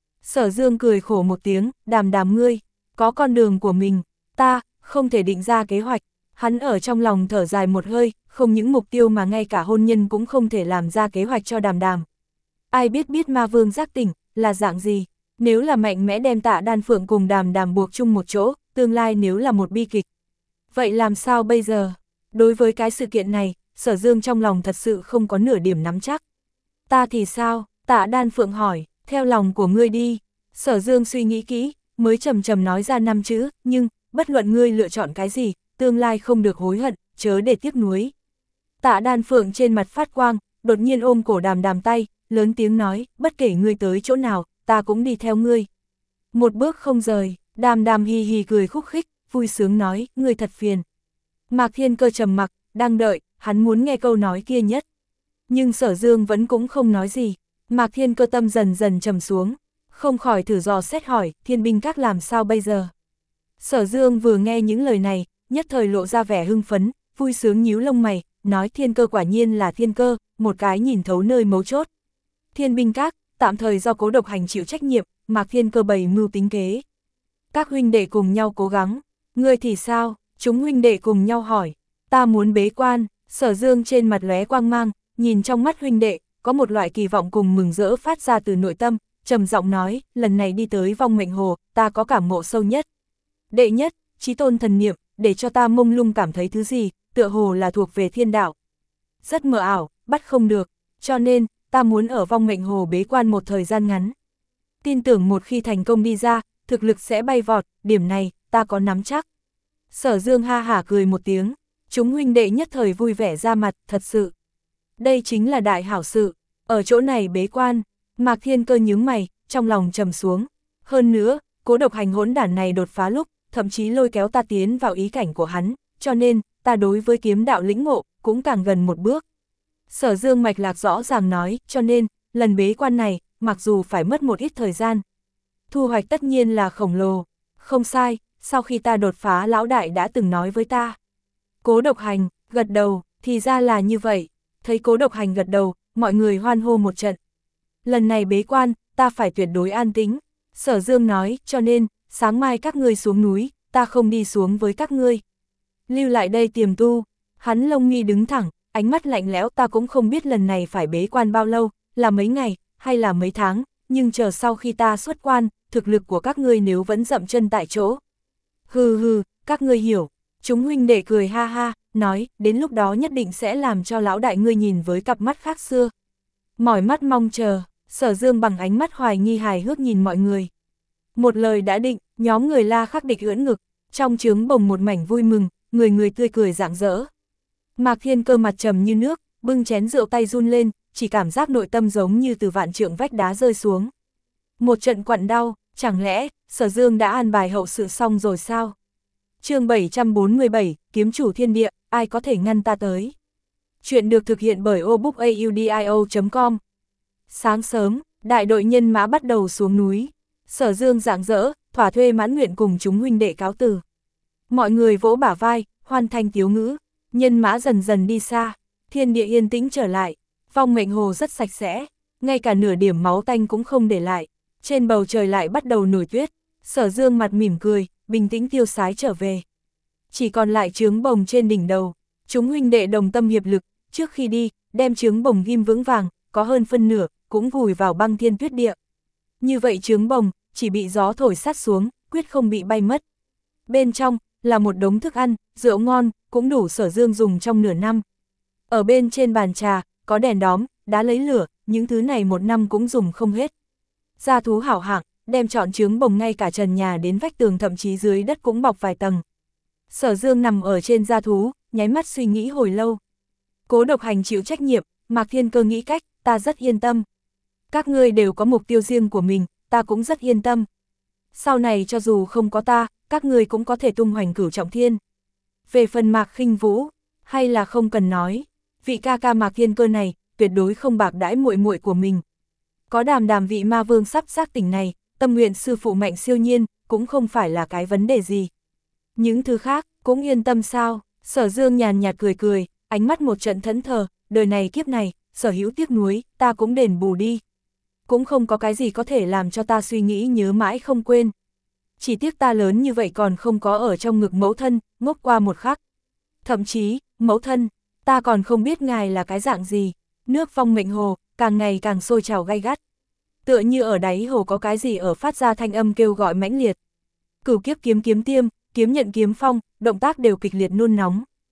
Sở Dương cười khổ một tiếng, Đàm Đàm ngươi, có con đường của mình, ta, không thể định ra kế hoạch. Hắn ở trong lòng thở dài một hơi, không những mục tiêu mà ngay cả hôn nhân cũng không thể làm ra kế hoạch cho Đàm Đàm. Ai biết biết ma vương giác tỉnh, là dạng gì? Nếu là mạnh mẽ đem Tạ Đan Phượng cùng Đàm Đàm buộc chung một chỗ, tương lai nếu là một bi kịch. Vậy làm sao bây giờ? Đối với cái sự kiện này, Sở Dương trong lòng thật sự không có nửa điểm nắm chắc. Ta thì sao? Tạ Đan Phượng hỏi, theo lòng của ngươi đi. Sở Dương suy nghĩ kỹ, mới trầm trầm nói ra năm chữ, nhưng, bất luận ngươi lựa chọn cái gì, tương lai không được hối hận, chớ để tiếc nuối. Tạ Đan Phượng trên mặt phát quang, đột nhiên ôm cổ Đàm Đàm tay, lớn tiếng nói, bất kể ngươi tới chỗ nào, ta cũng đi theo ngươi. Một bước không rời, Đàm Đàm hì hì cười khúc khích, vui sướng nói, ngươi thật phiền. Mạc Thiên Cơ trầm mặc, đang đợi, hắn muốn nghe câu nói kia nhất. Nhưng Sở Dương vẫn cũng không nói gì. Mạc Thiên Cơ tâm dần dần trầm xuống, không khỏi thử dò xét hỏi, Thiên binh các làm sao bây giờ? Sở Dương vừa nghe những lời này, nhất thời lộ ra vẻ hưng phấn, vui sướng nhíu lông mày, nói Thiên Cơ quả nhiên là Thiên Cơ, một cái nhìn thấu nơi mấu chốt. Thiên binh các, tạm thời do Cố Độc Hành chịu trách nhiệm, Mạc Thiên Cơ bày mưu tính kế. Các huynh đệ cùng nhau cố gắng, ngươi thì sao? Chúng huynh đệ cùng nhau hỏi, ta muốn bế quan. Sở Dương trên mặt lóe quang mang, nhìn trong mắt huynh đệ, có một loại kỳ vọng cùng mừng rỡ phát ra từ nội tâm, trầm giọng nói, lần này đi tới Vong Mệnh Hồ, ta có cảm ngộ sâu nhất. Đệ nhất, chí tôn thần niệm, để cho ta mông lung cảm thấy thứ gì, tựa hồ là thuộc về thiên đạo. Rất mờ ảo, bắt không được, cho nên, ta muốn ở Vong Mệnh Hồ bế quan một thời gian ngắn. Tin tưởng một khi thành công đi ra, thực lực sẽ bay vọt, điểm này, ta có nắm chắc. Sở Dương ha hả cười một tiếng, chúng huynh đệ nhất thời vui vẻ ra mặt, thật sự. Đây chính là đại hảo sự, ở chỗ này bế quan. Mạc Thiên Cơ nhướng mày, trong lòng trầm xuống. Hơn nữa, Cố Độc Hành hỗn đản này đột phá lúc, thậm chí lôi kéo ta tiến vào ý cảnh của hắn, cho nên, ta đối với kiếm đạo lĩnh ngộ, cũng càng gần một bước. Sở Dương mạch lạc rõ ràng nói, cho nên, lần bế quan này, mặc dù phải mất một ít thời gian, thu hoạch tất nhiên là khổng lồ. Không sai, sau khi ta đột phá lão đại đã từng nói với ta. Cố Độc Hành, gật đầu, thì ra là như vậy. Thấy Cố Độc Hành gật đầu, mọi người hoan hô một trận. Lần này bế quan, ta phải tuyệt đối an tĩnh. Sở Dương nói, cho nên, sáng mai các ngươi xuống núi, ta không đi xuống với các ngươi. Lưu lại đây tiềm tu. Hắn lông mi đứng thẳng, ánh mắt lạnh lẽo, ta cũng không biết lần này phải bế quan bao lâu, là mấy ngày, hay là mấy tháng, nhưng chờ sau khi ta xuất quan, thực lực của các ngươi nếu vẫn dậm chân tại chỗ. Hừ hừ, các ngươi hiểu. Chúng huynh đệ cười ha ha, nói, đến lúc đó nhất định sẽ làm cho lão đại ngươi nhìn với cặp mắt khác xưa. Mỏi mắt mong chờ, Sở Dương bằng ánh mắt hoài nghi hài hước nhìn mọi người. Một lời đã định, nhóm người La Khắc Địch ưỡn ngực, trong trướng bồng một mảnh vui mừng, người người tươi cười rạng rỡ. Mạc Thiên Cơ mặt trầm như nước, bưng chén rượu tay run lên, chỉ cảm giác nội tâm giống như từ vạn trượng vách đá rơi xuống. Một trận quặn đau, chẳng lẽ, Sở Dương đã an bài hậu sự xong rồi sao? Chương bảy trăm bốn mươi bảy, Kiếm Chủ Thiên Địa, ai có thể ngăn ta tới? Chuyện được thực hiện bởi o book audio chấm com. Sáng sớm, đại đội nhân mã bắt đầu xuống núi. Sở Dương rạng rỡ, thỏa thuê mãn nguyện cùng chúng huynh đệ cáo từ. Mọi người vỗ bả vai, hoan thanh tiếu ngữ, nhân mã dần dần đi xa, thiên địa yên tĩnh trở lại, Vong Mệnh Hồ rất sạch sẽ, ngay cả nửa điểm máu tanh cũng không để lại, trên bầu trời lại bắt đầu nổi tuyết. Sở Dương mặt mỉm cười, bình tĩnh tiêu sái trở về. Chỉ còn lại trướng bồng trên đỉnh đầu, chúng huynh đệ đồng tâm hiệp lực, trước khi đi, đem trướng bồng ghim vững vàng, có hơn phân nửa, cũng vùi vào băng thiên tuyết địa. Như vậy trướng bồng, chỉ bị gió thổi sát xuống, quyết không bị bay mất. Bên trong, là một đống thức ăn, rượu ngon, cũng đủ Sở Dương dùng trong nửa năm. Ở bên trên bàn trà, có đèn đóm, đá lấy lửa, những thứ này một năm cũng dùng không hết. Gia thú hảo hạng, đem trọn trướng bồng ngay cả trần nhà đến vách tường, thậm chí dưới đất cũng bọc vài tầng. Sở Dương nằm ở trên gia thú, nháy mắt suy nghĩ hồi lâu. Cố Độc Hành chịu trách nhiệm, Mạc Thiên Cơ nghĩ cách, ta rất yên tâm. Các ngươi đều có mục tiêu riêng của mình, ta cũng rất yên tâm. Sau này cho dù không có ta, các ngươi cũng có thể tung hoành cửu trọng thiên. Về phần Mạc Khinh Vũ, hay là không cần nói, vị ca ca Mạc Thiên Cơ này, tuyệt đối không bạc đãi muội muội của mình. Có Đàm Đàm vị ma vương sắp giác tỉnh này, tâm nguyện sư phụ mạnh siêu nhiên, cũng không phải là cái vấn đề gì. Những thứ khác, cũng yên tâm sao? Sở Dương nhàn nhạt cười cười, ánh mắt một trận thẫn thờ, đời này kiếp này, sở hữu tiếc nuối, ta cũng đền bù đi. Cũng không có cái gì có thể làm cho ta suy nghĩ nhớ mãi không quên. Chỉ tiếc ta lớn như vậy còn không có ở trong ngực mẫu thân, ngốc qua một khắc. Thậm chí, mẫu thân, ta còn không biết ngài là cái dạng gì. Nước Vong Mệnh Hồ, càng ngày càng sôi trào gay gắt. Tựa như ở đáy hồ có cái gì ở phát ra thanh âm kêu gọi mãnh liệt. Cửu kiếp kiếm kiếm tiêm, kiếm nhận kiếm phong, động tác đều kịch liệt nôn nóng.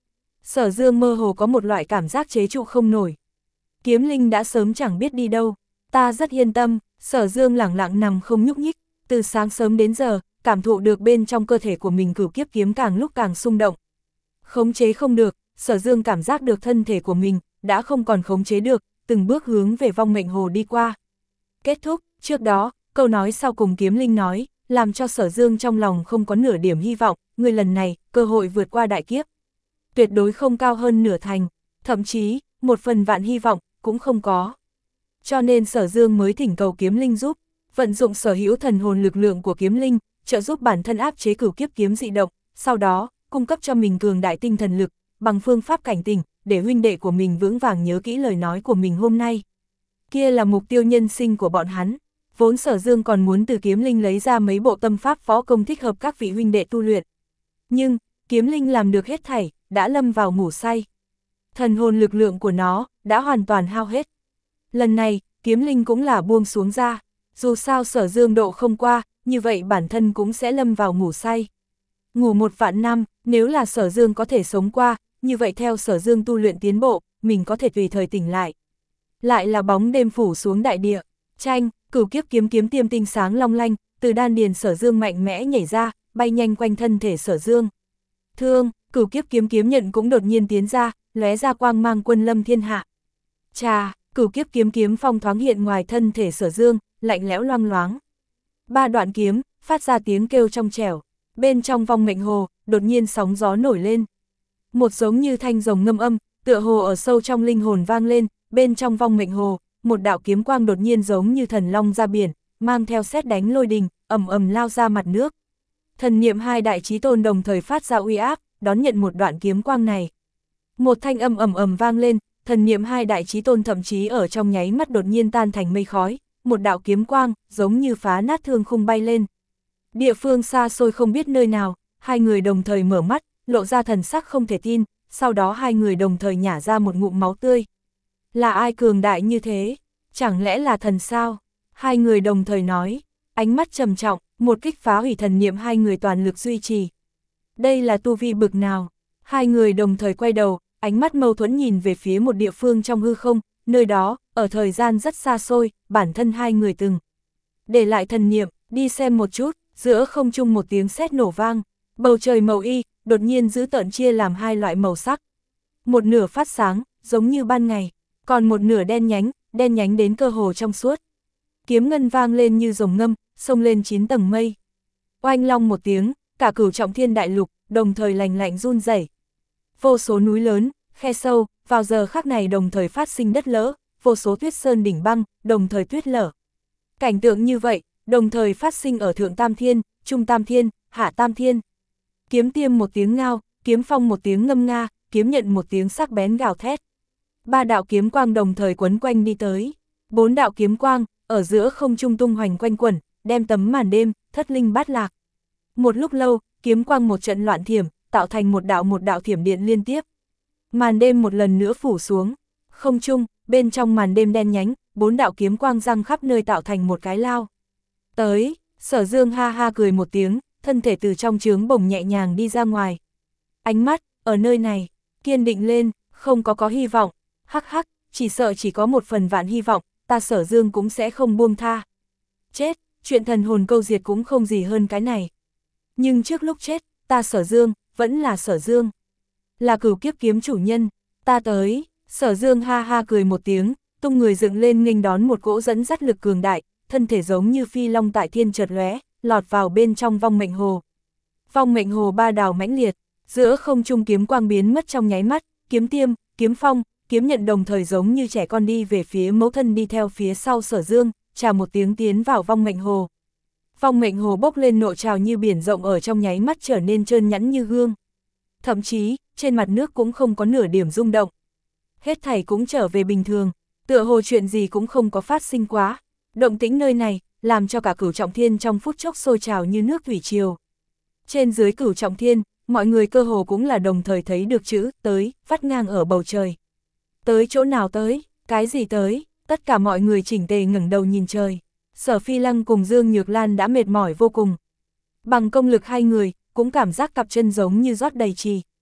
Sở Dương mơ hồ có một loại cảm giác chế trụ không nổi. Kiếm linh đã sớm chẳng biết đi đâu, ta rất yên tâm. Sở Dương lẳng lặng nằm không nhúc nhích, từ sáng sớm đến giờ, cảm thụ được bên trong cơ thể của mình cửu kiếp kiếm càng lúc càng xung động. Khống chế không được, Sở Dương cảm giác được thân thể của mình đã không còn khống chế được, từng bước hướng về vong mệnh hồ đi qua. Kết thúc, trước đó, câu nói sau cùng kiếm linh nói, làm cho Sở Dương trong lòng không có nửa điểm hy vọng, người lần này, cơ hội vượt qua đại kiếp. Tuyệt đối không cao hơn nửa thành, thậm chí, một phần vạn hy vọng, cũng không có. Cho nên Sở Dương mới thỉnh cầu kiếm linh giúp, vận dụng sở hữu thần hồn lực lượng của kiếm linh, trợ giúp bản thân áp chế cửu kiếp kiếm dị động, sau đó, cung cấp cho mình cường đại tinh thần lực, bằng phương pháp cảnh tỉnh, để huynh đệ của mình vững vàng nhớ kỹ lời nói của mình hôm nay. Kia là mục tiêu nhân sinh của bọn hắn, vốn Sở Dương còn muốn từ kiếm linh lấy ra mấy bộ tâm pháp võ công thích hợp các vị huynh đệ tu luyện. Nhưng, kiếm linh làm được hết thảy, đã lâm vào ngủ say. Thần hồn lực lượng của nó, đã hoàn toàn hao hết. Lần này, kiếm linh cũng là buông xuống ra, dù sao Sở Dương độ không qua, như vậy bản thân cũng sẽ lâm vào ngủ say. Ngủ một vạn năm, nếu là Sở Dương có thể sống qua, như vậy theo Sở Dương tu luyện tiến bộ, mình có thể tùy thời tỉnh lại. Lại là bóng đêm phủ xuống đại địa, tranh, cửu kiếp kiếm kiếm tiêm tinh sáng long lanh, từ đan điền Sở Dương mạnh mẽ nhảy ra, bay nhanh quanh thân thể Sở Dương. Thương, cửu kiếp kiếm kiếm nhận cũng đột nhiên tiến ra, lóe ra quang mang quân lâm thiên hạ. Chà, cửu kiếp kiếm kiếm phong thoáng hiện ngoài thân thể Sở Dương, lạnh lẽo loang loáng. Ba đoạn kiếm, phát ra tiếng kêu trong trẻo, bên trong vong mệnh hồ, đột nhiên sóng gió nổi lên. Một giống như thanh rồng ngâm âm, tựa hồ ở sâu trong linh hồn vang lên, bên trong vong mệnh hồ, một đạo kiếm quang đột nhiên giống như thần long ra biển, mang theo sét đánh lôi đình, ầm ầm lao ra mặt nước. Thần niệm hai đại chí tôn đồng thời phát ra uy áp, đón nhận một đoạn kiếm quang này. Một thanh âm ầm ầm vang lên, thần niệm hai đại chí tôn thậm chí ở trong nháy mắt đột nhiên tan thành mây khói, một đạo kiếm quang, giống như phá nát thương khung bay lên. Địa phương xa xôi không biết nơi nào, hai người đồng thời mở mắt, lộ ra thần sắc không thể tin, sau đó hai người đồng thời nhả ra một ngụm máu tươi. Là ai cường đại như thế? Chẳng lẽ là thần sao? Hai người đồng thời nói, ánh mắt trầm trọng, một kích phá hủy thần niệm hai người toàn lực duy trì. Đây là tu vi bực nào? Hai người đồng thời quay đầu, ánh mắt mâu thuẫn nhìn về phía một địa phương trong hư không, nơi đó, ở thời gian rất xa xôi, bản thân hai người từng để lại thần niệm, đi xem một chút, giữa không trung một tiếng sét nổ vang, bầu trời màu y, đột nhiên dữ tợn chia làm hai loại màu sắc. Một nửa phát sáng, giống như ban ngày, còn một nửa đen nhánh, đen nhánh đến cơ hồ trong suốt. Kiếm ngân vang lên như rồng ngâm, xông lên chín tầng mây. Oanh long một tiếng, cả cửu trọng thiên đại lục, đồng thời lành lạnh run rẩy. Vô số núi lớn, khe sâu, vào giờ khắc này đồng thời phát sinh đất lỡ, vô số tuyết sơn đỉnh băng, đồng thời tuyết lở. Cảnh tượng như vậy, đồng thời phát sinh ở thượng tam thiên, trung tam thiên, hạ tam thiên. Kiếm tiêm một tiếng ngao, kiếm phong một tiếng ngâm nga, kiếm nhận một tiếng sắc bén gào thét. Ba đạo kiếm quang đồng thời quấn quanh đi tới. Bốn đạo kiếm quang, ở giữa không trung tung hoành quanh quẩn, đem tấm màn đêm, thất linh bát lạc. Một lúc lâu, kiếm quang một trận loạn thiểm, tạo thành một đạo một đạo thiểm điện liên tiếp. Màn đêm một lần nữa phủ xuống. Không trung, bên trong màn đêm đen nhánh, bốn đạo kiếm quang răng khắp nơi tạo thành một cái lao. Tới, Sở Dương ha ha cười một tiếng, thân thể từ trong trướng bồng nhẹ nhàng đi ra ngoài. Ánh mắt, ở nơi này, kiên định lên, không có có hy vọng, hắc hắc, chỉ sợ chỉ có một phần vạn hy vọng, ta Sở Dương cũng sẽ không buông tha. Chết, chuyện thần hồn câu diệt cũng không gì hơn cái này. Nhưng trước lúc chết, ta Sở Dương, vẫn là Sở Dương. Là cửu kiếp kiếm chủ nhân, ta tới, Sở Dương ha ha cười một tiếng, tung người dựng lên nghênh đón một cỗ dẫn dắt lực cường đại, thân thể giống như phi long tại thiên chợt lóe, lọt vào bên trong vong mệnh hồ. Vong mệnh hồ ba đào mãnh liệt, giữa không trung kiếm quang biến mất trong nháy mắt, kiếm tiêm, kiếm phong, kiếm nhận đồng thời giống như trẻ con đi về phía mẫu thân đi theo phía sau Sở Dương, chào một tiếng tiến vào vong mệnh hồ. Vong mệnh hồ bốc lên nộ trào như biển rộng ở trong nháy mắt trở nên trơn nhẵn như gương. Thậm chí, trên mặt nước cũng không có nửa điểm rung động. Hết thảy cũng trở về bình thường, tựa hồ chuyện gì cũng không có phát sinh quá. Động tĩnh nơi này, làm cho cả cửu trọng thiên trong phút chốc sôi trào như nước thủy triều. Trên dưới cửu trọng thiên, mọi người cơ hồ cũng là đồng thời thấy được chữ tới, vắt ngang ở bầu trời. Tới chỗ nào tới, cái gì tới, tất cả mọi người chỉnh tề ngẩng đầu nhìn trời. Sở Phi Lăng cùng Dương Nhược Lan đã mệt mỏi vô cùng. Bằng công lực hai người, cũng cảm giác cặp chân giống như rót đầy trì.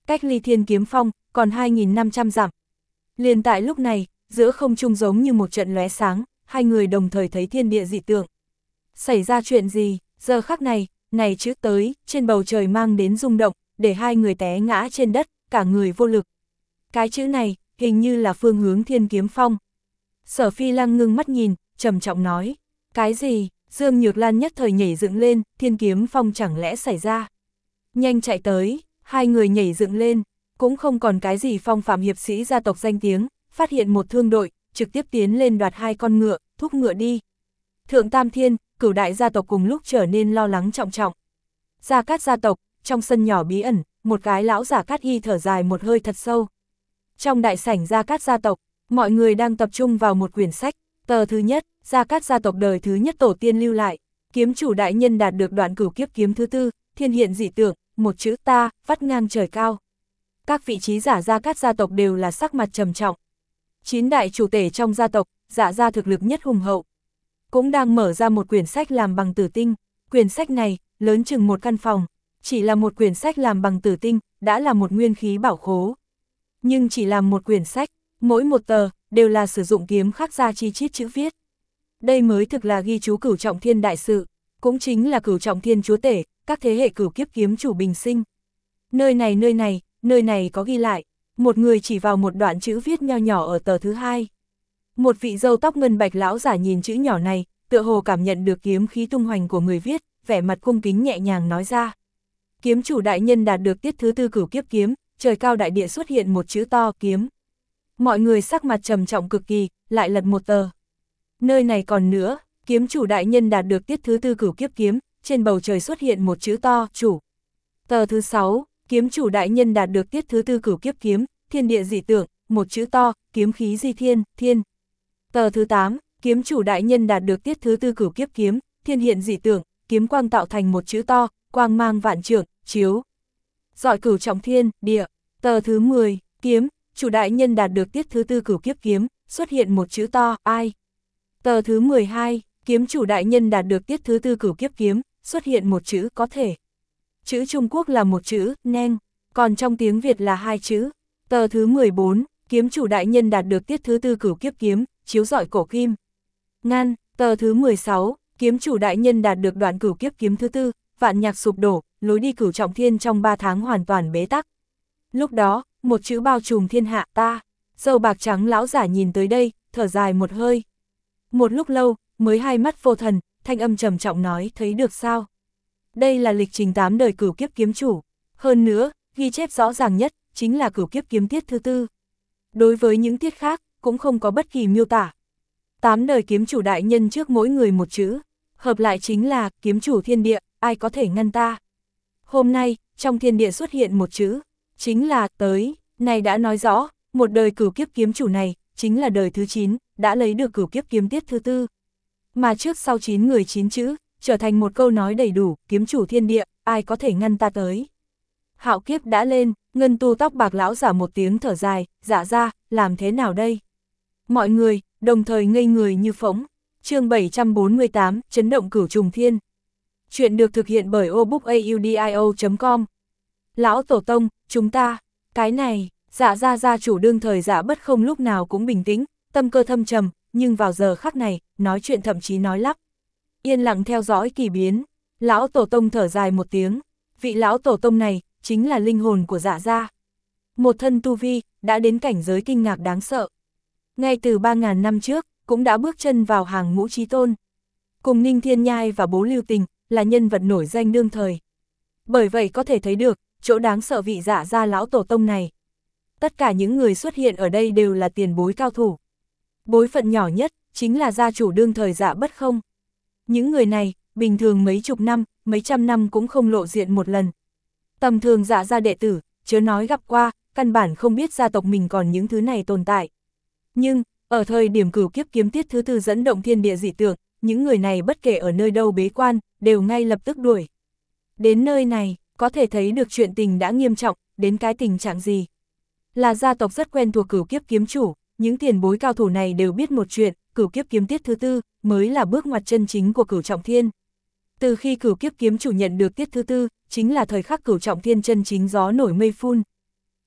cách ly Thiên Kiếm Phong, còn hai nghìn năm trăm dặm. Liền tại lúc này, giữa không trung giống như một trận lóe sáng, hai người đồng thời thấy thiên địa dị tượng. Xảy ra chuyện gì, giờ khắc này, này chữ tới, trên bầu trời mang đến rung động, để hai người té ngã trên đất, cả người vô lực. Cái chữ này, hình như là phương hướng Thiên Kiếm Phong. Sở Phi Lăng ngưng mắt nhìn, trầm trọng nói, cái gì, Dương Nhược Lan nhất thời nhảy dựng lên, Thiên Kiếm Phong chẳng lẽ xảy ra. Nhanh chạy tới, hai người nhảy dựng lên, cũng không còn cái gì phong phạm hiệp sĩ gia tộc danh tiếng, phát hiện một thương đội, trực tiếp tiến lên đoạt hai con ngựa, thúc ngựa đi. Thượng Tam Thiên, Cửu đại gia tộc cùng lúc trở nên lo lắng trọng trọng. Gia Cát gia tộc, trong sân nhỏ bí ẩn, một cái lão giả Cát Y thở dài một hơi thật sâu. Trong đại sảnh Gia Cát gia tộc, mọi người đang tập trung vào một quyển sách, tờ thứ nhất, Gia Cát gia tộc đời thứ nhất tổ tiên lưu lại, kiếm chủ đại nhân đạt được đoạn cửu kiếp kiếm thứ tư, thiên hiện dị tượng, một chữ ta, vắt ngang trời cao. Các vị trí giả Gia Cát gia tộc đều là sắc mặt trầm trọng. Chín đại chủ tể trong gia tộc, Dạ gia thực lực nhất hùng hậu, cũng đang mở ra một quyển sách làm bằng tử tinh. Quyển sách này, lớn chừng một căn phòng, chỉ là một quyển sách làm bằng tử tinh, đã là một nguyên khí bảo khố. Nhưng chỉ làm một quyển sách, mỗi một tờ, đều là sử dụng kiếm khắc ra chi chít chữ viết. Đây mới thực là ghi chú Cửu Trọng Thiên đại sự, cũng chính là Cửu Trọng Thiên chúa tể, các thế hệ cửu kiếp kiếm chủ bình sinh. Nơi này nơi này, nơi này có ghi lại, một người chỉ vào một đoạn chữ viết nho nhỏ ở tờ thứ hai. Một vị râu tóc ngân bạch lão giả nhìn chữ nhỏ này, tựa hồ cảm nhận được kiếm khí tung hoành của người viết, vẻ mặt cung kính nhẹ nhàng nói ra. Kiếm chủ đại nhân đạt được tiết thứ tư cửu kiếp kiếm, trời cao đại địa xuất hiện một chữ to kiếm. Mọi người sắc mặt trầm trọng cực kỳ, lại lật một tờ. Nơi này còn nữa, kiếm chủ đại nhân đạt được tiết thứ tư cửu kiếp kiếm, trên bầu trời xuất hiện một chữ to, chủ. Tờ thứ sáu, kiếm chủ đại nhân đạt được tiết thứ tư cửu kiếp kiếm, thiên địa dị tượng, một chữ to, kiếm khí di thiên, thiên. Tờ thứ tám, kiếm chủ đại nhân đạt được tiết thứ tư cửu kiếp kiếm, thiên hiện dị tượng, kiếm quang tạo thành một chữ to, quang mang vạn trượng, chiếu. Dọi Cửu Trọng Thiên, địa. Tờ thứ mười, kiếm, chủ đại nhân đạt được tiết thứ tư cửu kiếp kiếm, xuất hiện một chữ to, ai. Tờ thứ mười hai, kiếm chủ đại nhân đạt được tiết thứ tư cửu kiếp kiếm, xuất hiện một chữ có thể. Chữ Trung Quốc là một chữ, neng, còn trong tiếng Việt là hai chữ. Tờ thứ mười bốn, kiếm chủ đại nhân đạt được tiết thứ tư cửu kiếp kiếm, chiếu rọi cổ kim. Ngăn, tờ thứ mười sáu, kiếm chủ đại nhân đạt được đoạn cửu kiếp kiếm thứ tư, vạn nhạc sụp đổ, lối đi Cửu Trọng Thiên trong ba tháng hoàn toàn bế tắc. Lúc đó, một chữ bao trùm thiên hạ ta, râu bạc trắng lão giả nhìn tới đây, thở dài một hơi. Một lúc lâu, mới hai mắt vô thần, thanh âm trầm trọng nói thấy được sao. Đây là lịch trình tám đời cửu kiếp kiếm chủ, hơn nữa, ghi chép rõ ràng nhất, chính là cửu kiếp kiếm tiết thứ tư. Đối với những tiết khác, cũng không có bất kỳ miêu tả. Tám đời kiếm chủ đại nhân trước mỗi người một chữ, hợp lại chính là kiếm chủ thiên địa, ai có thể ngăn ta. Hôm nay, trong thiên địa xuất hiện một chữ, chính là tới, này đã nói rõ, một đời cửu kiếp kiếm chủ này, chính là đời thứ chín, đã lấy được cửu kiếp kiếm tiết thứ tư. Mà trước sau chín người chín chữ, trở thành một câu nói đầy đủ, kiếm chủ thiên địa, ai có thể ngăn ta tới. Hạo kiếp đã lên, ngân tu tóc bạc lão giả một tiếng thở dài, dạ ra, làm thế nào đây? Mọi người, đồng thời ngây người như phỗng. Chương bảy trăm bốn mươi tám, chấn động Cửu Trùng Thiên. Chuyện được thực hiện bởi obookaudio chấm com. Lão Tổ Tông, chúng ta, cái này, dạ ra gia chủ đương thời Dạ Bất Không lúc nào cũng bình tĩnh, tâm cơ thâm trầm, nhưng vào giờ khắc này, nói chuyện thậm chí nói lắp. Yên lặng theo dõi kỳ biến, Lão Tổ Tông thở dài một tiếng, vị Lão Tổ Tông này, chính là linh hồn của Dạ gia. Một thân tu vi, đã đến cảnh giới kinh ngạc đáng sợ. Ngay từ ba ngàn năm trước, cũng đã bước chân vào hàng ngũ chí tôn. Cùng Ninh Thiên Nhai và Bố Lưu Tình, là nhân vật nổi danh đương thời. Bởi vậy có thể thấy được, chỗ đáng sợ vị Dạ gia Lão Tổ Tông này. Tất cả những người xuất hiện ở đây đều là tiền bối cao thủ. Bối phận nhỏ nhất, chính là gia chủ đương thời Dạ Bất Không. Những người này, bình thường mấy chục năm, mấy trăm năm cũng không lộ diện một lần. Tầm thường Dạ gia đệ tử, chớ nói gặp qua, căn bản không biết gia tộc mình còn những thứ này tồn tại. Nhưng, ở thời điểm cửu kiếp kiếm tiết thứ tư dẫn động thiên địa dị tượng, những người này bất kể ở nơi đâu bế quan, đều ngay lập tức đuổi. Đến nơi này, có thể thấy được chuyện tình đã nghiêm trọng, đến cái tình trạng gì. Là gia tộc rất quen thuộc cửu kiếp kiếm chủ, những tiền bối cao thủ này đều biết một chuyện, cửu kiếp kiếm tiết thứ tư, mới là bước ngoặt chân chính của Cửu Trọng Thiên. Từ khi cửu kiếp kiếm chủ nhận được tiết thứ tư, chính là thời khắc Cửu Trọng Thiên chân chính gió nổi mây phun.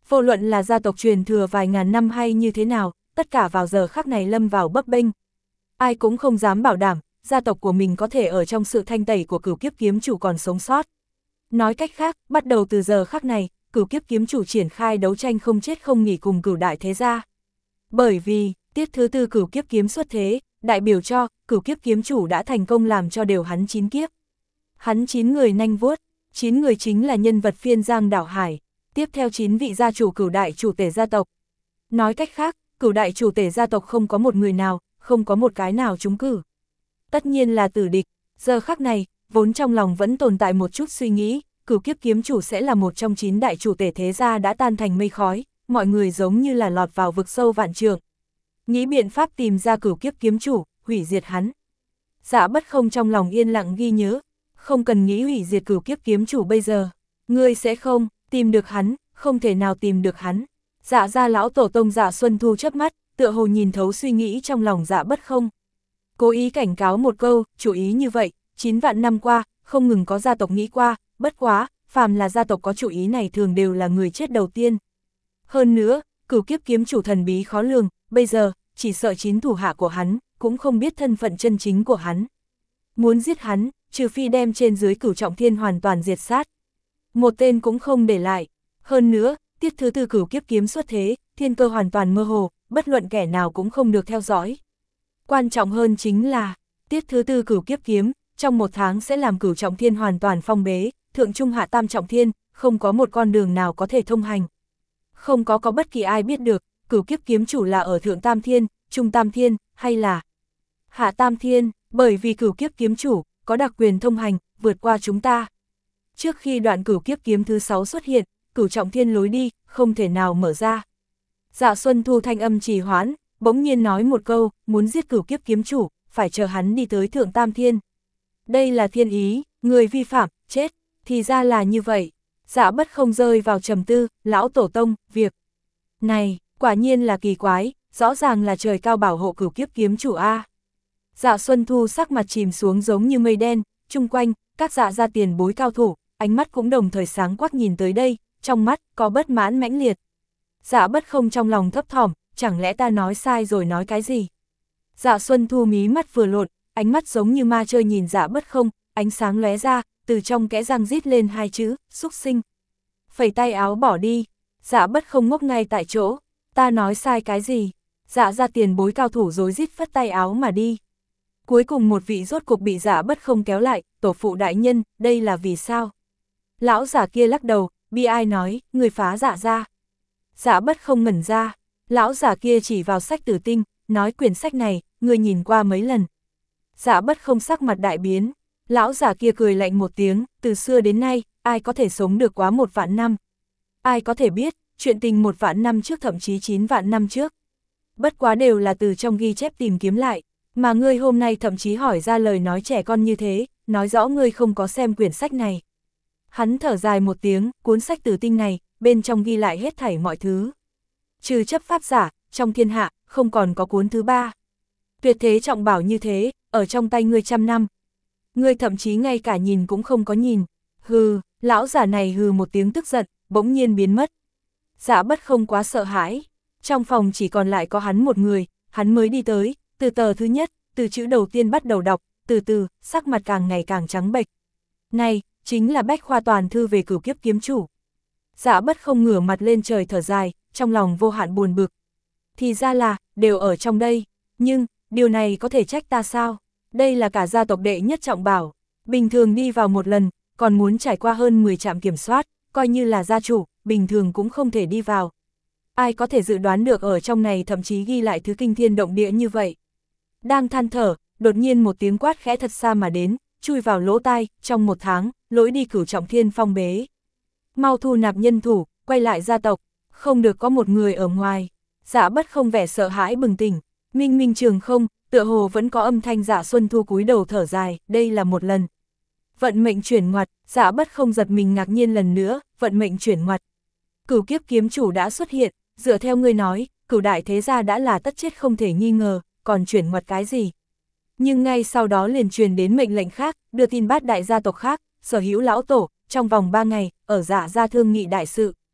Vô luận là gia tộc truyền thừa vài ngàn năm hay như thế nào, tất cả vào giờ khắc này lâm vào bấp bênh. Ai cũng không dám bảo đảm, gia tộc của mình có thể ở trong sự thanh tẩy của cửu kiếp kiếm chủ còn sống sót. Nói cách khác, bắt đầu từ giờ khắc này, cửu kiếp kiếm chủ triển khai đấu tranh không chết không nghỉ cùng cửu đại thế gia. Bởi vì, tiết thứ tư cửu kiếp kiếm xuất thế, đại biểu cho, cửu kiếp kiếm chủ đã thành công làm cho đều hắn chín kiếp. Hắn chín người nanh vuốt, chín người chính là nhân vật phiên giang đảo hải, tiếp theo chín vị gia chủ cửu đại chủ tể gia tộc. Nói cách khác, cửu đại chủ tể gia tộc không có một người nào, không có một cái nào trúng cử. Tất nhiên là tử địch, giờ khắc này, vốn trong lòng vẫn tồn tại một chút suy nghĩ, cửu kiếp kiếm chủ sẽ là một trong chín đại chủ tể thế gia đã tan thành mây khói, mọi người giống như là lọt vào vực sâu vạn trượng. Nghĩ biện pháp tìm ra cửu kiếp kiếm chủ, hủy diệt hắn. Dạ Bất Không trong lòng yên lặng ghi nhớ, không cần nghĩ hủy diệt cửu kiếp kiếm chủ bây giờ, ngươi sẽ không tìm được hắn, không thể nào tìm được hắn. Dạ gia lão tổ tông Dạ Xuân Thu chớp mắt, tựa hồ nhìn thấu suy nghĩ trong lòng Dạ Bất Không. Cố ý cảnh cáo một câu, chú ý như vậy, chín vạn năm qua, không ngừng có gia tộc nghĩ qua, bất quá, phàm là gia tộc có chủ ý này thường đều là người chết đầu tiên. Hơn nữa, cửu kiếp kiếm chủ thần bí khó lường, bây giờ, chỉ sợ chín thủ hạ của hắn, cũng không biết thân phận chân chính của hắn. Muốn giết hắn, trừ phi đem trên dưới cửu trọng thiên hoàn toàn diệt sát. Một tên cũng không để lại. Hơn nữa, tiết thứ tư cửu kiếp kiếm xuất thế, thiên cơ hoàn toàn mơ hồ, bất luận kẻ nào cũng không được theo dõi. Quan trọng hơn chính là, tiết thứ tư cửu kiếp kiếm, trong một tháng sẽ làm cửu trọng thiên hoàn toàn phong bế, thượng trung hạ tam trọng thiên, không có một con đường nào có thể thông hành. Không có có bất kỳ ai biết được, cửu kiếp kiếm chủ là ở thượng tam thiên, trung tam thiên, hay là hạ tam thiên, bởi vì cửu kiếp kiếm chủ, có đặc quyền thông hành, vượt qua chúng ta. Trước khi đoạn cửu kiếp kiếm thứ sáu xuất hiện, cửu trọng thiên lối đi, không thể nào mở ra. Dạ Xuân Thu thanh âm trì hoãn, bỗng nhiên nói một câu, muốn giết cửu kiếp kiếm chủ, phải chờ hắn đi tới thượng tam thiên. Đây là thiên ý, người vi phạm, chết, thì ra là như vậy. Dạ Bất Không rơi vào trầm tư, lão tổ tông, việc này, quả nhiên là kỳ quái, rõ ràng là trời cao bảo hộ cửu kiếp kiếm chủ A. Dạ Xuân Thu sắc mặt chìm xuống giống như mây đen, chung quanh, các dạ gia tiền bối cao thủ, ánh mắt cũng đồng thời sáng quắc nhìn tới đây, trong mắt, có bất mãn mãnh liệt. Dạ Bất Không trong lòng thấp thỏm, chẳng lẽ ta nói sai rồi nói cái gì? Dạ Xuân Thu mí mắt vừa lộn, ánh mắt giống như ma chơi nhìn Dạ Bất Không, ánh sáng lóe ra, từ trong kẽ răng rít lên hai chữ, xúc sinh. Phẩy tay áo bỏ đi, Dạ Bất Không ngốc ngay tại chỗ, ta nói sai cái gì? Dạ gia tiền bối cao thủ rối rít phất tay áo mà đi. Cuối cùng một vị rốt cuộc bị Dạ Bất Không kéo lại, tổ phụ đại nhân, đây là vì sao? Lão giả kia lắc đầu, bi ai nói, người phá Dạ gia. Dạ Bất Không ngẩn ra, lão giả kia chỉ vào sách tử tinh, nói quyển sách này, người nhìn qua mấy lần. Dạ Bất Không sắc mặt đại biến, lão giả kia cười lạnh một tiếng, từ xưa đến nay, ai có thể sống được quá một vạn năm? Ai có thể biết, chuyện tình một vạn năm trước thậm chí chín vạn năm trước. Bất quá đều là từ trong ghi chép tìm kiếm lại, mà ngươi hôm nay thậm chí hỏi ra lời nói trẻ con như thế, nói rõ ngươi không có xem quyển sách này. Hắn thở dài một tiếng, cuốn sách tử tinh này, bên trong ghi lại hết thảy mọi thứ. Trừ chấp pháp giả, trong thiên hạ, không còn có cuốn thứ ba. Tuyệt thế trọng bảo như thế, ở trong tay ngươi trăm năm. Ngươi thậm chí ngay cả nhìn cũng không có nhìn. Hừ, lão giả này hừ một tiếng tức giận, bỗng nhiên biến mất. Dạ Bất Không quá sợ hãi. Trong phòng chỉ còn lại có hắn một người, hắn mới đi tới, từ tờ thứ nhất, từ chữ đầu tiên bắt đầu đọc, từ từ, sắc mặt càng ngày càng trắng bệch. Này, chính là bách khoa toàn thư về cửu kiếp kiếm chủ. Dạ Bất Không ngửa mặt lên trời thở dài, trong lòng vô hạn buồn bực. Thì ra là, đều ở trong đây, nhưng, điều này có thể trách ta sao? Đây là cả gia tộc đệ nhất trọng bảo, bình thường đi vào một lần, còn muốn trải qua hơn mười trạm kiểm soát, coi như là gia chủ, bình thường cũng không thể đi vào. Ai có thể dự đoán được ở trong này thậm chí ghi lại thứ kinh thiên động địa như vậy. Đang than thở, đột nhiên một tiếng quát khẽ thật xa mà đến, chui vào lỗ tai, trong một tháng, lối đi cửu trọng thiên phong bế. Mau thu nạp nhân thủ, quay lại gia tộc, không được có một người ở ngoài. Dạ Bất Không vẻ sợ hãi bừng tỉnh, minh minh trường không, tựa hồ vẫn có âm thanh Dạ Xuân Thu cúi đầu thở dài, đây là một lần. Vận mệnh chuyển ngoặt, Dạ Bất Không giật mình ngạc nhiên lần nữa, vận mệnh chuyển ngoặt. Cửu kiếp kiếm chủ đã xuất hiện, dựa theo ngươi nói, cửu đại thế gia đã là tất chết không thể nghi ngờ, còn chuyển ngoặt cái gì? Nhưng ngay sau đó liền truyền đến mệnh lệnh khác, đưa tin bát đại gia tộc khác, sở hữu lão tổ, trong vòng ba ngày, ở Dạ gia thương nghị đại sự.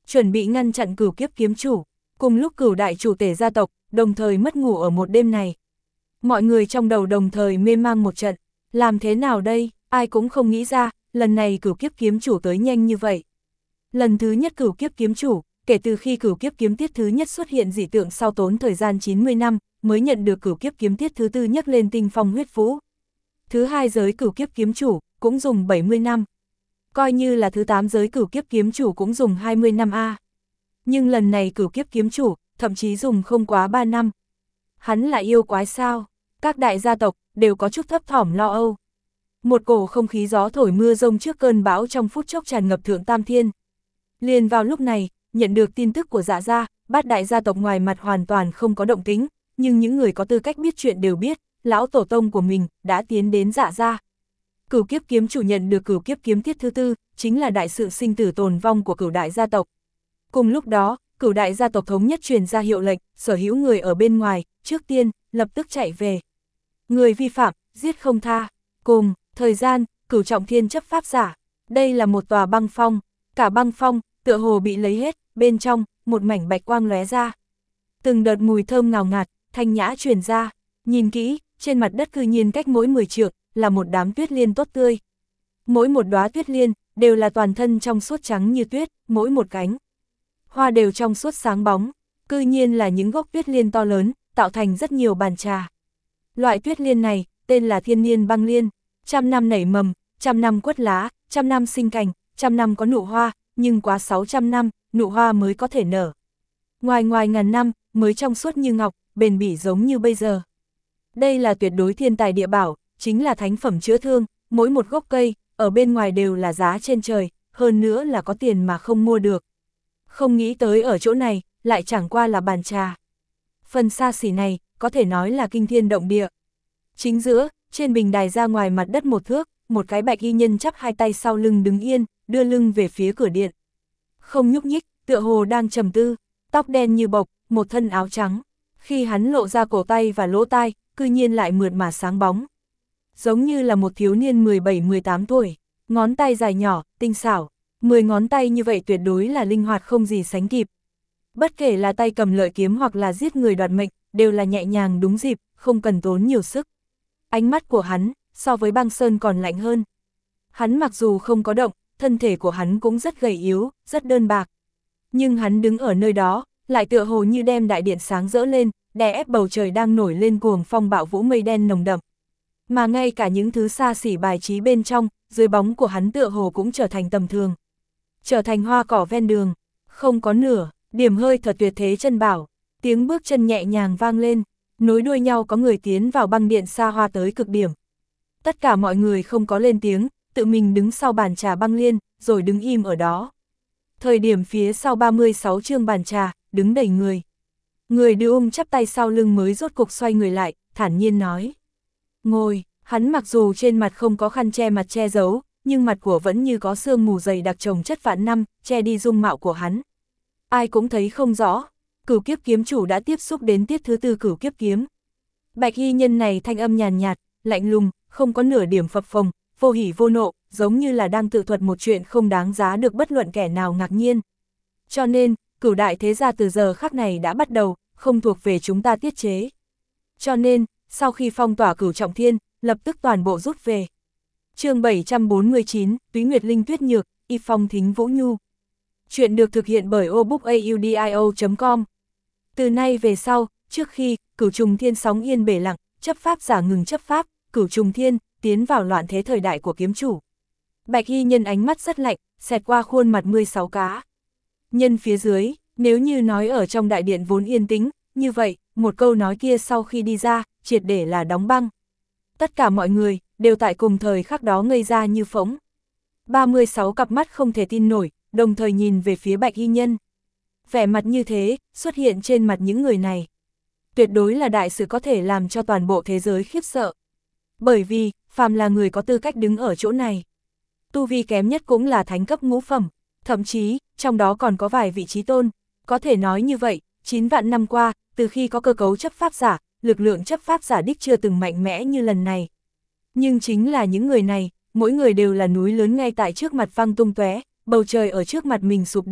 chuẩn bị ngăn chặn Cửu Kiếp kiếm chủ. Cùng lúc Cửu đại chủ tể gia tộc, đồng thời mất ngủ ở một đêm này. Mọi người trong đầu đồng thời mê mang một trận, làm thế nào đây, ai cũng không nghĩ ra, lần này Cửu Kiếp kiếm chủ tới nhanh như vậy. Lần thứ nhất Cửu Kiếp kiếm chủ, kể từ khi Cửu Kiếp kiếm tiết thứ nhất xuất hiện dị tượng sau tốn thời gian chín mươi năm, mới nhận được Cửu Kiếp kiếm tiết thứ tư nhắc lên tinh phong huyết vũ. Thứ hai giới Cửu Kiếp kiếm chủ, cũng dùng bảy mươi năm. Coi như là thứ tám giới Cửu Kiếp kiếm chủ cũng dùng hai mươi năm a. Nhưng lần này Cửu Kiếp kiếm chủ, thậm chí dùng không quá ba năm. Hắn là yêu quái sao? Các đại gia tộc đều có chút thấp thỏm lo âu. Một cổ không khí gió thổi mưa rông trước cơn bão trong phút chốc tràn ngập thượng tam thiên. Liền vào lúc này, nhận được tin tức của Dạ gia, bát đại gia tộc ngoài mặt hoàn toàn không có động tĩnh, nhưng những người có tư cách biết chuyện đều biết, lão tổ tông của mình đã tiến đến Dạ gia. Cửu Kiếp kiếm chủ nhận được Cửu Kiếp kiếm tiết thứ tư, chính là đại sự sinh tử tồn vong của Cửu đại gia tộc. Cùng lúc đó, Cửu đại gia tộc thống nhất truyền ra hiệu lệnh, sở hữu người ở bên ngoài, trước tiên, lập tức chạy về. Người vi phạm, giết không tha. Cùng thời gian, Cửu trọng thiên chấp pháp giả. Đây là một tòa băng phong, cả băng phong, tựa hồ bị lấy hết, bên trong, một mảnh bạch quang lóe ra. Từng đợt mùi thơm ngào ngạt, thanh nhã truyền ra, nhìn kỹ, trên mặt đất cư nhiên cách mỗi mười trượng, là một đám tuyết liên tốt tươi. Mỗi một đóa tuyết liên, đều là toàn thân trong suốt trắng như tuyết, mỗi một cánh. Hoa đều trong suốt sáng bóng, cư nhiên là những gốc tuyết liên to lớn, tạo thành rất nhiều bàn trà. Loại tuyết liên này, tên là thiên niên băng liên, trăm năm nảy mầm, trăm năm quất lá, trăm năm sinh cành, trăm năm có nụ hoa, nhưng quá sáu trăm năm, nụ hoa mới có thể nở. Ngoài ngoài ngàn năm, mới trong suốt như ngọc, bền bỉ giống như bây giờ. Đây là tuyệt đối thiên tài địa bảo, chính là thánh phẩm chữa thương, mỗi một gốc cây, ở bên ngoài đều là giá trên trời, hơn nữa là có tiền mà không mua được. Không nghĩ tới ở chỗ này, lại chẳng qua là bàn trà. Phần xa xỉ này, có thể nói là kinh thiên động địa. Chính giữa, trên bình đài ra ngoài mặt đất một thước, một cái bạch y nhân chắp hai tay sau lưng đứng yên, đưa lưng về phía cửa điện. Không nhúc nhích, tựa hồ đang trầm tư, tóc đen như bộc, một thân áo trắng. Khi hắn lộ ra cổ tay và lỗ tai, cư nhiên lại mượt mà sáng bóng. Giống như là một thiếu niên mười bảy mười tám tuổi, ngón tay dài nhỏ, tinh xảo, mười ngón tay như vậy tuyệt đối là linh hoạt không gì sánh kịp. Bất kể là tay cầm lợi kiếm hoặc là giết người đoạt mệnh, đều là nhẹ nhàng đúng dịp, không cần tốn nhiều sức. Ánh mắt của hắn, so với băng sơn còn lạnh hơn. Hắn mặc dù không có động, thân thể của hắn cũng rất gầy yếu, rất đơn bạc. Nhưng hắn đứng ở nơi đó, lại tựa hồ như đem đại điện sáng rỡ lên, đè ép bầu trời đang nổi lên cuồng phong bạo vũ mây đen nồng đậm. Mà ngay cả những thứ xa xỉ bài trí bên trong, dưới bóng của hắn tựa hồ cũng trở thành tầm thường. Trở thành hoa cỏ ven đường, không có nửa, điểm hơi thật tuyệt thế chân bảo, tiếng bước chân nhẹ nhàng vang lên, nối đuôi nhau có người tiến vào băng điện xa hoa tới cực điểm. Tất cả mọi người không có lên tiếng, tự mình đứng sau bàn trà băng liên, rồi đứng im ở đó. Thời điểm phía sau ba mươi sáu chương bàn trà, đứng đầy người. Người đưa ung chắp tay sau lưng mới rốt cục xoay người lại, thản nhiên nói. Ngồi, hắn mặc dù trên mặt không có khăn che mặt che giấu, nhưng mặt của vẫn như có sương mù dày đặc chồng chất vạn năm, che đi dung mạo của hắn. Ai cũng thấy không rõ, Cửu Kiếp kiếm chủ đã tiếp xúc đến tiết thứ tư Cửu Kiếp kiếm. Bạch y nhân này thanh âm nhàn nhạt, lạnh lùng, không có nửa điểm phập phồng, vô hỉ vô nộ, giống như là đang tự thuật một chuyện không đáng giá được bất luận kẻ nào ngạc nhiên. Cho nên, Cửu đại thế gia từ giờ khắc này đã bắt đầu, không thuộc về chúng ta tiết chế. Cho nên, sau khi phong tỏa Cửu trọng thiên, lập tức toàn bộ rút về. Chương bảy trăm bốn mươi chín, Túy Nguyệt Linh Tuyết Nhược, Y Phong Thính Vũ Nhu. Chuyện được thực hiện bởi obookaudio chấm com. Từ nay về sau, trước khi Cửu trùng thiên sóng yên bể lặng, chấp pháp giả ngừng chấp pháp, Cửu trùng thiên tiến vào loạn thế thời đại của kiếm chủ. Bạch y nhân ánh mắt rất lạnh, xẹt qua khuôn mặt mười sáu cá. Nhân phía dưới, nếu như nói ở trong đại điện vốn yên tĩnh, như vậy, một câu nói kia sau khi đi ra, triệt để là đóng băng. Tất cả mọi người, đều tại cùng thời khắc đó ngây ra như phỗng. ba mươi sáu cặp mắt không thể tin nổi, đồng thời nhìn về phía bạch y nhân. Vẻ mặt như thế, xuất hiện trên mặt những người này. Tuyệt đối là đại sự có thể làm cho toàn bộ thế giới khiếp sợ. Bởi vì, phàm là người có tư cách đứng ở chỗ này. Tu vi kém nhất cũng là thánh cấp ngũ phẩm, thậm chí, trong đó còn có vài vị trí tôn. Có thể nói như vậy, chín vạn năm qua, từ khi có cơ cấu chấp pháp giả, lực lượng chấp pháp giả đích chưa từng mạnh mẽ như lần này. Nhưng chính là những người này, mỗi người đều là núi lớn ngay tại trước mặt văng tung tóe, bầu trời ở trước mặt mình sụp đổ,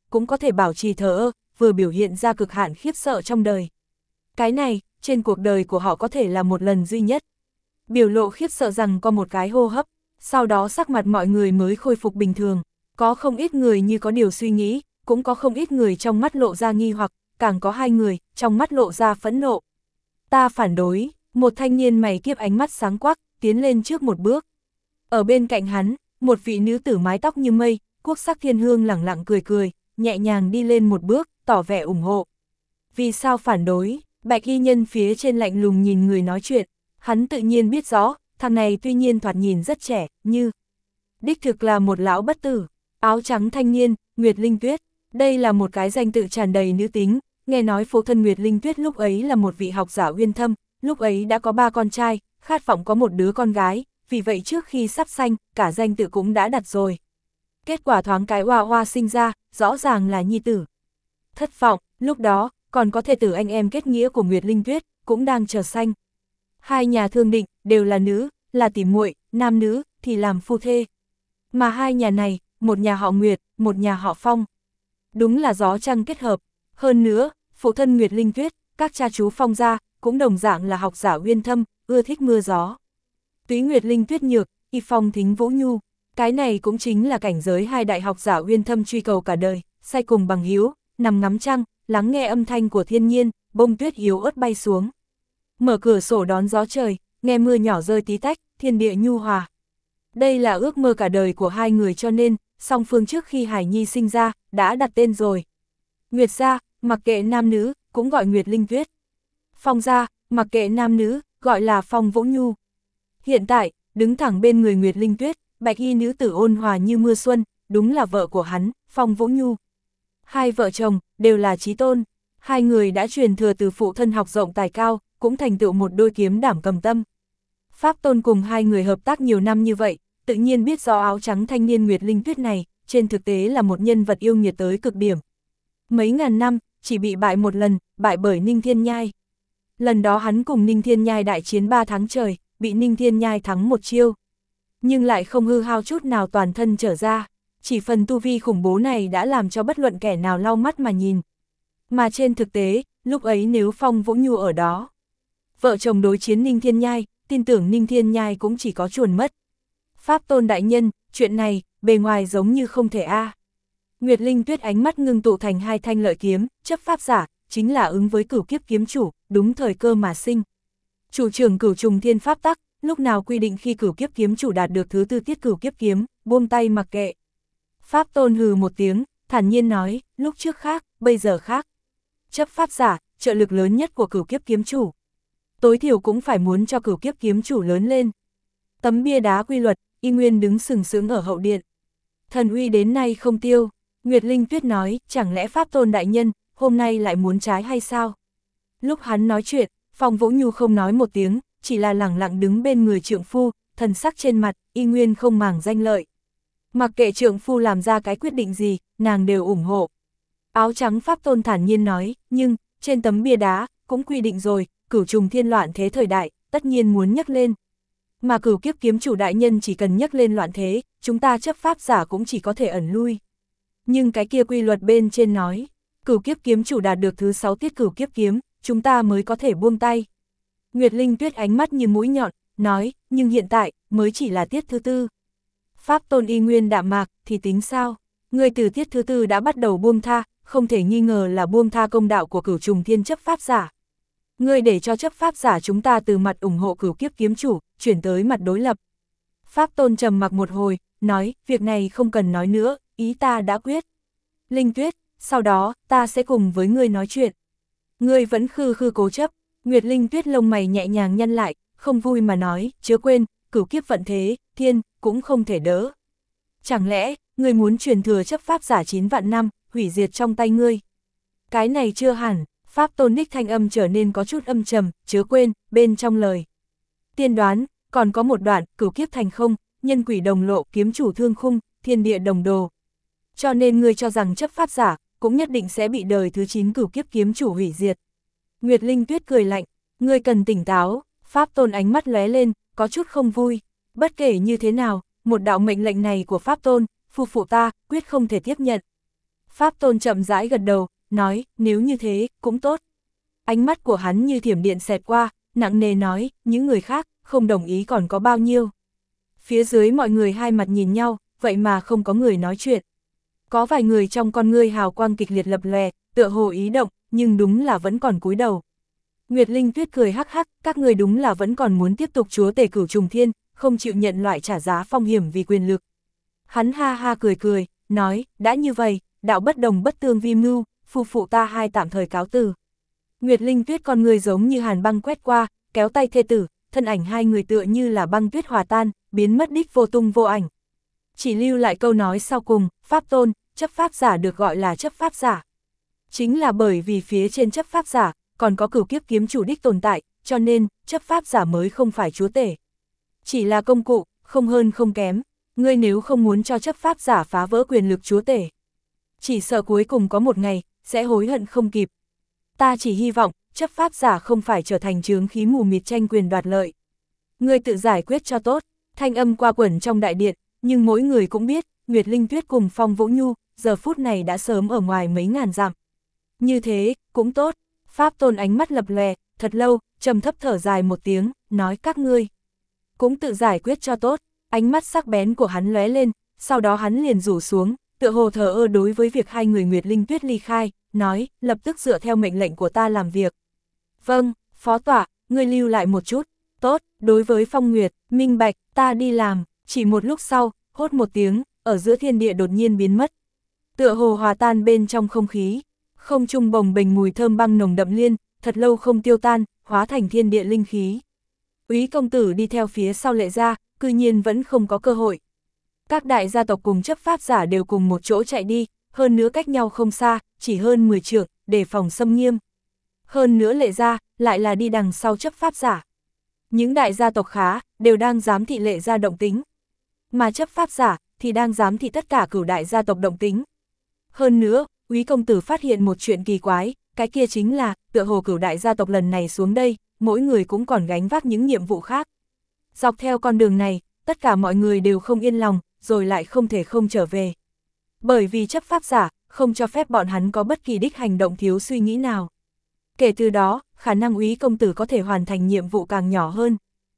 cũng có thể bảo trì thờ ơ, vừa biểu hiện ra cực hạn khiếp sợ trong đời. Cái này, trên cuộc đời của họ có thể là một lần duy nhất. Biểu lộ khiếp sợ rằng có một cái hô hấp, sau đó sắc mặt mọi người mới khôi phục bình thường. Có không ít người như có điều suy nghĩ, cũng có không ít người trong mắt lộ ra nghi hoặc, càng có hai người, trong mắt lộ ra phẫn nộ. Ta phản đối, một thanh niên mày kiếp ánh mắt sáng quắc, tiến lên trước một bước. Ở bên cạnh hắn, một vị nữ tử mái tóc như mây, quốc sắc thiên hương lẳng lặng cười cười, nhẹ nhàng đi lên một bước, tỏ vẻ ủng hộ. Vì sao phản đối? Bạch y nhân phía trên lạnh lùng nhìn người nói chuyện, hắn tự nhiên biết rõ, thằng này tuy nhiên thoạt nhìn rất trẻ, như đích thực là một lão bất tử. Áo trắng thanh niên, Nguyệt Linh Tuyết, đây là một cái danh tự tràn đầy nữ tính, nghe nói phụ thân Nguyệt Linh Tuyết lúc ấy là một vị học giả uyên thâm, lúc ấy đã có ba con trai, khát vọng có một đứa con gái, vì vậy trước khi sắp sanh, cả danh tự cũng đã đặt rồi. Kết quả thoáng cái hoa hoa sinh ra, rõ ràng là nhi tử. Thất vọng, lúc đó, còn có thể tử anh em kết nghĩa của Nguyệt Linh Tuyết, cũng đang chờ sanh. Hai nhà thương định, đều là nữ, là tỉ muội, nam nữ, thì làm phu thê. Mà hai nhà này, một nhà họ Nguyệt, một nhà họ Phong. Đúng là gió trăng kết hợp. Hơn nữa, phụ thân Nguyệt Linh Tuyết, các cha chú Phong gia, cũng đồng dạng là học giả uyên thâm, ưa thích mưa gió. Túy Nguyệt Linh Tuyết nhược, y Phong thính Vũ Nhu. Cái này cũng chính là cảnh giới hai đại học giả uyên thâm truy cầu cả đời, say cùng bằng hữu, nằm ngắm trăng, lắng nghe âm thanh của thiên nhiên, bông tuyết yếu ớt bay xuống. Mở cửa sổ đón gió trời, nghe mưa nhỏ rơi tí tách, thiên địa nhu hòa. Đây là ước mơ cả đời của hai người cho nên, song phương trước khi Hải Nhi sinh ra, đã đặt tên rồi. Nguyệt gia, mặc kệ nam nữ, cũng gọi Nguyệt Linh Tuyết. Phong gia, mặc kệ nam nữ, gọi là Phong Vũ Nhu. Hiện tại, đứng thẳng bên người Nguyệt Linh Tuyết, bạch y nữ tử ôn hòa như mưa xuân, đúng là vợ của hắn, Phong Vũ Nhu. Hai vợ chồng, đều là chí tôn. Hai người đã truyền thừa từ phụ thân học rộng tài cao, cũng thành tựu một đôi kiếm đảm cầm tâm. Pháp Tôn cùng hai người hợp tác nhiều năm như vậy, tự nhiên biết rõ áo trắng thanh niên Nguyệt Linh Tuyết này, trên thực tế là một nhân vật yêu nghiệt tới cực điểm. Mấy ngàn năm, chỉ bị bại một lần, bại bởi Ninh Thiên Nhai. Lần đó hắn cùng Ninh Thiên Nhai đại chiến ba tháng trời, bị Ninh Thiên Nhai thắng một chiêu. Nhưng lại không hư hao chút nào toàn thân trở ra, chỉ phần tu vi khủng bố này đã làm cho bất luận kẻ nào lau mắt mà nhìn. Mà trên thực tế, lúc ấy nếu Phong Vũ Nhu ở đó, vợ chồng đối chiến Ninh Thiên Nhai, tin tưởng Ninh Thiên Nhai cũng chỉ có chuồn mất. Pháp Tôn đại nhân, chuyện này, bề ngoài giống như không thể a. À. Nguyệt Linh Tuyết ánh mắt ngưng tụ thành hai thanh lợi kiếm, chấp pháp giả, chính là ứng với cửu kiếp kiếm chủ, đúng thời cơ mà sinh. Chủ trưởng cửu trùng thiên pháp tắc, lúc nào quy định khi cửu kiếp kiếm chủ đạt được thứ tư tiết cửu kiếp kiếm, buông tay mặc kệ. Pháp Tôn hừ một tiếng, thản nhiên nói, lúc trước khác, bây giờ khác. Chấp pháp giả, trợ lực lớn nhất của cửu kiếp kiếm chủ. Tối thiểu cũng phải muốn cho cửu kiếp kiếm chủ lớn lên. Tấm bia đá quy luật, y nguyên đứng sừng sững ở hậu điện. Thần uy đến nay không tiêu. Nguyệt Linh Tuyết nói, chẳng lẽ Pháp Tôn đại nhân, hôm nay lại muốn trái hay sao? Lúc hắn nói chuyện, Phong Vũ Nhu không nói một tiếng, chỉ là lẳng lặng đứng bên người trượng phu, thần sắc trên mặt, y nguyên không màng danh lợi. Mặc kệ trượng phu làm ra cái quyết định gì, nàng đều ủng hộ. Áo trắng Pháp Tôn thản nhiên nói, nhưng, trên tấm bia đá, cũng quy định rồi, cửu trùng thiên loạn thế thời đại, tất nhiên muốn nhắc lên. Mà cửu kiếp kiếm chủ đại nhân chỉ cần nhắc lên loạn thế, chúng ta chấp pháp giả cũng chỉ có thể ẩn lui. Nhưng cái kia quy luật bên trên nói, cửu kiếp kiếm chủ đạt được thứ sáu tiết cửu kiếp kiếm, chúng ta mới có thể buông tay. Nguyệt Linh Tuyết ánh mắt như mũi nhọn, nói, nhưng hiện tại, mới chỉ là tiết thứ tư. Pháp Tôn y nguyên đạm mạc, thì tính sao? Người từ tiết thứ tư đã bắt đầu buông tha, không thể nghi ngờ là buông tha công đạo của cửu trùng thiên chấp pháp giả. Ngươi để cho chấp pháp giả chúng ta từ mặt ủng hộ cửu kiếp kiếm chủ, chuyển tới mặt đối lập. Pháp Tôn trầm mặc một hồi, nói, việc này không cần nói nữa, ý ta đã quyết. Linh Tuyết, sau đó, ta sẽ cùng với ngươi nói chuyện. Ngươi vẫn khư khư cố chấp. Nguyệt Linh Tuyết lông mày nhẹ nhàng nhăn lại, không vui mà nói, chớ quên, cửu kiếp vận thế, thiên, cũng không thể đỡ. Chẳng lẽ, ngươi muốn truyền thừa chấp pháp giả chín vạn năm, hủy diệt trong tay ngươi? Cái này chưa hẳn. Pháp Tôn đích thanh âm trở nên có chút âm trầm, chớ quên, bên trong lời. Tiên đoán, còn có một đoạn, cửu kiếp thành không, nhân quỷ đồng lộ, kiếm chủ thương khung, thiên địa đồng đồ. Cho nên ngươi cho rằng chấp pháp giả, cũng nhất định sẽ bị đời thứ chín cửu kiếp kiếm chủ hủy diệt. Nguyệt Linh Tuyết cười lạnh, ngươi cần tỉnh táo. Pháp Tôn ánh mắt lóe lên, có chút không vui. Bất kể như thế nào, một đạo mệnh lệnh này của Pháp Tôn, phu phụ ta, quyết không thể tiếp nhận. Pháp Tôn chậm rãi gật đầu, nói, nếu như thế, cũng tốt. Ánh mắt của hắn như thiểm điện xẹt qua, nặng nề nói, những người khác, không đồng ý còn có bao nhiêu. Phía dưới mọi người hai mặt nhìn nhau, vậy mà không có người nói chuyện. Có vài người trong con ngươi hào quang kịch liệt lập lòe, tựa hồ ý động, nhưng đúng là vẫn còn cúi đầu. Nguyệt Linh Tuyết cười hắc hắc, các người đúng là vẫn còn muốn tiếp tục chúa tể cửu trùng thiên, không chịu nhận loại trả giá phong hiểm vì quyền lực. Hắn ha ha cười cười, nói, đã như vậy, đạo bất đồng bất tương vi mưu, phu phụ ta hai tạm thời cáo từ. Nguyệt Linh Tuyết con người giống như hàn băng quét qua, kéo tay thê tử, thân ảnh hai người tựa như là băng tuyết hòa tan, biến mất đích vô tung vô ảnh. Chỉ lưu lại câu nói sau cùng, Pháp Tôn, chấp pháp giả được gọi là chấp pháp giả. Chính là bởi vì phía trên chấp pháp giả, còn có cửu kiếp kiếm chủ đích tồn tại, cho nên, chấp pháp giả mới không phải chúa tể. Chỉ là công cụ, không hơn không kém, ngươi nếu không muốn cho chấp pháp giả phá vỡ quyền lực chúa tể. Chỉ sợ cuối cùng có một ngày, sẽ hối hận không kịp. Ta chỉ hy vọng, chấp pháp giả không phải trở thành chướng khí mù mịt tranh quyền đoạt lợi. Ngươi tự giải quyết cho tốt, thanh âm qua quẩn trong đại điện, nhưng mỗi người cũng biết, Nguyệt Linh Tuyết cùng Phong Vũ Nhu, giờ phút này đã sớm ở ngoài mấy ngàn dặm. Như thế, cũng tốt. Pháp Tôn ánh mắt lập lòe, thật lâu, trầm thấp thở dài một tiếng, nói các ngươi cũng tự giải quyết cho tốt. Ánh mắt sắc bén của hắn lóe lên, sau đó hắn liền rủ xuống, tựa hồ thờ ơ đối với việc hai người Nguyệt Linh Tuyết ly khai, nói, lập tức dựa theo mệnh lệnh của ta làm việc. Vâng, phó tọa, ngươi lưu lại một chút. Tốt, đối với Phong Nguyệt, minh bạch, ta đi làm. Chỉ một lúc sau, hốt một tiếng, ở giữa thiên địa đột nhiên biến mất. Tựa hồ hòa tan bên trong không khí, không trung bồng bềnh mùi thơm băng nồng đậm liên, thật lâu không tiêu tan, hóa thành thiên địa linh khí. Úy công tử đi theo phía sau Lệ gia, cư nhiên vẫn không có cơ hội. Các đại gia tộc cùng chấp pháp giả đều cùng một chỗ chạy đi, hơn nữa cách nhau không xa, chỉ hơn mười trượng, đề phòng xâm nghiêm. Hơn nữa Lệ gia, lại là đi đằng sau chấp pháp giả. Những đại gia tộc khá, đều đang giám thị Lệ gia động tính. Mà chấp pháp giả, thì đang giám thị tất cả cửu đại gia tộc động tính. Hơn nữa, Úy công tử phát hiện một chuyện kỳ quái, cái kia chính là, tựa hồ cửu đại gia tộc lần này xuống đây, mỗi người cũng còn gánh vác những nhiệm vụ khác. Dọc theo con đường này, tất cả mọi người đều không yên lòng, rồi lại không thể không trở về. Bởi vì chấp pháp giả, không cho phép bọn hắn có bất kỳ đích hành động thiếu suy nghĩ nào. Kể từ đó, khả năng Úy công tử có thể hoàn thành nhiệm vụ càng nhỏ hơn.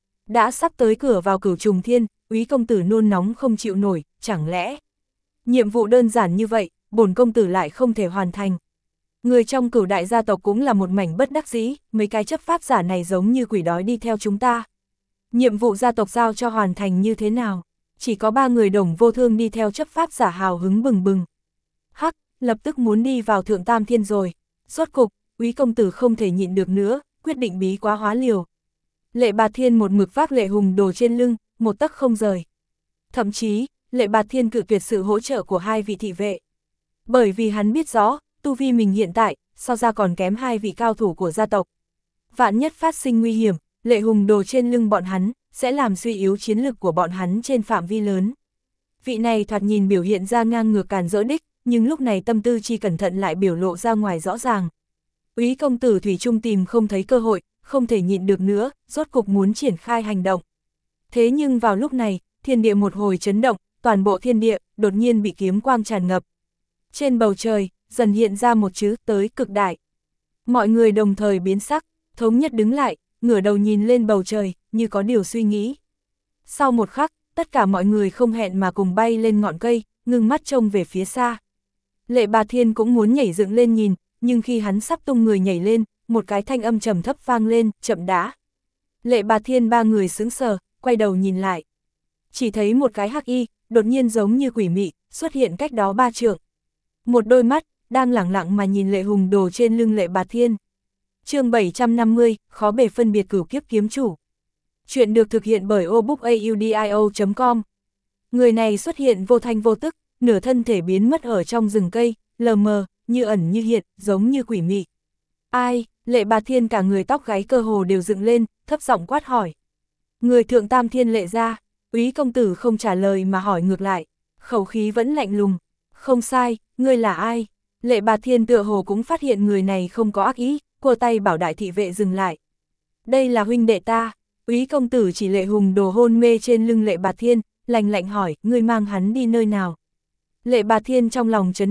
Đã sắp tới cửa vào cửu trùng thiên, Úy công tử nôn nóng không chịu nổi, chẳng lẽ nhiệm vụ đơn giản như vậy, bổn công tử lại không thể hoàn thành. Người trong cửu đại gia tộc cũng là một mảnh bất đắc dĩ, mấy cái chấp pháp giả này giống như quỷ đói đi theo chúng ta. Nhiệm vụ gia tộc giao cho hoàn thành như thế nào? Chỉ có ba người Đồng Vô Thương đi theo chấp pháp giả hào hứng bừng bừng. Hắc, lập tức muốn đi vào thượng tam thiên rồi. Rốt cục, Úy công tử không thể nhịn được nữa, quyết định bí quá hóa liều. Lệ Bạt Thiên một mực vác Lệ Hùng Đồ trên lưng, một tấc không rời. Thậm chí, Lệ Bạt Thiên cự tuyệt sự hỗ trợ của hai vị thị vệ. Bởi vì hắn biết rõ, tu vi mình hiện tại, so ra còn kém hai vị cao thủ của gia tộc. Vạn nhất phát sinh nguy hiểm, Lệ Hùng Đồ trên lưng bọn hắn, sẽ làm suy yếu chiến lực của bọn hắn trên phạm vi lớn. Vị này thoạt nhìn biểu hiện ra ngang ngược càn rỡ đích, nhưng lúc này tâm tư chi cẩn thận lại biểu lộ ra ngoài rõ ràng. Úy công tử thủy chung tìm không thấy cơ hội, không thể nhịn được nữa, rốt cục muốn triển khai hành động. Thế nhưng vào lúc này, thiên địa một hồi chấn động, toàn bộ thiên địa, đột nhiên bị kiếm quang tràn ngập. Trên bầu trời, dần hiện ra một chữ tới cực đại. Mọi người đồng thời biến sắc, thống nhất đứng lại, ngửa đầu nhìn lên bầu trời, như có điều suy nghĩ. Sau một khắc, tất cả mọi người không hẹn mà cùng bay lên ngọn cây, ngưng mắt trông về phía xa. Lệ Bạt Thiên cũng muốn nhảy dựng lên nhìn, nhưng khi hắn sắp tung người nhảy lên, một cái thanh âm trầm thấp vang lên, chậm đã. Lệ Bạt Thiên ba người sững sờ, quay đầu nhìn lại. Chỉ thấy một cái hắc y, đột nhiên giống như quỷ mị, xuất hiện cách đó ba trượng. Một đôi mắt, đang lẳng lặng mà nhìn Lệ Hùng Đồ trên lưng Lệ Bạt Thiên. Chương bảy trăm năm mươi, khó bề phân biệt cửu kiếp kiếm chủ. Chuyện được thực hiện bởi obookaudio chấm com. Người này xuất hiện vô thanh vô tức, nửa thân thể biến mất ở trong rừng cây, lờ mờ, như ẩn như hiện, giống như quỷ mị. Ai? Lệ Bạt Thiên cả người tóc gáy cơ hồ đều dựng lên, thấp giọng quát hỏi. Người thượng tam thiên Lệ gia. Úy công tử không trả lời mà hỏi ngược lại, khẩu khí vẫn lạnh lùng. Không sai, ngươi là ai? Lệ Bạt Thiên tựa hồ cũng phát hiện người này không có ác ý, cua tay bảo đại thị vệ dừng lại. Đây là huynh đệ ta. Úy công tử chỉ Lệ Hùng Đồ hôn mê trên lưng Lệ Bạt Thiên, lạnh lạnh hỏi, ngươi mang hắn đi nơi nào? Lệ Bạt Thiên trong lòng chấn động,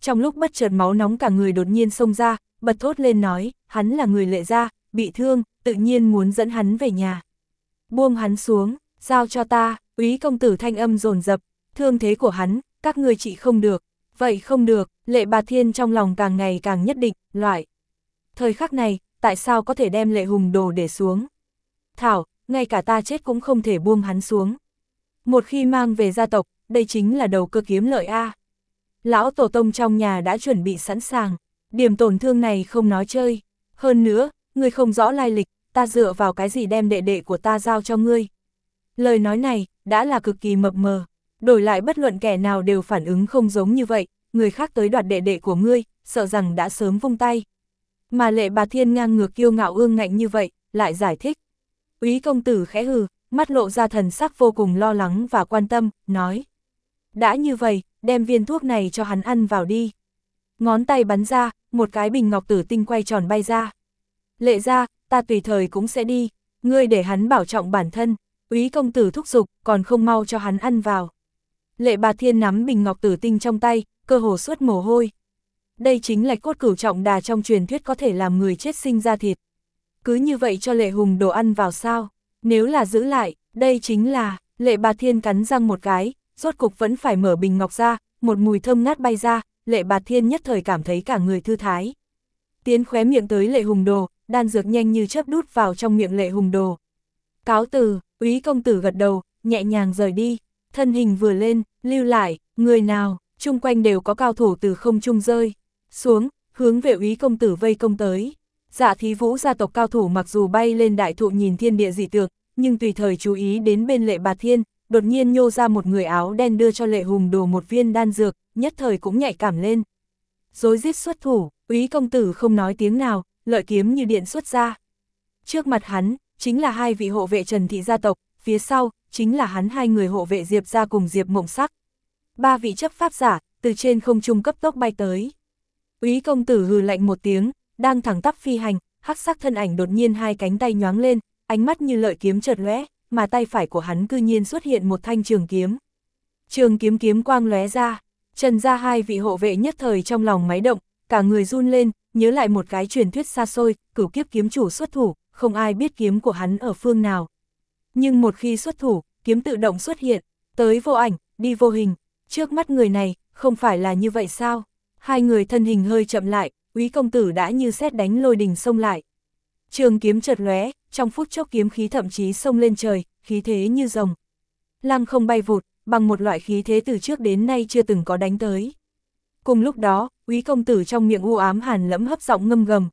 trong lúc bất chợt máu nóng cả người đột nhiên xông ra, bật thốt lên nói, hắn là người Lệ gia, bị thương, tự nhiên muốn dẫn hắn về nhà. Buông hắn xuống, giao cho ta, úy công tử thanh âm dồn dập, thương thế của hắn, các ngươi trị không được, vậy không được, Lệ Bạt Thiên trong lòng càng ngày càng nhất định, loại. Thời khắc này, tại sao có thể đem Lệ Hùng Đồ để xuống? Thảo, ngay cả ta chết cũng không thể buông hắn xuống. Một khi mang về gia tộc, đây chính là đầu cơ kiếm lợi a. Lão tổ tông trong nhà đã chuẩn bị sẵn sàng, điểm tổn thương này không nói chơi. Hơn nữa, ngươi không rõ lai lịch, ta dựa vào cái gì đem đệ đệ của ta giao cho ngươi. Lời nói này, đã là cực kỳ mập mờ, đổi lại bất luận kẻ nào đều phản ứng không giống như vậy, người khác tới đoạt đệ đệ của ngươi, sợ rằng đã sớm vung tay. Mà Lệ Bạt Thiên ngang ngược kiêu ngạo ương ngạnh như vậy, lại giải thích. Úy công tử khẽ hừ, mắt lộ ra thần sắc vô cùng lo lắng và quan tâm, nói. Đã như vậy, đem viên thuốc này cho hắn ăn vào đi. Ngón tay bắn ra, một cái bình ngọc tử tinh quay tròn bay ra. Lệ gia, ta tùy thời cũng sẽ đi, ngươi để hắn bảo trọng bản thân. Úy công tử thúc giục, còn không mau cho hắn ăn vào. Lệ Bạt Thiên nắm bình ngọc tử tinh trong tay, cơ hồ suốt mồ hôi. Đây chính là cốt cửu trọng đà trong truyền thuyết có thể làm người chết sinh ra thịt. Cứ như vậy cho Lệ Hùng Đồ ăn vào sao? Nếu là giữ lại, đây chính là, Lệ Bạt Thiên cắn răng một cái, rốt cục vẫn phải mở bình ngọc ra, một mùi thơm ngát bay ra, Lệ Bạt Thiên nhất thời cảm thấy cả người thư thái. Tiến khóe miệng tới Lệ Hùng Đồ, đan dược nhanh như chớp đút vào trong miệng Lệ Hùng Đồ. Cáo từ, úy công tử gật đầu, nhẹ nhàng rời đi, thân hình vừa lên, lưu lại, người nào, chung quanh đều có cao thủ từ không trung rơi xuống, hướng về úy công tử vây công tới. Dạ Thí Vũ gia tộc cao thủ mặc dù bay lên đại thụ nhìn thiên địa dị tượng, nhưng tùy thời chú ý đến bên Lệ Bạt Thiên, đột nhiên nhô ra một người áo đen đưa cho Lệ Hùng Đồ một viên đan dược, nhất thời cũng nhạy cảm lên. Rối rít xuất thủ, úy công tử không nói tiếng nào, lợi kiếm như điện xuất ra. Trước mặt hắn, chính là hai vị hộ vệ Trần thị gia tộc, phía sau, chính là hắn hai người hộ vệ Diệp gia cùng Diệp Mộng Sắc. Ba vị chấp pháp giả, từ trên không trung cấp tốc bay tới. Úy công tử hừ lạnh một tiếng, đang thẳng tắp phi hành, hắc sắc thân ảnh đột nhiên hai cánh tay nhoáng lên, ánh mắt như lợi kiếm chợt lóe, mà tay phải của hắn cư nhiên xuất hiện một thanh trường kiếm. Trường kiếm kiếm quang lóe ra, Trần gia hai vị hộ vệ nhất thời trong lòng máy động, cả người run lên, nhớ lại một cái truyền thuyết xa xôi, cửu kiếp kiếm chủ xuất thủ, không ai biết kiếm của hắn ở phương nào. Nhưng một khi xuất thủ, kiếm tự động xuất hiện, tới vô ảnh, đi vô hình, trước mắt người này, không phải là như vậy sao? Hai người thân hình hơi chậm lại, úy công tử đã như sét đánh lôi đình xông lại. Trường kiếm chợt lóe, trong phút chốc kiếm khí thậm chí xông lên trời, khí thế như rồng. Lăng không bay vụt, bằng một loại khí thế từ trước đến nay chưa từng có đánh tới. Cùng lúc đó, úy công tử trong miệng u ám hàn lẫm hấp giọng ngâm gầm.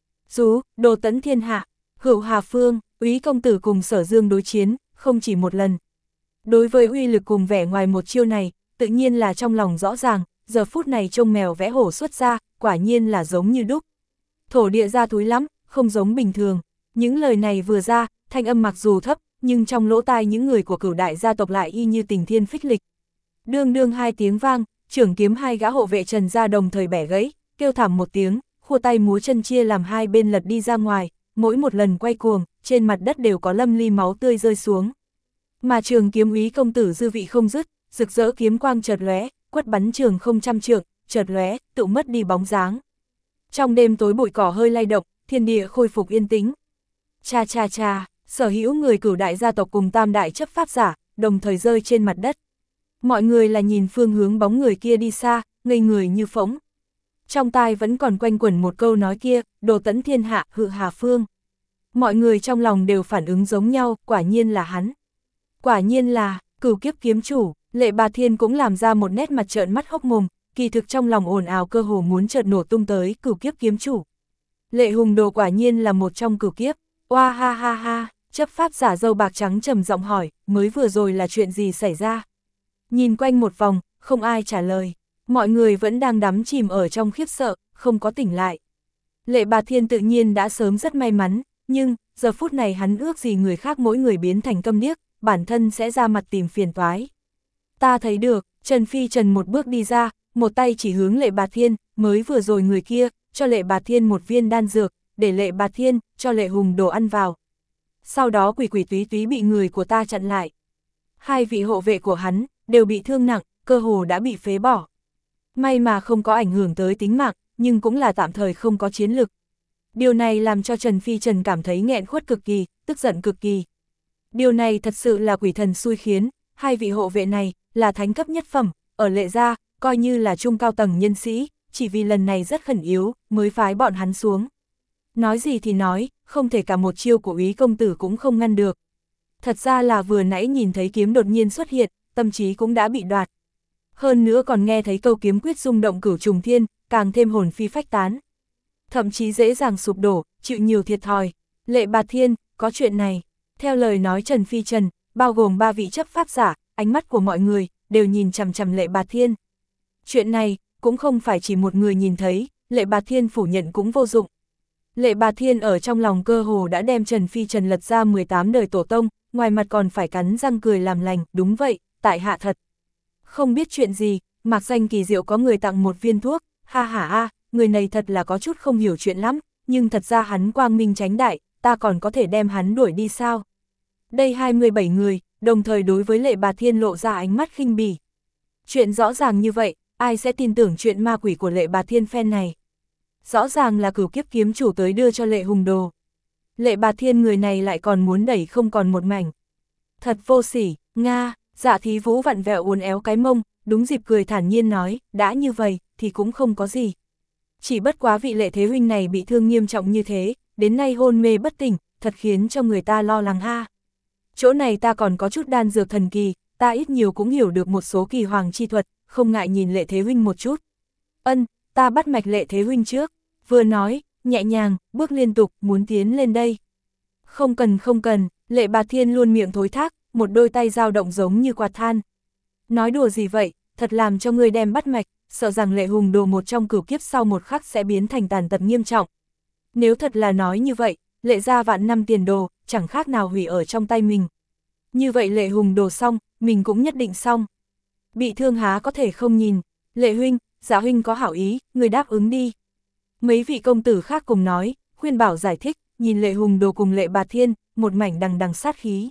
Rú, đồ tấn thiên hạ, hữu Hà Phương, úy công tử cùng Sở Dương đối chiến, không chỉ một lần. Đối với uy lực cùng vẻ ngoài một chiêu này, tự nhiên là trong lòng rõ ràng, giờ phút này trông mèo vẽ hổ xuất ra, quả nhiên là giống như đúc. Thổ địa ra túi lắm, không giống bình thường. Những lời này vừa ra, thanh âm mặc dù thấp, nhưng trong lỗ tai những người của Cửu đại gia tộc lại y như tình thiên phích lịch. Đương đương hai tiếng vang, trưởng kiếm hai gã hộ vệ Trần gia đồng thời bẻ gãy, kêu thảm một tiếng, khua tay múa chân chia làm hai bên lật đi ra ngoài, mỗi một lần quay cuồng, trên mặt đất đều có lâm ly máu tươi rơi xuống. Mà trường kiếm úy công tử dư vị không dứt, rực rỡ kiếm quang chợt lóe, quất bắn trường không trăm trượng, chợt lóe, tự mất đi bóng dáng. Trong đêm tối bụi cỏ hơi lay động, thiên địa khôi phục yên tĩnh. Cha cha cha, sở hữu người Cửu đại gia tộc cùng tam đại chấp pháp giả, đồng thời rơi trên mặt đất. Mọi người là nhìn phương hướng bóng người kia đi xa, ngây người như phỗng. Trong tai vẫn còn quanh quẩn một câu nói kia, đồ tấn thiên hạ, hự Hà Phương. Mọi người trong lòng đều phản ứng giống nhau, quả nhiên là hắn. Quả nhiên là, cửu kiếp kiếm chủ, Lệ Bạt Thiên cũng làm ra một nét mặt trợn mắt hốc mồm, kỳ thực trong lòng ồn ào cơ hồ muốn chợt nổ tung tới cửu kiếp kiếm chủ. Lệ Hùng Đồ quả nhiên là một trong cửu kiếp, oa ha ha ha, chấp pháp giả râu bạc trắng trầm giọng hỏi, mới vừa rồi là chuyện gì xảy ra? Nhìn quanh một vòng, không ai trả lời, mọi người vẫn đang đắm chìm ở trong khiếp sợ, không có tỉnh lại. Lệ Bạt Thiên tự nhiên đã sớm rất may mắn, nhưng, giờ phút này hắn ước gì người khác mỗi người biến thành câm điếc, bản thân sẽ ra mặt tìm phiền toái. Ta thấy được, Trần Phi Trần một bước đi ra, một tay chỉ hướng Lệ Bạt Thiên, mới vừa rồi người kia, cho Lệ Bạt Thiên một viên đan dược, để Lệ Bạt Thiên, cho Lệ Hùng Đồ ăn vào. Sau đó quỷ quỷ túy túy bị người của ta chặn lại. Hai vị hộ vệ của hắn, đều bị thương nặng, cơ hồ đã bị phế bỏ. May mà không có ảnh hưởng tới tính mạng, nhưng cũng là tạm thời không có chiến lực. Điều này làm cho Trần Phi Trần cảm thấy nghẹn khuất cực kỳ, tức giận cực kỳ. Điều này thật sự là quỷ thần xui khiến, hai vị hộ vệ này là thánh cấp nhất phẩm, ở Lệ gia, coi như là trung cao tầng nhân sĩ, chỉ vì lần này rất khẩn yếu, mới phái bọn hắn xuống. Nói gì thì nói, không thể cả một chiêu của Úy công tử cũng không ngăn được. Thật ra là vừa nãy nhìn thấy kiếm đột nhiên xuất hiện, tâm trí cũng đã bị đoạt. Hơn nữa còn nghe thấy câu kiếm quyết rung động cửu trùng thiên, càng thêm hồn phi phách tán. Thậm chí dễ dàng sụp đổ, chịu nhiều thiệt thòi. Lệ Bạt Thiên, có chuyện này. Theo lời nói Trần Phi Trần, bao gồm ba vị chấp pháp giả, ánh mắt của mọi người đều nhìn chằm chằm Lệ Bạt Thiên. Chuyện này cũng không phải chỉ một người nhìn thấy, Lệ Bạt Thiên phủ nhận cũng vô dụng. Lệ Bạt Thiên ở trong lòng cơ hồ đã đem Trần Phi Trần lật ra mười tám đời tổ tông, ngoài mặt còn phải cắn răng cười làm lành, đúng vậy, tại hạ thật. Không biết chuyện gì, mặc danh kỳ diệu có người tặng một viên thuốc, ha ha a, người này thật là có chút không hiểu chuyện lắm, nhưng thật ra hắn quang minh chánh đại, ta còn có thể đem hắn đuổi đi sao? Đây hai mươi bảy người, đồng thời đối với Lệ Bạt Thiên lộ ra ánh mắt khinh bỉ. Chuyện rõ ràng như vậy, ai sẽ tin tưởng chuyện ma quỷ của Lệ Bạt Thiên phen này? Rõ ràng là cửu kiếp kiếm chủ tới đưa cho Lệ Hùng đồ. Lệ Bạt Thiên người này lại còn muốn đẩy không còn một mảnh. Thật vô sỉ, Nga, Dạ Thí Vũ vặn vẹo uốn éo cái mông, đúng dịp cười thản nhiên nói, đã như vậy, thì cũng không có gì. Chỉ bất quá vị Lệ Thế huynh này bị thương nghiêm trọng như thế, đến nay hôn mê bất tỉnh, thật khiến cho người ta lo lắng ha. Chỗ này ta còn có chút đan dược thần kỳ, ta ít nhiều cũng hiểu được một số kỳ hoàng chi thuật, không ngại nhìn Lệ Thế huynh một chút. Ân, ta bắt mạch Lệ Thế huynh trước, vừa nói, nhẹ nhàng, bước liên tục, muốn tiến lên đây. Không cần không cần, Lệ Bạt Thiên luôn miệng thối thác, một đôi tay dao động giống như quạt than. Nói đùa gì vậy, thật làm cho ngươi đem bắt mạch, sợ rằng Lệ Hùng đồ một trong cửu kiếp sau một khắc sẽ biến thành tàn tật nghiêm trọng. Nếu thật là nói như vậy, Lệ gia vạn năm tiền đồ, chẳng khác nào hủy ở trong tay mình. Như vậy Lệ Hùng đồ xong, mình cũng nhất định xong. Bị thương há có thể không nhìn, Lệ huynh, Dạ huynh có hảo ý, người đáp ứng đi. Mấy vị công tử khác cùng nói, khuyên bảo giải thích, nhìn Lệ Hùng đồ cùng Lệ Bạt Thiên, một mảnh đằng đằng sát khí.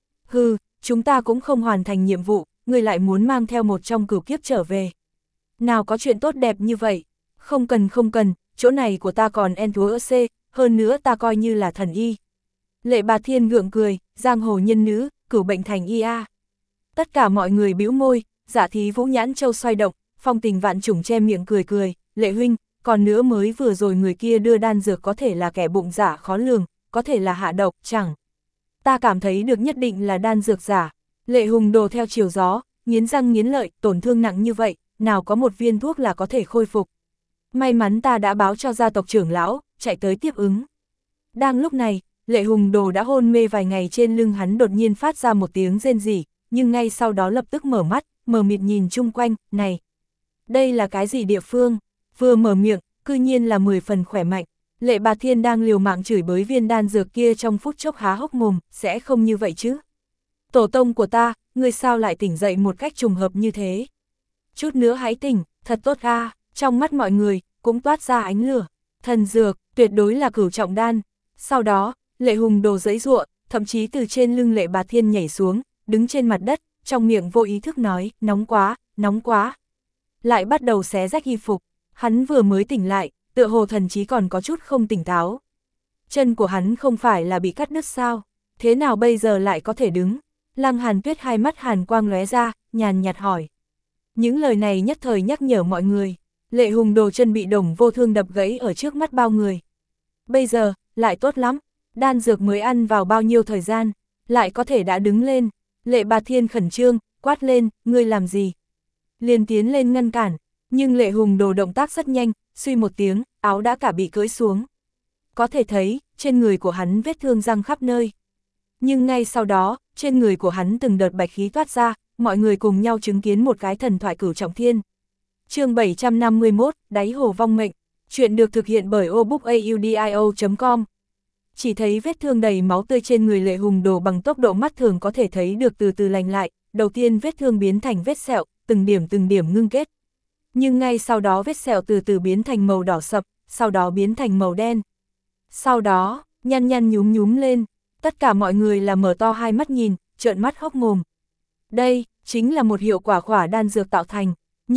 Hừ, chúng ta cũng không hoàn thành nhiệm vụ, người lại muốn mang theo một trong cửu kiếp trở về. Nào có chuyện tốt đẹp như vậy, không cần không cần, chỗ này của ta còn en thúa C, hơn nữa ta coi như là thần y. Lệ Bạt Thiên gượng cười, giang hồ nhân nữ, cửu bệnh thành y a. Tất cả mọi người bĩu môi, Dạ Thí Vũ nhãn châu xoay động, phong tình vạn trùng che miệng cười cười, Lệ huynh, còn nữa mới vừa rồi người kia đưa đan dược có thể là kẻ bụng giả khó lường, có thể là hạ độc, chẳng. Ta cảm thấy được nhất định là đan dược giả. Lệ Hùng đồ theo chiều gió, nghiến răng nghiến lợi, tổn thương nặng như vậy, nào có một viên thuốc là có thể khôi phục. May mắn ta đã báo cho gia tộc trưởng lão, chạy tới tiếp ứng. Đang lúc này, Lệ Hùng đồ đã hôn mê vài ngày, trên lưng hắn đột nhiên phát ra một tiếng rên rỉ, nhưng ngay sau đó lập tức mở mắt, mờ mịt nhìn chung quanh, này, đây là cái gì địa phương? Vừa mở miệng, cư nhiên là mười phần khỏe mạnh. Lệ Bạt Thiên đang liều mạng chửi bới viên đan dược kia trong phút chốc há hốc mồm, sẽ không như vậy chứ. Tổ tông của ta, ngươi sao lại tỉnh dậy một cách trùng hợp như thế? Chút nữa hãy tỉnh, thật tốt a. Trong mắt mọi người, cũng toát ra ánh lửa. Thần dược, tuyệt đối là cửu trọng đan. Sau đó, Lệ Hùng đồ giãy giụa, thậm chí từ trên lưng Lệ Bạt Thiên nhảy xuống, đứng trên mặt đất, trong miệng vô ý thức nói, nóng quá, nóng quá. Lại bắt đầu xé rách y phục, hắn vừa mới tỉnh lại, tựa hồ thần trí còn có chút không tỉnh táo. Chân của hắn không phải là bị cắt đứt sao, thế nào bây giờ lại có thể đứng? Lăng Hàn Tuyết hai mắt hàn quang lóe ra, nhàn nhạt hỏi. Những lời này nhất thời nhắc nhở mọi người, Lệ Hùng đồ chân bị Đồng Vô Thương đập gãy ở trước mắt bao người. Bây giờ, lại tốt lắm, đan dược mới ăn vào bao nhiêu thời gian, lại có thể đã đứng lên. Lệ Bạt Thiên khẩn trương, quát lên, ngươi làm gì? Liền tiến lên ngăn cản, nhưng Lệ Hùng đồ động tác rất nhanh, suy một tiếng, áo đã cả bị cưỡi xuống. Có thể thấy, trên người của hắn vết thương răng khắp nơi. Nhưng ngay sau đó, trên người của hắn từng đợt bạch khí toát ra, mọi người cùng nhau chứng kiến một cái thần thoại cửu trọng thiên. Chương bảy trăm năm mươi mốt, Đáy hồ vong mệnh. Chuyện được thực hiện bởi obookaudio chấm com. Chỉ thấy vết thương đầy máu tươi trên người Lệ Hùng đồ bằng tốc độ mắt thường có thể thấy được từ từ lành lại, đầu tiên vết thương biến thành vết sẹo, từng điểm từng điểm ngưng kết. Nhưng ngay sau đó vết sẹo từ từ biến thành màu đỏ sậm, sau đó biến thành màu đen. Sau đó, nhăn nhăn nhúm nhúm lên, tất cả mọi người là mở to hai mắt nhìn, trợn mắt hốc mồm. Đây, chính là một hiệu quả khỏa đan dược tạo thành, nhưng,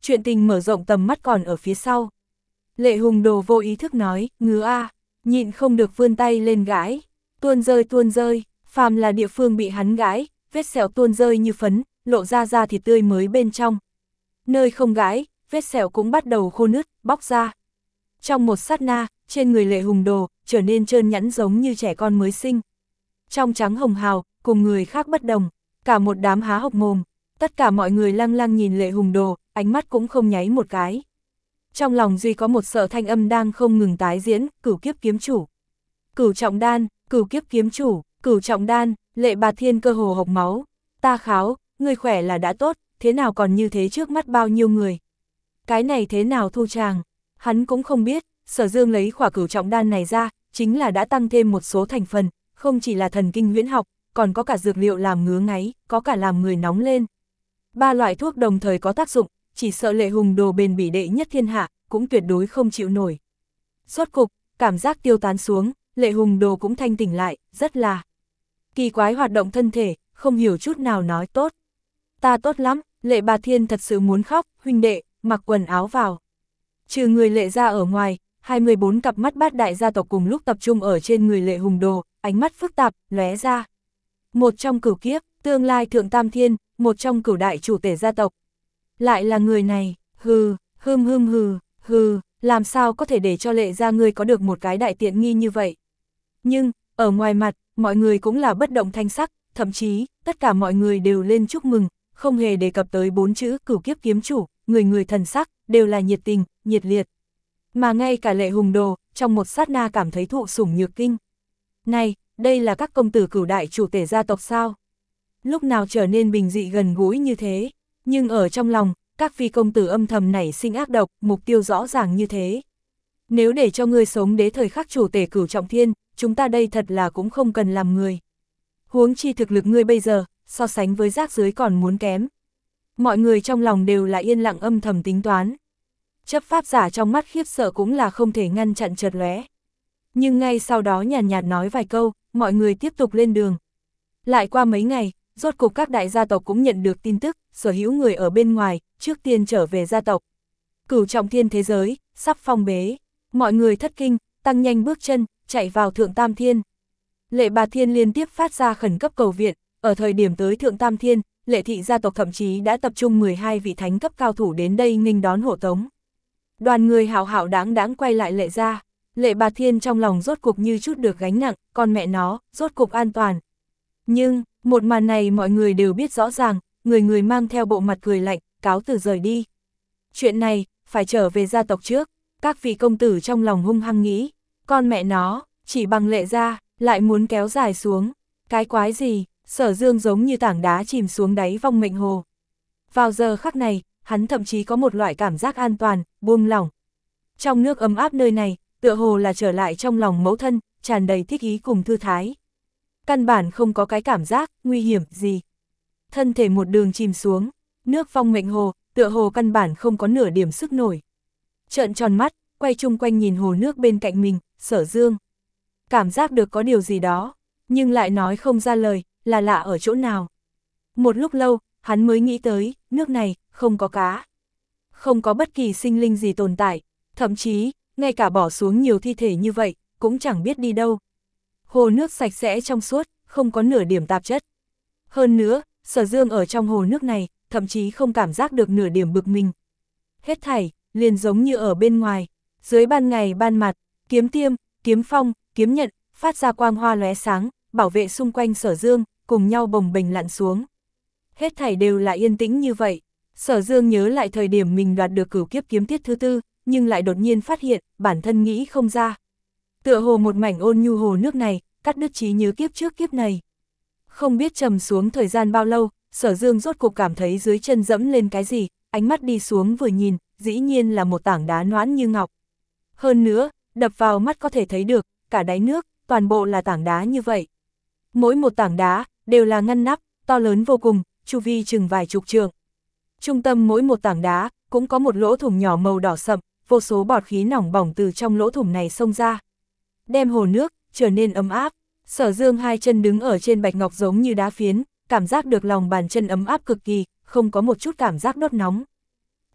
chuyện tình mở rộng tầm mắt còn ở phía sau. Lệ Hùng Đồ vô ý thức nói, ngứa a, nhịn không được vươn tay lên gãi, tuôn rơi tuôn rơi, phàm là địa phương bị hắn gãi, vết sẹo tuôn rơi như phấn, lộ ra da thịt tươi mới bên trong. Nơi không gãi, vết sẹo cũng bắt đầu khô nứt, bóc ra. Trong một sát na, trên người Lệ Hùng Đồ, trở nên trơn nhẵn giống như trẻ con mới sinh. Trong trắng hồng hào, cùng người khác bất đồng, cả một đám há hốc mồm, tất cả mọi người lăng lăng nhìn Lệ Hùng Đồ, ánh mắt cũng không nháy một cái. Trong lòng duy có một sợ thanh âm đang không ngừng tái diễn, cửu kiếp kiếm chủ. Cửu trọng đan, cửu kiếp kiếm chủ, cửu trọng đan, Lệ Bạt Thiên cơ hồ hộc máu. Ta kháo, ngươi khỏe là đã tốt, thế nào còn như thế trước mắt bao nhiêu người. Cái này thế nào thu chàng, hắn cũng không biết, Sở Dương lấy khỏa cửu trọng đan này ra, chính là đã tăng thêm một số thành phần, không chỉ là thần kinh huyễn học, còn có cả dược liệu làm ngứa ngáy, có cả làm người nóng lên. Ba loại thuốc đồng thời có tác dụng, chỉ sợ Lệ Hùng Đồ bền bỉ đệ nhất thiên hạ, cũng tuyệt đối không chịu nổi. Rốt cục, cảm giác tiêu tán xuống, Lệ Hùng Đồ cũng thanh tỉnh lại, rất là kỳ quái hoạt động thân thể, không hiểu chút nào nói tốt. Ta tốt lắm, Lệ Bạt Thiên thật sự muốn khóc, huynh đệ, mặc quần áo vào. Trừ người Lệ ra ở ngoài, hai mươi bốn cặp mắt bát đại gia tộc cùng lúc tập trung ở trên người Lệ Hùng Đồ, ánh mắt phức tạp, lóe ra. Một trong cửu kiếp, tương lai thượng tam thiên, một trong cửu đại chủ tể gia tộc. Lại là người này, hừ, hừm hừm hừ, hừ, làm sao có thể để cho Lệ ra ngươi có được một cái đại tiện nghi như vậy. Nhưng, ở ngoài mặt, mọi người cũng là bất động thanh sắc, thậm chí, tất cả mọi người đều lên chúc mừng, không hề đề cập tới bốn chữ cửu kiếp kiếm chủ, người người thần sắc, đều là nhiệt tình, nhiệt liệt. Mà ngay cả Lệ Hùng Đồ, trong một sát na cảm thấy thụ sủng nhược kinh. Này, đây là các công tử cửu đại chủ tể gia tộc sao? Lúc nào trở nên bình dị gần gũi như thế, nhưng ở trong lòng, các phi công tử âm thầm nảy sinh ác độc, mục tiêu rõ ràng như thế. Nếu để cho ngươi sống đế thời khắc chủ tể cửu trọng thiên, chúng ta đây thật là cũng không cần làm người. Huống chi thực lực ngươi bây giờ, so sánh với rác dưới còn muốn kém. Mọi người trong lòng đều là yên lặng âm thầm tính toán. Chấp pháp giả trong mắt khiếp sợ cũng là không thể ngăn chặn chợt lóe. Nhưng ngay sau đó nhàn nhạt nói vài câu, mọi người tiếp tục lên đường. Lại qua mấy ngày, rốt cục các đại gia tộc cũng nhận được tin tức, sở hữu người ở bên ngoài, trước tiên trở về gia tộc. Cửu trọng thiên thế giới, sắp phong bế, mọi người thất kinh, tăng nhanh bước chân, chạy vào thượng tam thiên. Lệ Bạt Thiên liên tiếp phát ra khẩn cấp cầu viện, ở thời điểm tới thượng tam thiên, Lệ thị gia tộc thậm chí đã tập trung mười hai vị thánh cấp cao thủ đến đây nghênh đón hộ tống. Đoàn người hào hào đáng đáng quay lại Lệ ra, Lệ Bạt Thiên trong lòng rốt cục như chút được gánh nặng, con mẹ nó, rốt cục an toàn. Nhưng, một màn này mọi người đều biết rõ ràng, người người mang theo bộ mặt cười lạnh, cáo từ rời đi. Chuyện này, phải trở về gia tộc trước, các vị công tử trong lòng hung hăng nghĩ, con mẹ nó, chỉ bằng Lệ ra, lại muốn kéo dài xuống, cái quái gì, Sở Dương giống như tảng đá chìm xuống đáy vong mệnh hồ. Vào giờ khắc này, hắn thậm chí có một loại cảm giác an toàn, buông lỏng. Trong nước ấm áp nơi này, tựa hồ là trở lại trong lòng mẫu thân, tràn đầy thích ý cùng thư thái. Căn bản không có cái cảm giác, nguy hiểm gì. Thân thể một đường chìm xuống, nước vong mệnh hồ, tựa hồ căn bản không có nửa điểm sức nổi. Trợn tròn mắt, quay chung quanh nhìn hồ nước bên cạnh mình, Sở Dương. Cảm giác được có điều gì đó, nhưng lại nói không ra lời, là lạ ở chỗ nào. Một lúc lâu, hắn mới nghĩ tới, nước này, không có cá. Không có bất kỳ sinh linh gì tồn tại, thậm chí, ngay cả bỏ xuống nhiều thi thể như vậy, cũng chẳng biết đi đâu. Hồ nước sạch sẽ trong suốt, không có nửa điểm tạp chất. Hơn nữa, Sở Dương ở trong hồ nước này, thậm chí không cảm giác được nửa điểm bực mình. Hết thảy, liền giống như ở bên ngoài, dưới ban ngày ban mặt, kiếm tiêm, kiếm phong, kiếm nhận, phát ra quang hoa lóe sáng, bảo vệ xung quanh Sở Dương, cùng nhau bồng bềnh lặn xuống. Hết thảy đều là yên tĩnh như vậy. Sở Dương nhớ lại thời điểm mình đoạt được cửu kiếp kiếm tiết thứ tư, nhưng lại đột nhiên phát hiện, bản thân nghĩ không ra. Tựa hồ một mảnh ôn nhu hồ nước này, cắt đứt trí nhớ kiếp trước kiếp này. Không biết trầm xuống thời gian bao lâu, Sở Dương rốt cục cảm thấy dưới chân dẫm lên cái gì, ánh mắt đi xuống vừa nhìn, dĩ nhiên là một tảng đá noãn như ngọc. Hơn nữa, đập vào mắt có thể thấy được, cả đáy nước, toàn bộ là tảng đá như vậy. Mỗi một tảng đá, đều là ngăn nắp, to lớn vô cùng, chu vi chừng vài chục trượng. Trung tâm mỗi một tảng đá, cũng có một lỗ thủng nhỏ màu đỏ sậm, vô số bọt khí nóng bỏng từ trong lỗ thủng này xông ra. Đem hồ nước, trở nên ấm áp. Sở Dương hai chân đứng ở trên bạch ngọc giống như đá phiến, cảm giác được lòng bàn chân ấm áp cực kỳ, không có một chút cảm giác đốt nóng.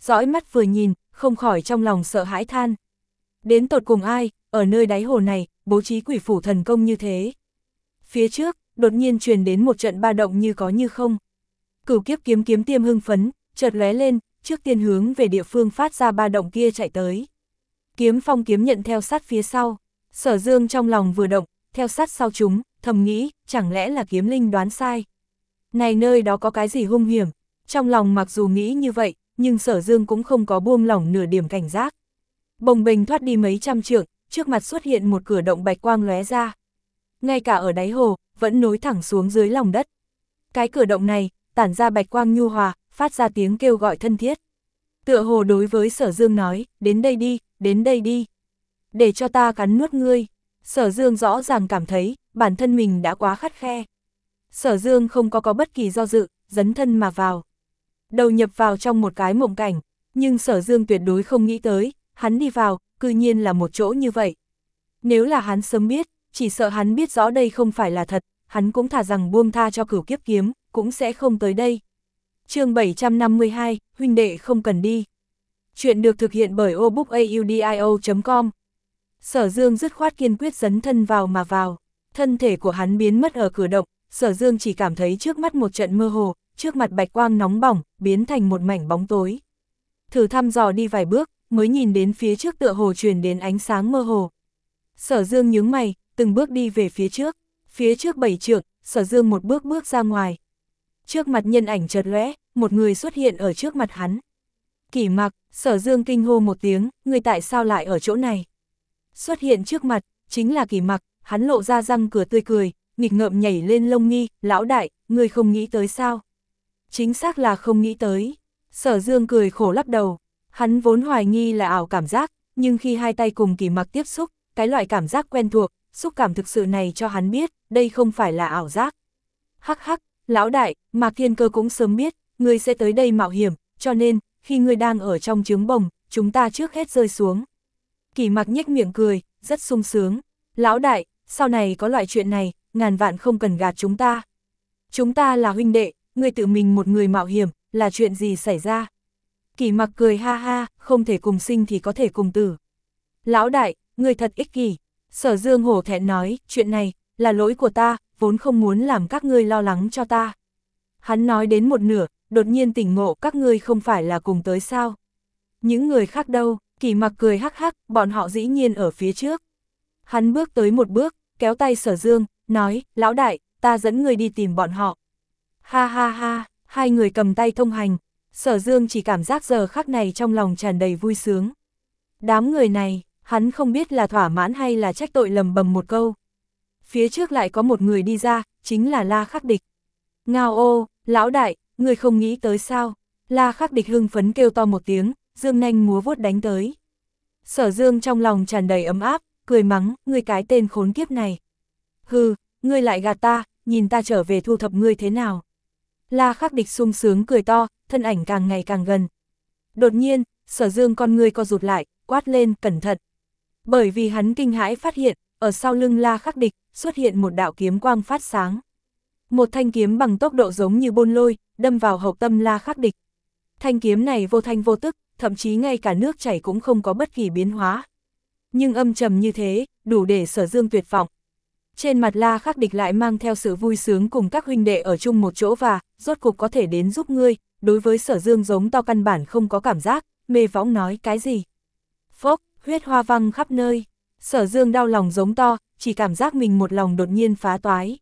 dõi mắt vừa nhìn, không khỏi trong lòng sợ hãi than. Đến tột cùng ai, ở nơi đáy hồ này, bố trí quỷ phủ thần công như thế. Phía trước, đột nhiên truyền đến một trận ba động như có như không. Cửu kiếp kiếm kiếm tiêm hưng phấn, chợt lóe lên, trước tiên hướng về địa phương phát ra ba động kia chạy tới. Kiếm phong kiếm nhận theo sát phía sau, Sở Dương trong lòng vừa động, theo sát sau chúng, thầm nghĩ, chẳng lẽ là kiếm linh đoán sai. Này nơi đó có cái gì hung hiểm, trong lòng mặc dù nghĩ như vậy, nhưng Sở Dương cũng không có buông lỏng nửa điểm cảnh giác. Bồng bềnh thoát đi mấy trăm trượng, trước mặt xuất hiện một cửa động bạch quang lóe ra. Ngay cả ở đáy hồ, vẫn nối thẳng xuống dưới lòng đất. Cái cửa động này, tản ra bạch quang nhu hòa, phát ra tiếng kêu gọi thân thiết. Tựa hồ đối với Sở Dương nói, đến đây đi, đến đây đi. Để cho ta cắn nuốt ngươi. Sở Dương rõ ràng cảm thấy, bản thân mình đã quá khắt khe. Sở Dương không có có bất kỳ do dự, dấn thân mà vào. Đầu nhập vào trong một cái mộng cảnh, nhưng Sở Dương tuyệt đối không nghĩ tới, hắn đi vào, cư nhiên là một chỗ như vậy. Nếu là hắn sớm biết, chỉ sợ hắn biết rõ đây không phải là thật, hắn cũng thà rằng buông tha cho cửu kiếp kiếm, cũng sẽ không tới đây. Chương bảy trăm năm mươi hai, huynh đệ không cần đi. Chuyện được thực hiện bởi obookaudio chấm com. Sở Dương dứt khoát kiên quyết dấn thân vào mà vào, thân thể của hắn biến mất ở cửa động, Sở Dương chỉ cảm thấy trước mắt một trận mơ hồ, trước mặt bạch quang nóng bỏng, biến thành một mảnh bóng tối. Thử thăm dò đi vài bước, mới nhìn đến phía trước tựa hồ truyền đến ánh sáng mơ hồ. Sở Dương nhướng mày, từng bước đi về phía trước, phía trước bảy trượng, Sở Dương một bước bước ra ngoài. Trước mặt nhân ảnh chợt lóe, một người xuất hiện ở trước mặt hắn. Kỷ Mặc, Sở Dương kinh hô một tiếng, người tại sao lại ở chỗ này? Xuất hiện trước mặt, chính là Kỷ Mặc, hắn lộ ra răng cửa tươi cười, nghịch ngợm nhảy lên lông mi, lão đại, người không nghĩ tới sao? Chính xác là không nghĩ tới. Sở Dương cười khổ lắc đầu, hắn vốn hoài nghi là ảo cảm giác, nhưng khi hai tay cùng Kỷ Mặc tiếp xúc, cái loại cảm giác quen thuộc, xúc cảm thực sự này cho hắn biết, đây không phải là ảo giác. Hắc hắc, lão đại, Mạc Thiên Cơ cũng sớm biết, ngươi sẽ tới đây mạo hiểm, cho nên, khi ngươi đang ở trong trướng bồng, chúng ta trước hết rơi xuống. Kỷ Mặc nhếch miệng cười, rất sung sướng. Lão đại, sau này có loại chuyện này, ngàn vạn không cần gạt chúng ta. Chúng ta là huynh đệ, ngươi tự mình một người mạo hiểm, là chuyện gì xảy ra? Kỷ Mặc cười ha ha, không thể cùng sinh thì có thể cùng tử. Lão đại, ngươi thật ích kỷ. Sở Dương hổ thẹn nói, chuyện này, là lỗi của ta, vốn không muốn làm các ngươi lo lắng cho ta. Hắn nói đến một nửa, đột nhiên tỉnh ngộ các ngươi không phải là cùng tới sao. Những người khác đâu, Kỷ Mặc cười hắc hắc, bọn họ dĩ nhiên ở phía trước. Hắn bước tới một bước, kéo tay Sở Dương, nói, lão đại, ta dẫn người đi tìm bọn họ. Ha ha ha, hai người cầm tay thông hành, Sở Dương chỉ cảm giác giờ khắc này trong lòng tràn đầy vui sướng. Đám người này, hắn không biết là thỏa mãn hay là trách tội lầm bầm một câu. Phía trước lại có một người đi ra, chính là La Khắc Địch. Ngao ô, lão đại, người không nghĩ tới sao? La Khắc Địch hưng phấn kêu to một tiếng, dương nanh múa vuốt đánh tới. Sở Dương trong lòng tràn đầy ấm áp, cười mắng, ngươi cái tên khốn kiếp này. Hừ, ngươi lại gạt ta, nhìn ta trở về thu thập ngươi thế nào? La Khắc Địch sung sướng cười to, thân ảnh càng ngày càng gần. Đột nhiên, Sở Dương con ngươi co rụt lại, quát lên, cẩn thận. Bởi vì hắn kinh hãi phát hiện, ở sau lưng La Khắc Địch, xuất hiện một đạo kiếm quang phát sáng. Một thanh kiếm bằng tốc độ giống như bôn lôi, đâm vào hậu tâm La Khắc Địch. Thanh kiếm này vô thanh vô tức, thậm chí ngay cả nước chảy cũng không có bất kỳ biến hóa. Nhưng âm trầm như thế, đủ để Sở Dương tuyệt vọng. Trên mặt La Khắc Địch lại mang theo sự vui sướng cùng các huynh đệ ở chung một chỗ và, rốt cục có thể đến giúp ngươi, đối với Sở Dương giống to căn bản không có cảm giác, mê võng nói cái gì. Phốc, huyết hoa văng khắp nơi, Sở Dương đau lòng giống to, chỉ cảm giác mình một lòng đột nhiên phá toái.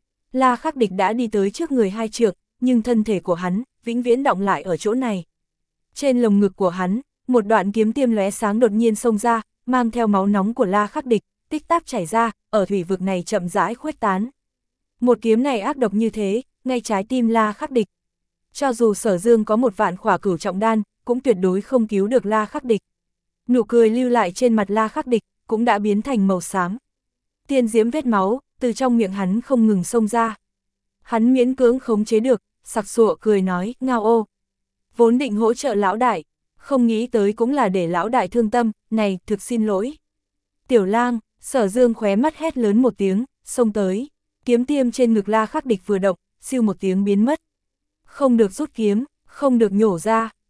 La Khắc Địch đã đi tới trước người hai trượng, nhưng thân thể của hắn, vĩnh viễn động lại ở chỗ này. Trên lồng ngực của hắn, một đoạn kiếm tiêm lóe sáng đột nhiên xông ra, mang theo máu nóng của La Khắc Địch, tích tắc chảy ra, ở thủy vực này chậm rãi khuếch tán. Một kiếm này ác độc như thế, ngay trái tim La Khắc Địch. Cho dù Sở Dương có một vạn khỏa cửu trọng đan, cũng tuyệt đối không cứu được La Khắc Địch. Nụ cười lưu lại trên mặt La Khắc Địch, cũng đã biến thành màu xám. Tiên diễm vết máu, từ trong miệng hắn không ngừng xông ra. Hắn miễn cưỡng khống chế được, sặc sụa cười nói, ngao ô. Vốn định hỗ trợ lão đại, không nghĩ tới cũng là để lão đại thương tâm, này, thực xin lỗi. Tiểu Lang, Sở Dương khóe mắt hét lớn một tiếng, xông tới. Kiếm tiêm trên ngực La Khắc Địch vừa động, siêu một tiếng biến mất. Không được rút kiếm, không được nhổ ra,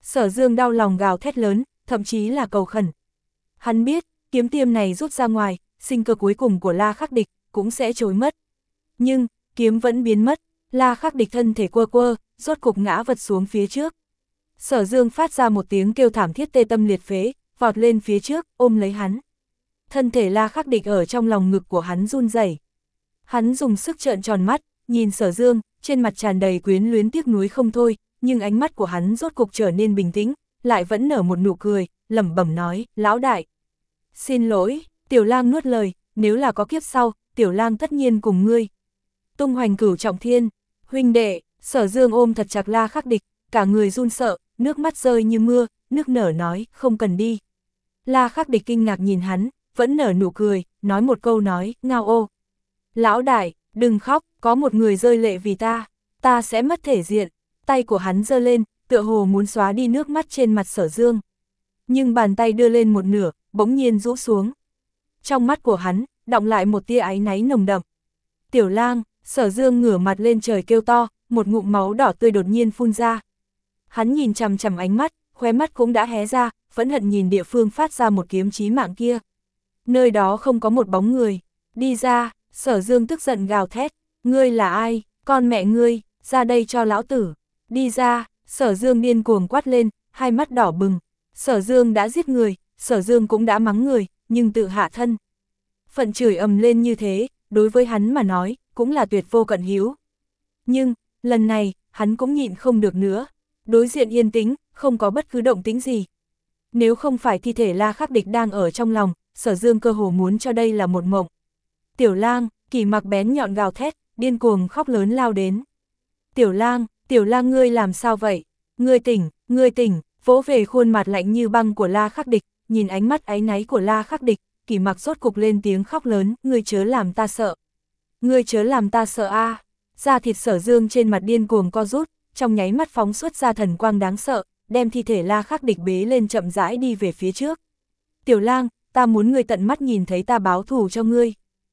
Sở Dương đau lòng gào thét lớn, thậm chí là cầu khẩn. Hắn biết, kiếm tiêm này rút ra ngoài, sinh cơ cuối cùng của La Khắc Địch cũng sẽ trôi mất. Nhưng, kiếm vẫn biến mất, La Khắc Địch thân thể quơ quơ, rốt cục ngã vật xuống phía trước. Sở Dương phát ra một tiếng kêu thảm thiết tê tâm liệt phế, vọt lên phía trước, ôm lấy hắn. Thân thể La Khắc Địch ở trong lòng ngực của hắn run rẩy. Hắn dùng sức trợn tròn mắt, nhìn Sở Dương, trên mặt tràn đầy quyến luyến tiếc nuối không thôi, nhưng ánh mắt của hắn rốt cục trở nên bình tĩnh, lại vẫn nở một nụ cười, lẩm bẩm nói, lão đại. Xin lỗi, Tiểu Lang nuốt lời, nếu là có kiếp sau, Tiểu Lang tất nhiên cùng ngươi. Tung hoành cửu trọng thiên, huynh đệ, Sở Dương ôm thật chặt La Khắc Địch, cả người run sợ, nước mắt rơi như mưa, nước nở nói, không cần đi. La Khắc Địch kinh ngạc nhìn hắn, vẫn nở nụ cười, nói một câu nói, ngao ô. Lão đại, đừng khóc, có một người rơi lệ vì ta, ta sẽ mất thể diện. Tay của hắn giơ lên, tựa hồ muốn xóa đi nước mắt trên mặt Sở Dương. Nhưng bàn tay đưa lên một nửa, bỗng nhiên rũ xuống. Trong mắt của hắn, đọng lại một tia áy náy nồng đậm. Tiểu Lang, Sở Dương ngửa mặt lên trời kêu to, một ngụm máu đỏ tươi đột nhiên phun ra. Hắn nhìn chằm chằm ánh mắt, khóe mắt cũng đã hé ra, vẫn hận nhìn địa phương phát ra một kiếm chí mạng kia. Nơi đó không có một bóng người. Đi ra, Sở Dương tức giận gào thét, ngươi là ai, con mẹ ngươi, ra đây cho lão tử. Đi ra, Sở Dương điên cuồng quát lên, hai mắt đỏ bừng. Sở Dương đã giết người, Sở Dương cũng đã mắng người, nhưng tự hạ thân. Phận chửi ầm lên như thế, đối với hắn mà nói, cũng là tuyệt vô cận hữu. Nhưng, lần này, hắn cũng nhịn không được nữa. Đối diện yên tĩnh, không có bất cứ động tĩnh gì. Nếu không phải thi thể La Khắc Địch đang ở trong lòng, Sở Dương cơ hồ muốn cho đây là một mộng. Tiểu Lang, Kỳ Mặc bén nhọn gào thét, điên cuồng khóc lớn lao đến. Tiểu Lang, Tiểu Lang ngươi làm sao vậy? Ngươi tỉnh, ngươi tỉnh, vỗ về khuôn mặt lạnh như băng của La Khắc Địch, nhìn ánh mắt áy náy của La Khắc Địch, Kỳ Mặc rốt cục lên tiếng khóc lớn, ngươi chớ làm ta sợ. Ngươi chớ làm ta sợ a. À. Da thịt Sở Dương trên mặt điên cuồng co rút, trong nháy mắt phóng xuất ra thần quang đáng sợ, đem thi thể La Khắc Địch bế lên chậm rãi đi về phía trước. Tiểu Lang, ta muốn ngươi tận mắt nhìn thấy ta báo thù cho ngươi.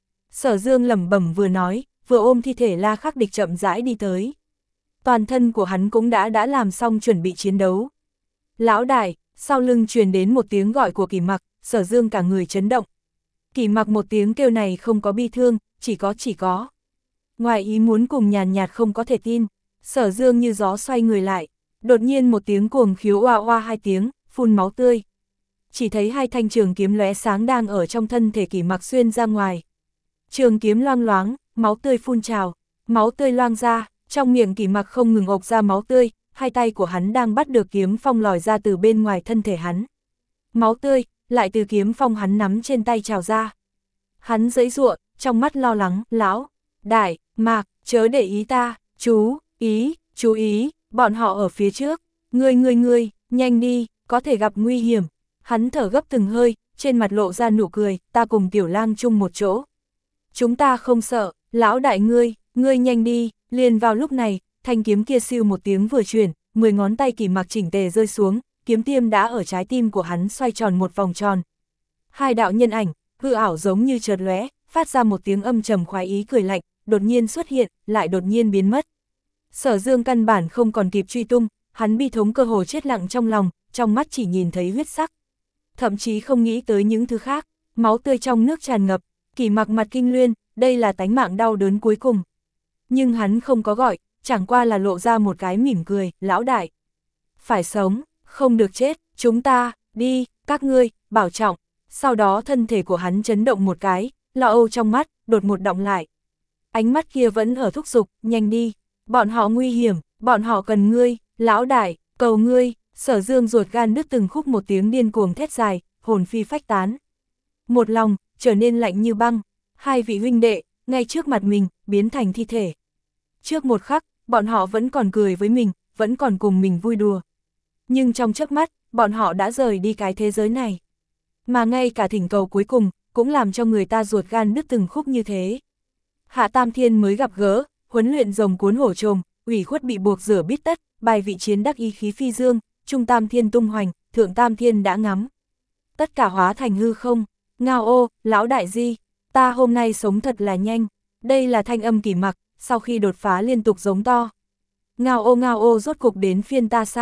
Sở Dương lẩm bẩm vừa nói, vừa ôm thi thể La Khắc Địch chậm rãi đi tới. Toàn thân của hắn cũng đã đã làm xong chuẩn bị chiến đấu. Lão đại, sau lưng truyền đến một tiếng gọi của Kỳ Mặc, Sở Dương cả người chấn động. Kỳ Mặc một tiếng kêu này không có bi thương, chỉ có chỉ có. Ngoài ý muốn cùng nhàn nhạt không có thể tin, Sở Dương như gió xoay người lại, đột nhiên một tiếng cuồng khiếu oa oa hai tiếng, phun máu tươi. Chỉ thấy hai thanh trường kiếm lóe sáng đang ở trong thân thể Kỳ Mặc xuyên ra ngoài. Trường kiếm loang loáng, máu tươi phun trào, máu tươi loang ra, trong miệng Kỳ Mặc không ngừng ộc ra máu tươi, hai tay của hắn đang bắt được kiếm phong lòi ra từ bên ngoài thân thể hắn. Máu tươi, lại từ kiếm phong hắn nắm trên tay trào ra. Hắn giãy giụa, trong mắt lo lắng, lão, đại, Mạc, chớ để ý ta, chú, ý, chú ý, bọn họ ở phía trước, ngươi ngươi ngươi, nhanh đi, có thể gặp nguy hiểm. Hắn thở gấp từng hơi, trên mặt lộ ra nụ cười, ta cùng Tiểu Lang chung một chỗ. Chúng ta không sợ, lão đại ngươi, ngươi nhanh đi, liền vào lúc này, thanh kiếm kia siêu một tiếng vừa chuyển, mười ngón tay Kỳ Mặc chỉnh tề rơi xuống, kiếm tiêm đã ở trái tim của hắn xoay tròn một vòng tròn. Hai đạo nhân ảnh, hư ảo giống như chợt lóe, phát ra một tiếng âm trầm khoái ý cười lạnh, đột nhiên xuất hiện, lại đột nhiên biến mất. Sở Dương căn bản không còn kịp truy tung, hắn bi thống cơ hồ chết lặng trong lòng, trong mắt chỉ nhìn thấy huyết sắc. Thậm chí không nghĩ tới những thứ khác, máu tươi trong nước tràn ngập, Kỳ Mặc mặt kinh luyên, đây là tánh mạng đau đớn cuối cùng. Nhưng hắn không có gọi, chẳng qua là lộ ra một cái mỉm cười, lão đại. Phải sống, không được chết, chúng ta, đi, các ngươi, bảo trọng. Sau đó thân thể của hắn chấn động một cái, lo âu trong mắt, đột một động lại. Ánh mắt kia vẫn ở thúc giục, nhanh đi, bọn họ nguy hiểm, bọn họ cần ngươi, lão đại, cầu ngươi. Sở Dương ruột gan đứt từng khúc một tiếng điên cuồng thét dài, hồn phi phách tán. Một lòng, trở nên lạnh như băng, hai vị huynh đệ, ngay trước mặt mình, biến thành thi thể. Trước một khắc, bọn họ vẫn còn cười với mình, vẫn còn cùng mình vui đùa. Nhưng trong chớp mắt, bọn họ đã rời đi cái thế giới này. Mà ngay cả thỉnh cầu cuối cùng, cũng làm cho người ta ruột gan đứt từng khúc như thế. Hạ Tam Thiên mới gặp gỡ, huấn luyện rồng cuốn hổ trồm, ủy khuất bị buộc rửa bít tất, bài vị chiến đắc ý khí phi dương, Trung Tam Thiên tung hoành, Thượng Tam Thiên đã ngắm. Tất cả hóa thành hư không, ngao ô, lão đại di, ta hôm nay sống thật là nhanh. Đây là thanh âm Kỳ Mặc, sau khi đột phá liên tục giống to. Ngao ô ngao ô rốt cục đến phiên ta sao?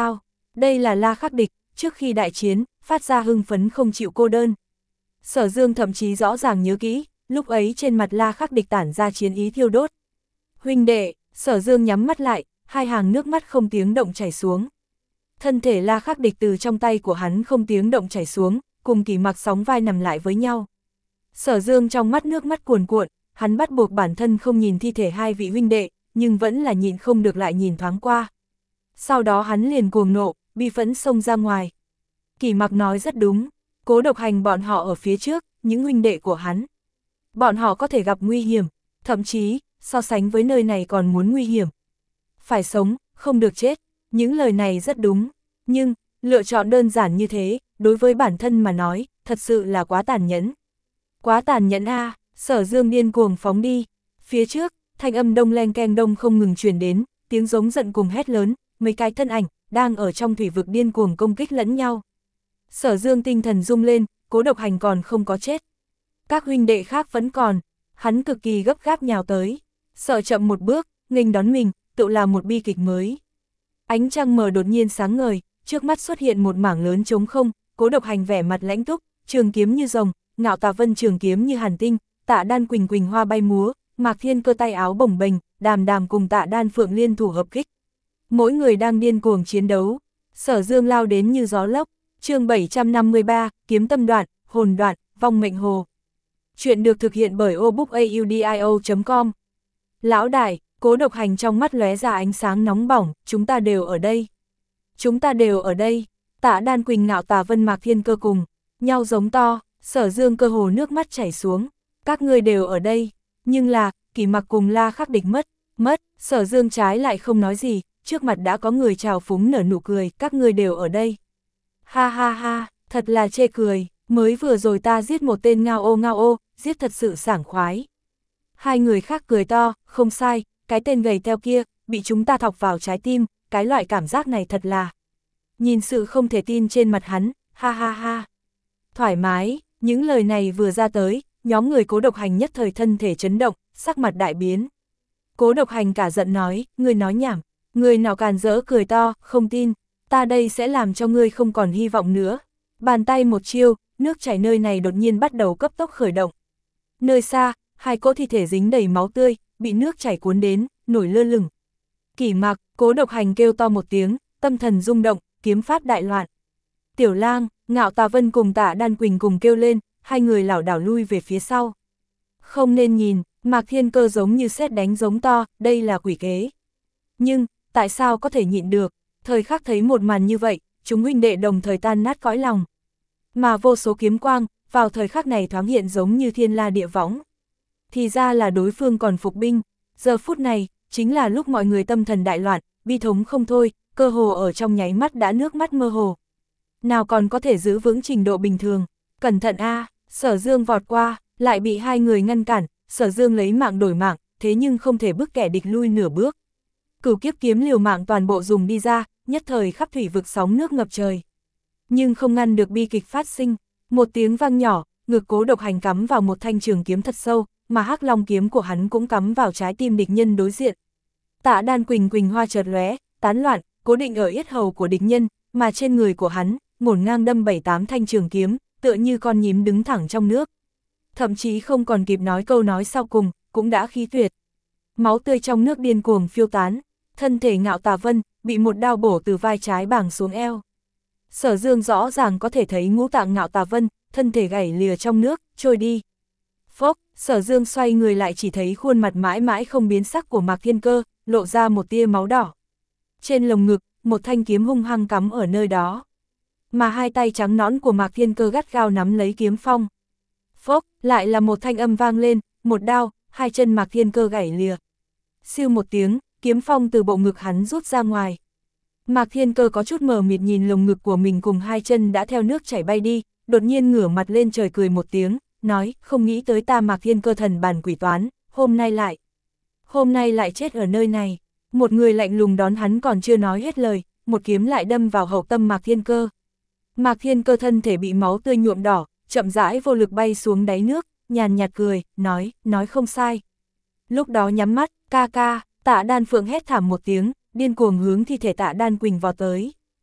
Đây là La Khắc Địch, trước khi đại chiến, phát ra hưng phấn không chịu cô đơn. Sở Dương thậm chí rõ ràng nhớ kỹ, lúc ấy trên mặt La Khắc Địch tản ra chiến ý thiêu đốt. Huynh đệ, Sở Dương nhắm mắt lại, hai hàng nước mắt không tiếng động chảy xuống. Thân thể La Khắc Địch từ trong tay của hắn không tiếng động chảy xuống, cùng Kỷ Mặc sóng vai nằm lại với nhau. Sở Dương trong mắt nước mắt cuồn cuộn, hắn bắt buộc bản thân không nhìn thi thể hai vị huynh đệ, nhưng vẫn là nhịn không được lại nhìn thoáng qua. Sau đó hắn liền cuồng nộ, bi phẫn xông ra ngoài. Kỷ Mặc nói rất đúng, Cố Độc Hành bọn họ ở phía trước, những huynh đệ của hắn. Bọn họ có thể gặp nguy hiểm, thậm chí, so sánh với nơi này còn muốn nguy hiểm. Phải sống, không được chết, những lời này rất đúng, nhưng, lựa chọn đơn giản như thế, đối với bản thân mà nói, thật sự là quá tàn nhẫn. Quá tàn nhẫn a, à, Sở Dương điên cuồng phóng đi. Phía trước, thanh âm đông len keng đông không ngừng truyền đến, tiếng giống giận cùng hét lớn, mấy cái thân ảnh, đang ở trong thủy vực điên cuồng công kích lẫn nhau. Sở Dương tinh thần rung lên, Cố Độc Hành còn không có chết. Các huynh đệ khác vẫn còn, hắn cực kỳ gấp gáp nhào tới, sợ chậm một bước, nghênh đón mình, tự là một bi kịch mới. Ánh trăng mờ đột nhiên sáng ngời, trước mắt xuất hiện một mảng lớn trống không, Cố Độc Hành vẻ mặt lãnh túc, trường kiếm như rồng, Ngạo Tà Vân trường kiếm như hàn tinh, Tạ Đan Quỳnh Quỳnh hoa bay múa, Mạc Thiên Cơ tay áo bồng bềnh, Đàm Đàm cùng Tạ Đan Phượng liên thủ hợp kích. Mỗi người đang điên cuồng chiến đấu, Sở Dương lao đến như gió lốc. Chương bảy trăm năm mươi ba, kiếm tâm đoạn, hồn đoạn, vong mệnh hồ. Chuyện được thực hiện bởi obookaudio chấm com. Lão đại, Cố Độc Hành trong mắt lóe ra ánh sáng nóng bỏng, chúng ta đều ở đây. Chúng ta đều ở đây. Tạ Đan Quỳnh Ngạo Tà Vân Mạc Thiên Cơ cùng nhau giống to, Sở Dương cơ hồ nước mắt chảy xuống. Các ngươi đều ở đây, nhưng là, Kỷ Mặc cùng La Khắc Địch mất, mất, Sở Dương trái lại không nói gì, trước mặt đã có người trào phúng nở nụ cười, các ngươi đều ở đây. Ha ha ha, thật là chê cười, mới vừa rồi ta giết một tên ngao ô ngao ô, giết thật sự sảng khoái. Hai người khác cười to, không sai, cái tên gầy teo kia, bị chúng ta thọc vào trái tim, cái loại cảm giác này thật là. Nhìn sự không thể tin trên mặt hắn, ha ha ha. Thoải mái, những lời này vừa ra tới, nhóm người Cố Độc Hành nhất thời thân thể chấn động, sắc mặt đại biến. Cố Độc Hành cả giận nói, ngươi nói nhảm, người nào càn rỡ cười to, không tin. Ta đây sẽ làm cho ngươi không còn hy vọng nữa. Bàn tay một chiêu, nước chảy nơi này đột nhiên bắt đầu cấp tốc khởi động. Nơi xa, hai cỗ thi thể dính đầy máu tươi, bị nước chảy cuốn đến, nổi lơ lửng. Kỷ Mặc, Cố Độc Hành kêu to một tiếng, tâm thần rung động, kiếm pháp đại loạn. Tiểu Lang, Ngạo Tà Vân cùng Tạ Đan Quỳnh cùng kêu lên, hai người lảo đảo lui về phía sau. Không nên nhìn, Mạc Thiên Cơ giống như sét đánh giống to, đây là quỷ kế. Nhưng, tại sao có thể nhịn được? Thời khắc thấy một màn như vậy, chúng huynh đệ đồng thời tan nát cõi lòng. Mà vô số kiếm quang, vào thời khắc này thoáng hiện giống như thiên la địa võng. Thì ra là đối phương còn phục binh, giờ phút này, chính là lúc mọi người tâm thần đại loạn, bi thống không thôi, cơ hồ ở trong nháy mắt đã nước mắt mơ hồ. Nào còn có thể giữ vững trình độ bình thường, cẩn thận a, Sở Dương vọt qua, lại bị hai người ngăn cản, Sở Dương lấy mạng đổi mạng, thế nhưng không thể bước kẻ địch lui nửa bước. Cửu kiếp kiếm liều mạng toàn bộ dùng đi ra, nhất thời khắp thủy vực sóng nước ngập trời. Nhưng không ngăn được bi kịch phát sinh, một tiếng vang nhỏ, ngực Cố Độc Hành cắm vào một thanh trường kiếm thật sâu, mà hắc long kiếm của hắn cũng cắm vào trái tim địch nhân đối diện. Tạ Đan Quỳnh Quỳnh hoa chợt lóe, tán loạn, cố định ở yết hầu của địch nhân, mà trên người của hắn, ngổn ngang đâm bảy tám thanh trường kiếm, tựa như con nhím đứng thẳng trong nước. Thậm chí không còn kịp nói câu nói sau cùng, cũng đã khí tuyệt. Máu tươi trong nước điên cuồng phiêu tán, thân thể Ngạo Tà Vân bị một đao bổ từ vai trái bảng xuống eo. Sở Dương rõ ràng có thể thấy ngũ tạng Ngạo Tà Vân, thân thể gãy lìa trong nước, trôi đi. Phốc, Sở Dương xoay người lại chỉ thấy khuôn mặt mãi mãi không biến sắc của Mạc Thiên Cơ, lộ ra một tia máu đỏ. Trên lồng ngực, một thanh kiếm hung hăng cắm ở nơi đó. Mà hai tay trắng nõn của Mạc Thiên Cơ gắt gao nắm lấy kiếm phong. Phốc, lại là một thanh âm vang lên, một đao, hai chân Mạc Thiên Cơ gãy lìa. Siêu một tiếng, kiếm phong từ bộ ngực hắn rút ra ngoài. Mạc Thiên Cơ có chút mờ mịt nhìn lồng ngực của mình cùng hai chân đã theo nước chảy bay đi, đột nhiên ngửa mặt lên trời cười một tiếng, nói, không nghĩ tới ta Mạc Thiên Cơ thần bản quỷ toán, hôm nay lại. Hôm nay lại chết ở nơi này. Một người lạnh lùng đón hắn còn chưa nói hết lời, một kiếm lại đâm vào hậu tâm Mạc Thiên Cơ. Mạc Thiên Cơ thân thể bị máu tươi nhuộm đỏ, chậm rãi vô lực bay xuống đáy nước, nhàn nhạt cười, nói, nói không sai. Lúc đó nhắm mắt, ca ca, Tạ Đan Phượng hét thảm một tiếng, điên cuồng hướng thi thể Tạ Đan Quỳnh vào tới.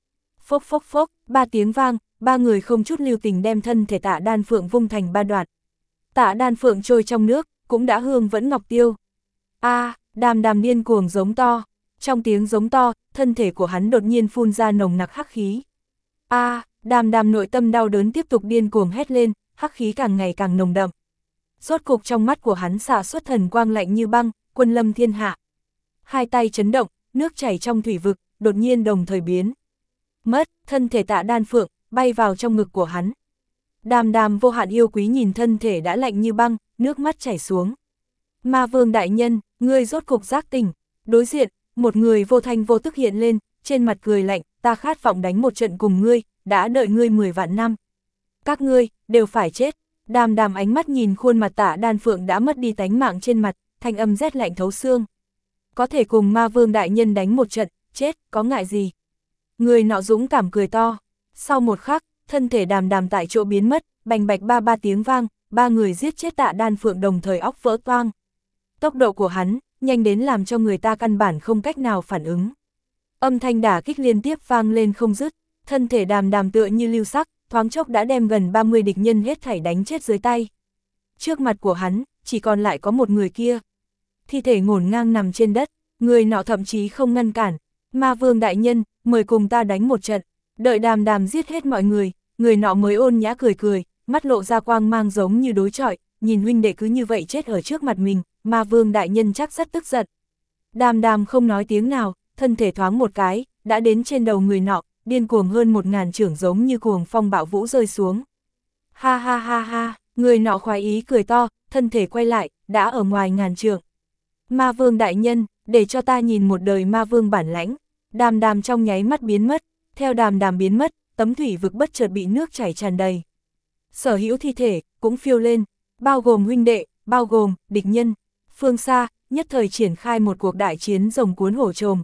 Phốc phốc phốc, ba tiếng vang, ba người không chút lưu tình đem thân thể Tạ Đan Phượng vung thành ba đoạn. Tạ Đan Phượng trôi trong nước, cũng đã hương vẫn ngọc tiêu. A, à, Đàm Đàm điên cuồng giống to. Trong tiếng giống to, thân thể của hắn đột nhiên phun ra nồng nặc hắc khí. A, à, Đàm Đàm nội tâm đau đớn tiếp tục điên cuồng hét lên, hắc khí càng ngày càng nồng đậm. Rốt cục trong mắt của hắn xạ xuất thần quang lạnh như băng, quân lâm thiên hạ. Hai tay chấn động, nước chảy trong thủy vực, đột nhiên đồng thời biến. Mất, thân thể Tạ Đan Phượng, bay vào trong ngực của hắn. Đàm Đàm vô hạn yêu quý nhìn thân thể đã lạnh như băng, nước mắt chảy xuống. Ma Vương đại nhân, ngươi rốt cục giác tỉnh. Đối diện, một người vô thanh vô tức hiện lên, trên mặt cười lạnh, ta khát vọng đánh một trận cùng ngươi, đã đợi ngươi mười vạn năm. Các ngươi, đều phải chết. Đàm Đàm ánh mắt nhìn khuôn mặt Tạ Đan Phượng đã mất đi tánh mạng trên mặt, thanh âm rét lạnh thấu xương. Có thể cùng Ma Vương đại nhân đánh một trận, chết, có ngại gì? Người nọ dũng cảm cười to. Sau một khắc, thân thể Đàm Đàm tại chỗ biến mất, bành bạch ba ba tiếng vang, ba người giết chết Tạ Đan Phượng đồng thời óc vỡ toang. Tốc độ của hắn, nhanh đến làm cho người ta căn bản không cách nào phản ứng. Âm thanh đả kích liên tiếp vang lên không dứt, thân thể Đàm Đàm tựa như lưu sắc, thoáng chốc đã đem gần ba mươi địch nhân hết thảy đánh chết dưới tay. Trước mặt của hắn, chỉ còn lại có một người kia. Thi thể ngổn ngang nằm trên đất, người nọ thậm chí không ngăn cản. Ma Vương đại nhân, mời cùng ta đánh một trận. Đợi Đàm Đàm giết hết mọi người, người nọ mới ôn nhã cười cười, mắt lộ ra quang mang giống như đối chọi, nhìn huynh đệ cứ như vậy chết ở trước mặt mình, Ma Vương đại nhân chắc rất tức giận. Đàm Đàm không nói tiếng nào, thân thể thoáng một cái, đã đến trên đầu người nọ, điên cuồng hơn một ngàn chưởng giống như cuồng phong bạo vũ rơi xuống. Ha ha ha ha, người nọ khoái ý cười to, thân thể quay lại, đã ở ngoài ngàn trượng. Ma Vương đại nhân, để cho ta nhìn một đời Ma Vương bản lãnh. Đàm Đàm trong nháy mắt biến mất, theo Đàm Đàm biến mất, tấm thủy vực bất chợt bị nước chảy tràn đầy. Sở hữu thi thể, cũng phiêu lên, bao gồm huynh đệ, bao gồm, địch nhân. Phương xa, nhất thời triển khai một cuộc đại chiến rồng cuốn hổ trồm.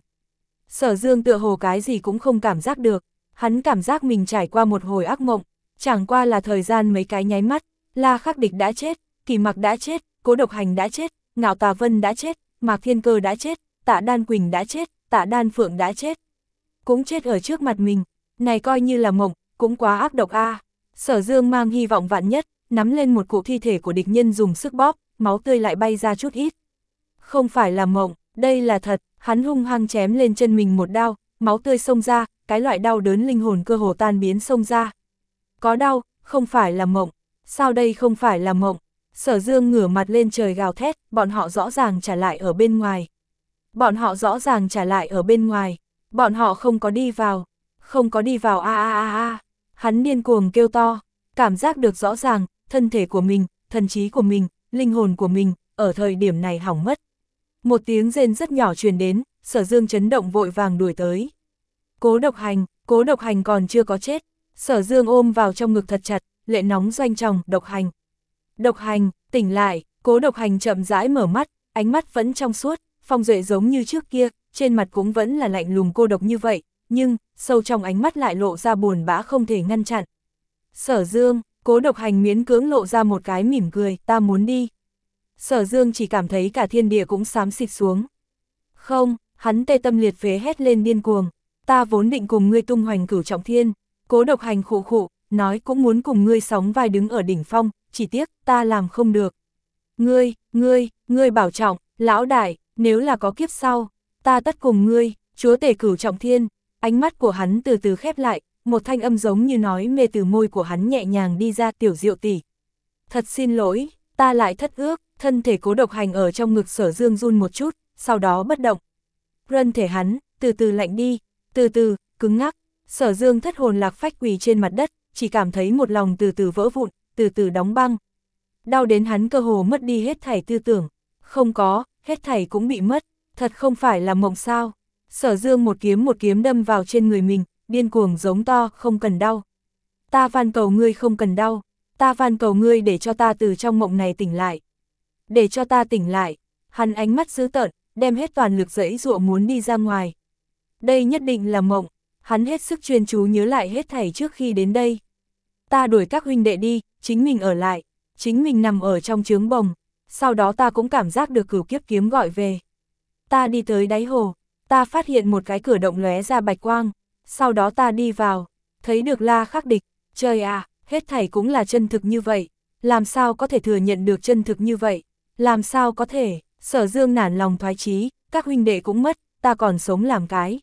Sở Dương tựa hồ cái gì cũng không cảm giác được, hắn cảm giác mình trải qua một hồi ác mộng, chẳng qua là thời gian mấy cái nháy mắt, La Khắc Địch đã chết, Kỳ Mặc đã chết, Cố Độc Hành đã chết, Ngạo Tà Vân đã chết, Mạc Thiên Cơ đã chết, Tạ Đan Quỳnh đã chết, Tạ Đan Phượng đã chết. Cũng chết ở trước mặt mình, này coi như là mộng, cũng quá ác độc a. À. Sở Dương mang hy vọng vạn nhất, nắm lên một cụ thi thể của địch nhân dùng sức bóp, máu tươi lại bay ra chút ít. Không phải là mộng, đây là thật, hắn hung hăng chém lên chân mình một đao, máu tươi xông ra, cái loại đau đớn linh hồn cơ hồ tan biến xông ra. Có đau, không phải là mộng, sao đây không phải là mộng? Sở Dương ngửa mặt lên trời gào thét, bọn họ rõ ràng trả lại ở bên ngoài. Bọn họ rõ ràng trả lại ở bên ngoài, bọn họ không có đi vào, không có đi vào a a a a. Hắn điên cuồng kêu to, cảm giác được rõ ràng, thân thể của mình, thần trí của mình, linh hồn của mình, ở thời điểm này hỏng mất. Một tiếng rên rất nhỏ truyền đến, Sở Dương chấn động vội vàng đuổi tới. Cố Độc Hành, Cố Độc Hành còn chưa có chết. Sở Dương ôm vào trong ngực thật chặt, lệ nóng doanh tròng, Độc Hành. Độc Hành, tỉnh lại, Cố Độc Hành chậm rãi mở mắt, ánh mắt vẫn trong suốt, phong duệ giống như trước kia, trên mặt cũng vẫn là lạnh lùng cô độc như vậy, nhưng, sâu trong ánh mắt lại lộ ra buồn bã không thể ngăn chặn. Sở Dương, Cố Độc Hành miễn cưỡng lộ ra một cái mỉm cười, ta muốn đi. Sở Dương chỉ cảm thấy cả thiên địa cũng xám xịt xuống. Không, hắn tê tâm liệt phế hét lên điên cuồng, ta vốn định cùng ngươi tung hoành cửu trọng thiên. Cố Độc Hành khụ khụ, nói cũng muốn cùng ngươi sóng vai đứng ở đỉnh phong, chỉ tiếc, ta làm không được. Ngươi, ngươi, ngươi bảo trọng, lão đại, nếu là có kiếp sau, ta tất cùng ngươi, chúa tể cửu trọng thiên. Ánh mắt của hắn từ từ khép lại, một thanh âm giống như nói mê từ môi của hắn nhẹ nhàng đi ra, Tiểu Diệu tỷ. Thật xin lỗi, ta lại thất ước. Thân thể Cố Độc Hành ở trong ngực Sở Dương run một chút, sau đó bất động. Thân thể hắn, từ từ lạnh đi, từ từ, cứng ngắc. Sở Dương thất hồn lạc phách quỳ trên mặt đất, chỉ cảm thấy một lòng từ từ vỡ vụn, từ từ đóng băng. Đau đến hắn cơ hồ mất đi hết thảy tư tưởng. Không có, hết thảy cũng bị mất, thật không phải là mộng sao. Sở Dương một kiếm một kiếm đâm vào trên người mình, điên cuồng giống to, không cần đau. Ta van cầu ngươi không cần đau, ta van cầu ngươi để cho ta từ trong mộng này tỉnh lại. Để cho ta tỉnh lại, hắn ánh mắt dữ tợn, đem hết toàn lực giãy giụa muốn đi ra ngoài. Đây nhất định là mộng, hắn hết sức chuyên chú nhớ lại hết thảy trước khi đến đây. Ta đuổi các huynh đệ đi, chính mình ở lại, chính mình nằm ở trong trướng bồng, sau đó ta cũng cảm giác được cửu kiếp kiếm gọi về. Ta đi tới đáy hồ, ta phát hiện một cái cửa động lóe ra bạch quang, Sau đó ta đi vào, thấy được La Khắc Địch, trời à, hết thảy cũng là chân thực như vậy, làm sao có thể thừa nhận được chân thực như vậy, làm sao có thể, Sở Dương nản lòng thoái chí, các huynh đệ cũng mất, ta còn sống làm cái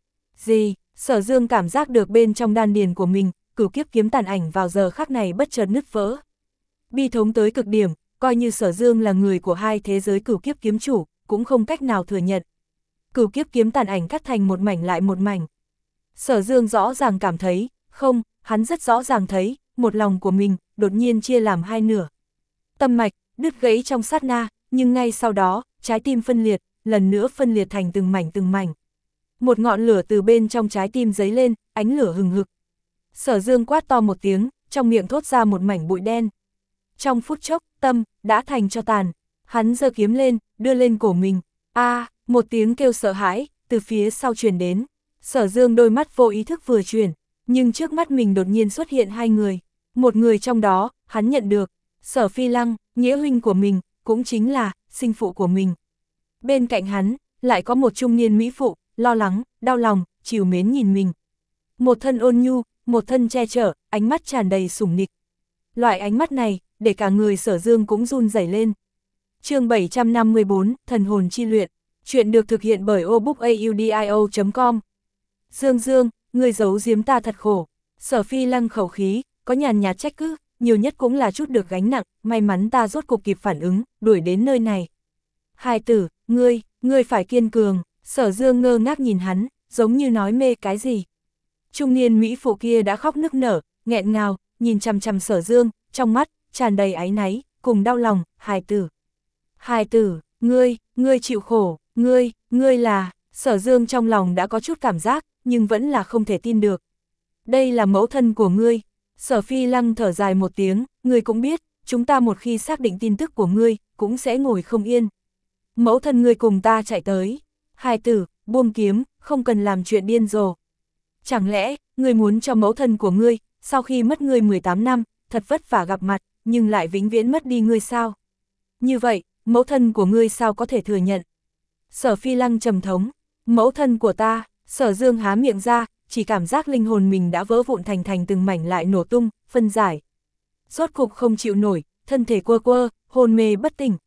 gì? Sở Dương cảm giác được bên trong đan điền của mình, cửu kiếp kiếm tàn ảnh vào giờ khắc này bất chợt nứt vỡ. Bi thống tới cực điểm, coi như Sở Dương là người của hai thế giới cửu kiếp kiếm chủ, cũng không cách nào thừa nhận. Cửu kiếp kiếm tàn ảnh cắt thành một mảnh lại một mảnh. Sở Dương rõ ràng cảm thấy, không, hắn rất rõ ràng thấy, một lòng của mình, đột nhiên chia làm hai nửa. Tâm mạch, đứt gãy trong sát na, nhưng ngay sau đó, trái tim phân liệt, lần nữa phân liệt thành từng mảnh từng mảnh. Một ngọn lửa từ bên trong trái tim giấy lên, ánh lửa hừng hực. Sở Dương quát to một tiếng, trong miệng thốt ra một mảnh bụi đen. Trong phút chốc, tâm, đã thành cho tàn. Hắn giơ kiếm lên, đưa lên cổ mình. A, à, một tiếng kêu sợ hãi, từ phía sau truyền đến. Sở Dương đôi mắt vô ý thức vừa chuyển, nhưng trước mắt mình đột nhiên xuất hiện hai người. Một người trong đó, hắn nhận được, Sở Phi Lăng, nghĩa huynh của mình, cũng chính là, sinh phụ của mình. Bên cạnh hắn, lại có một trung niên mỹ phụ, lo lắng, đau lòng, trìu mến nhìn mình. Một thân ôn nhu, một thân che chở, ánh mắt tràn đầy sủng nịch. Loại ánh mắt này, để cả người Sở Dương cũng run rẩy lên. Chương bảy trăm năm mươi bốn, Thần hồn chi luyện. Chuyện được thực hiện bởi obookaudio chấm com. Dương Dương, người giấu giếm ta thật khổ. Sở Phi Lăng khẩu khí, có nhàn nhạt trách cứ, nhiều nhất cũng là chút được gánh nặng, may mắn ta rốt cục kịp phản ứng, đuổi đến nơi này. Hài tử, ngươi, ngươi phải kiên cường. Sở Dương ngơ ngác nhìn hắn, giống như nói mê cái gì. Trung niên mỹ phụ kia đã khóc nức nở, nghẹn ngào, nhìn chằm chằm Sở Dương, trong mắt tràn đầy áy náy, cùng đau lòng. Hài tử, hài tử, ngươi, ngươi chịu khổ, ngươi, ngươi là... Sở Dương trong lòng đã có chút cảm giác, nhưng vẫn là không thể tin được. Đây là mẫu thân của ngươi. Sở Phi Lăng thở dài một tiếng, ngươi cũng biết, chúng ta một khi xác định tin tức của ngươi, cũng sẽ ngồi không yên. Mẫu thân ngươi cùng ta chạy tới. Hài tử, buông kiếm, không cần làm chuyện điên rồ. Chẳng lẽ, ngươi muốn cho mẫu thân của ngươi, sau khi mất ngươi mười tám năm, thật vất vả gặp mặt, nhưng lại vĩnh viễn mất đi ngươi sao? Như vậy, mẫu thân của ngươi sao có thể thừa nhận? Sở Phi Lăng trầm thống, mẫu thân của ta. Sở Dương há miệng ra, chỉ cảm giác linh hồn mình đã vỡ vụn thành thành từng mảnh lại nổ tung, phân giải. Rốt cục không chịu nổi, thân thể quơ quơ, hôn mê bất tỉnh.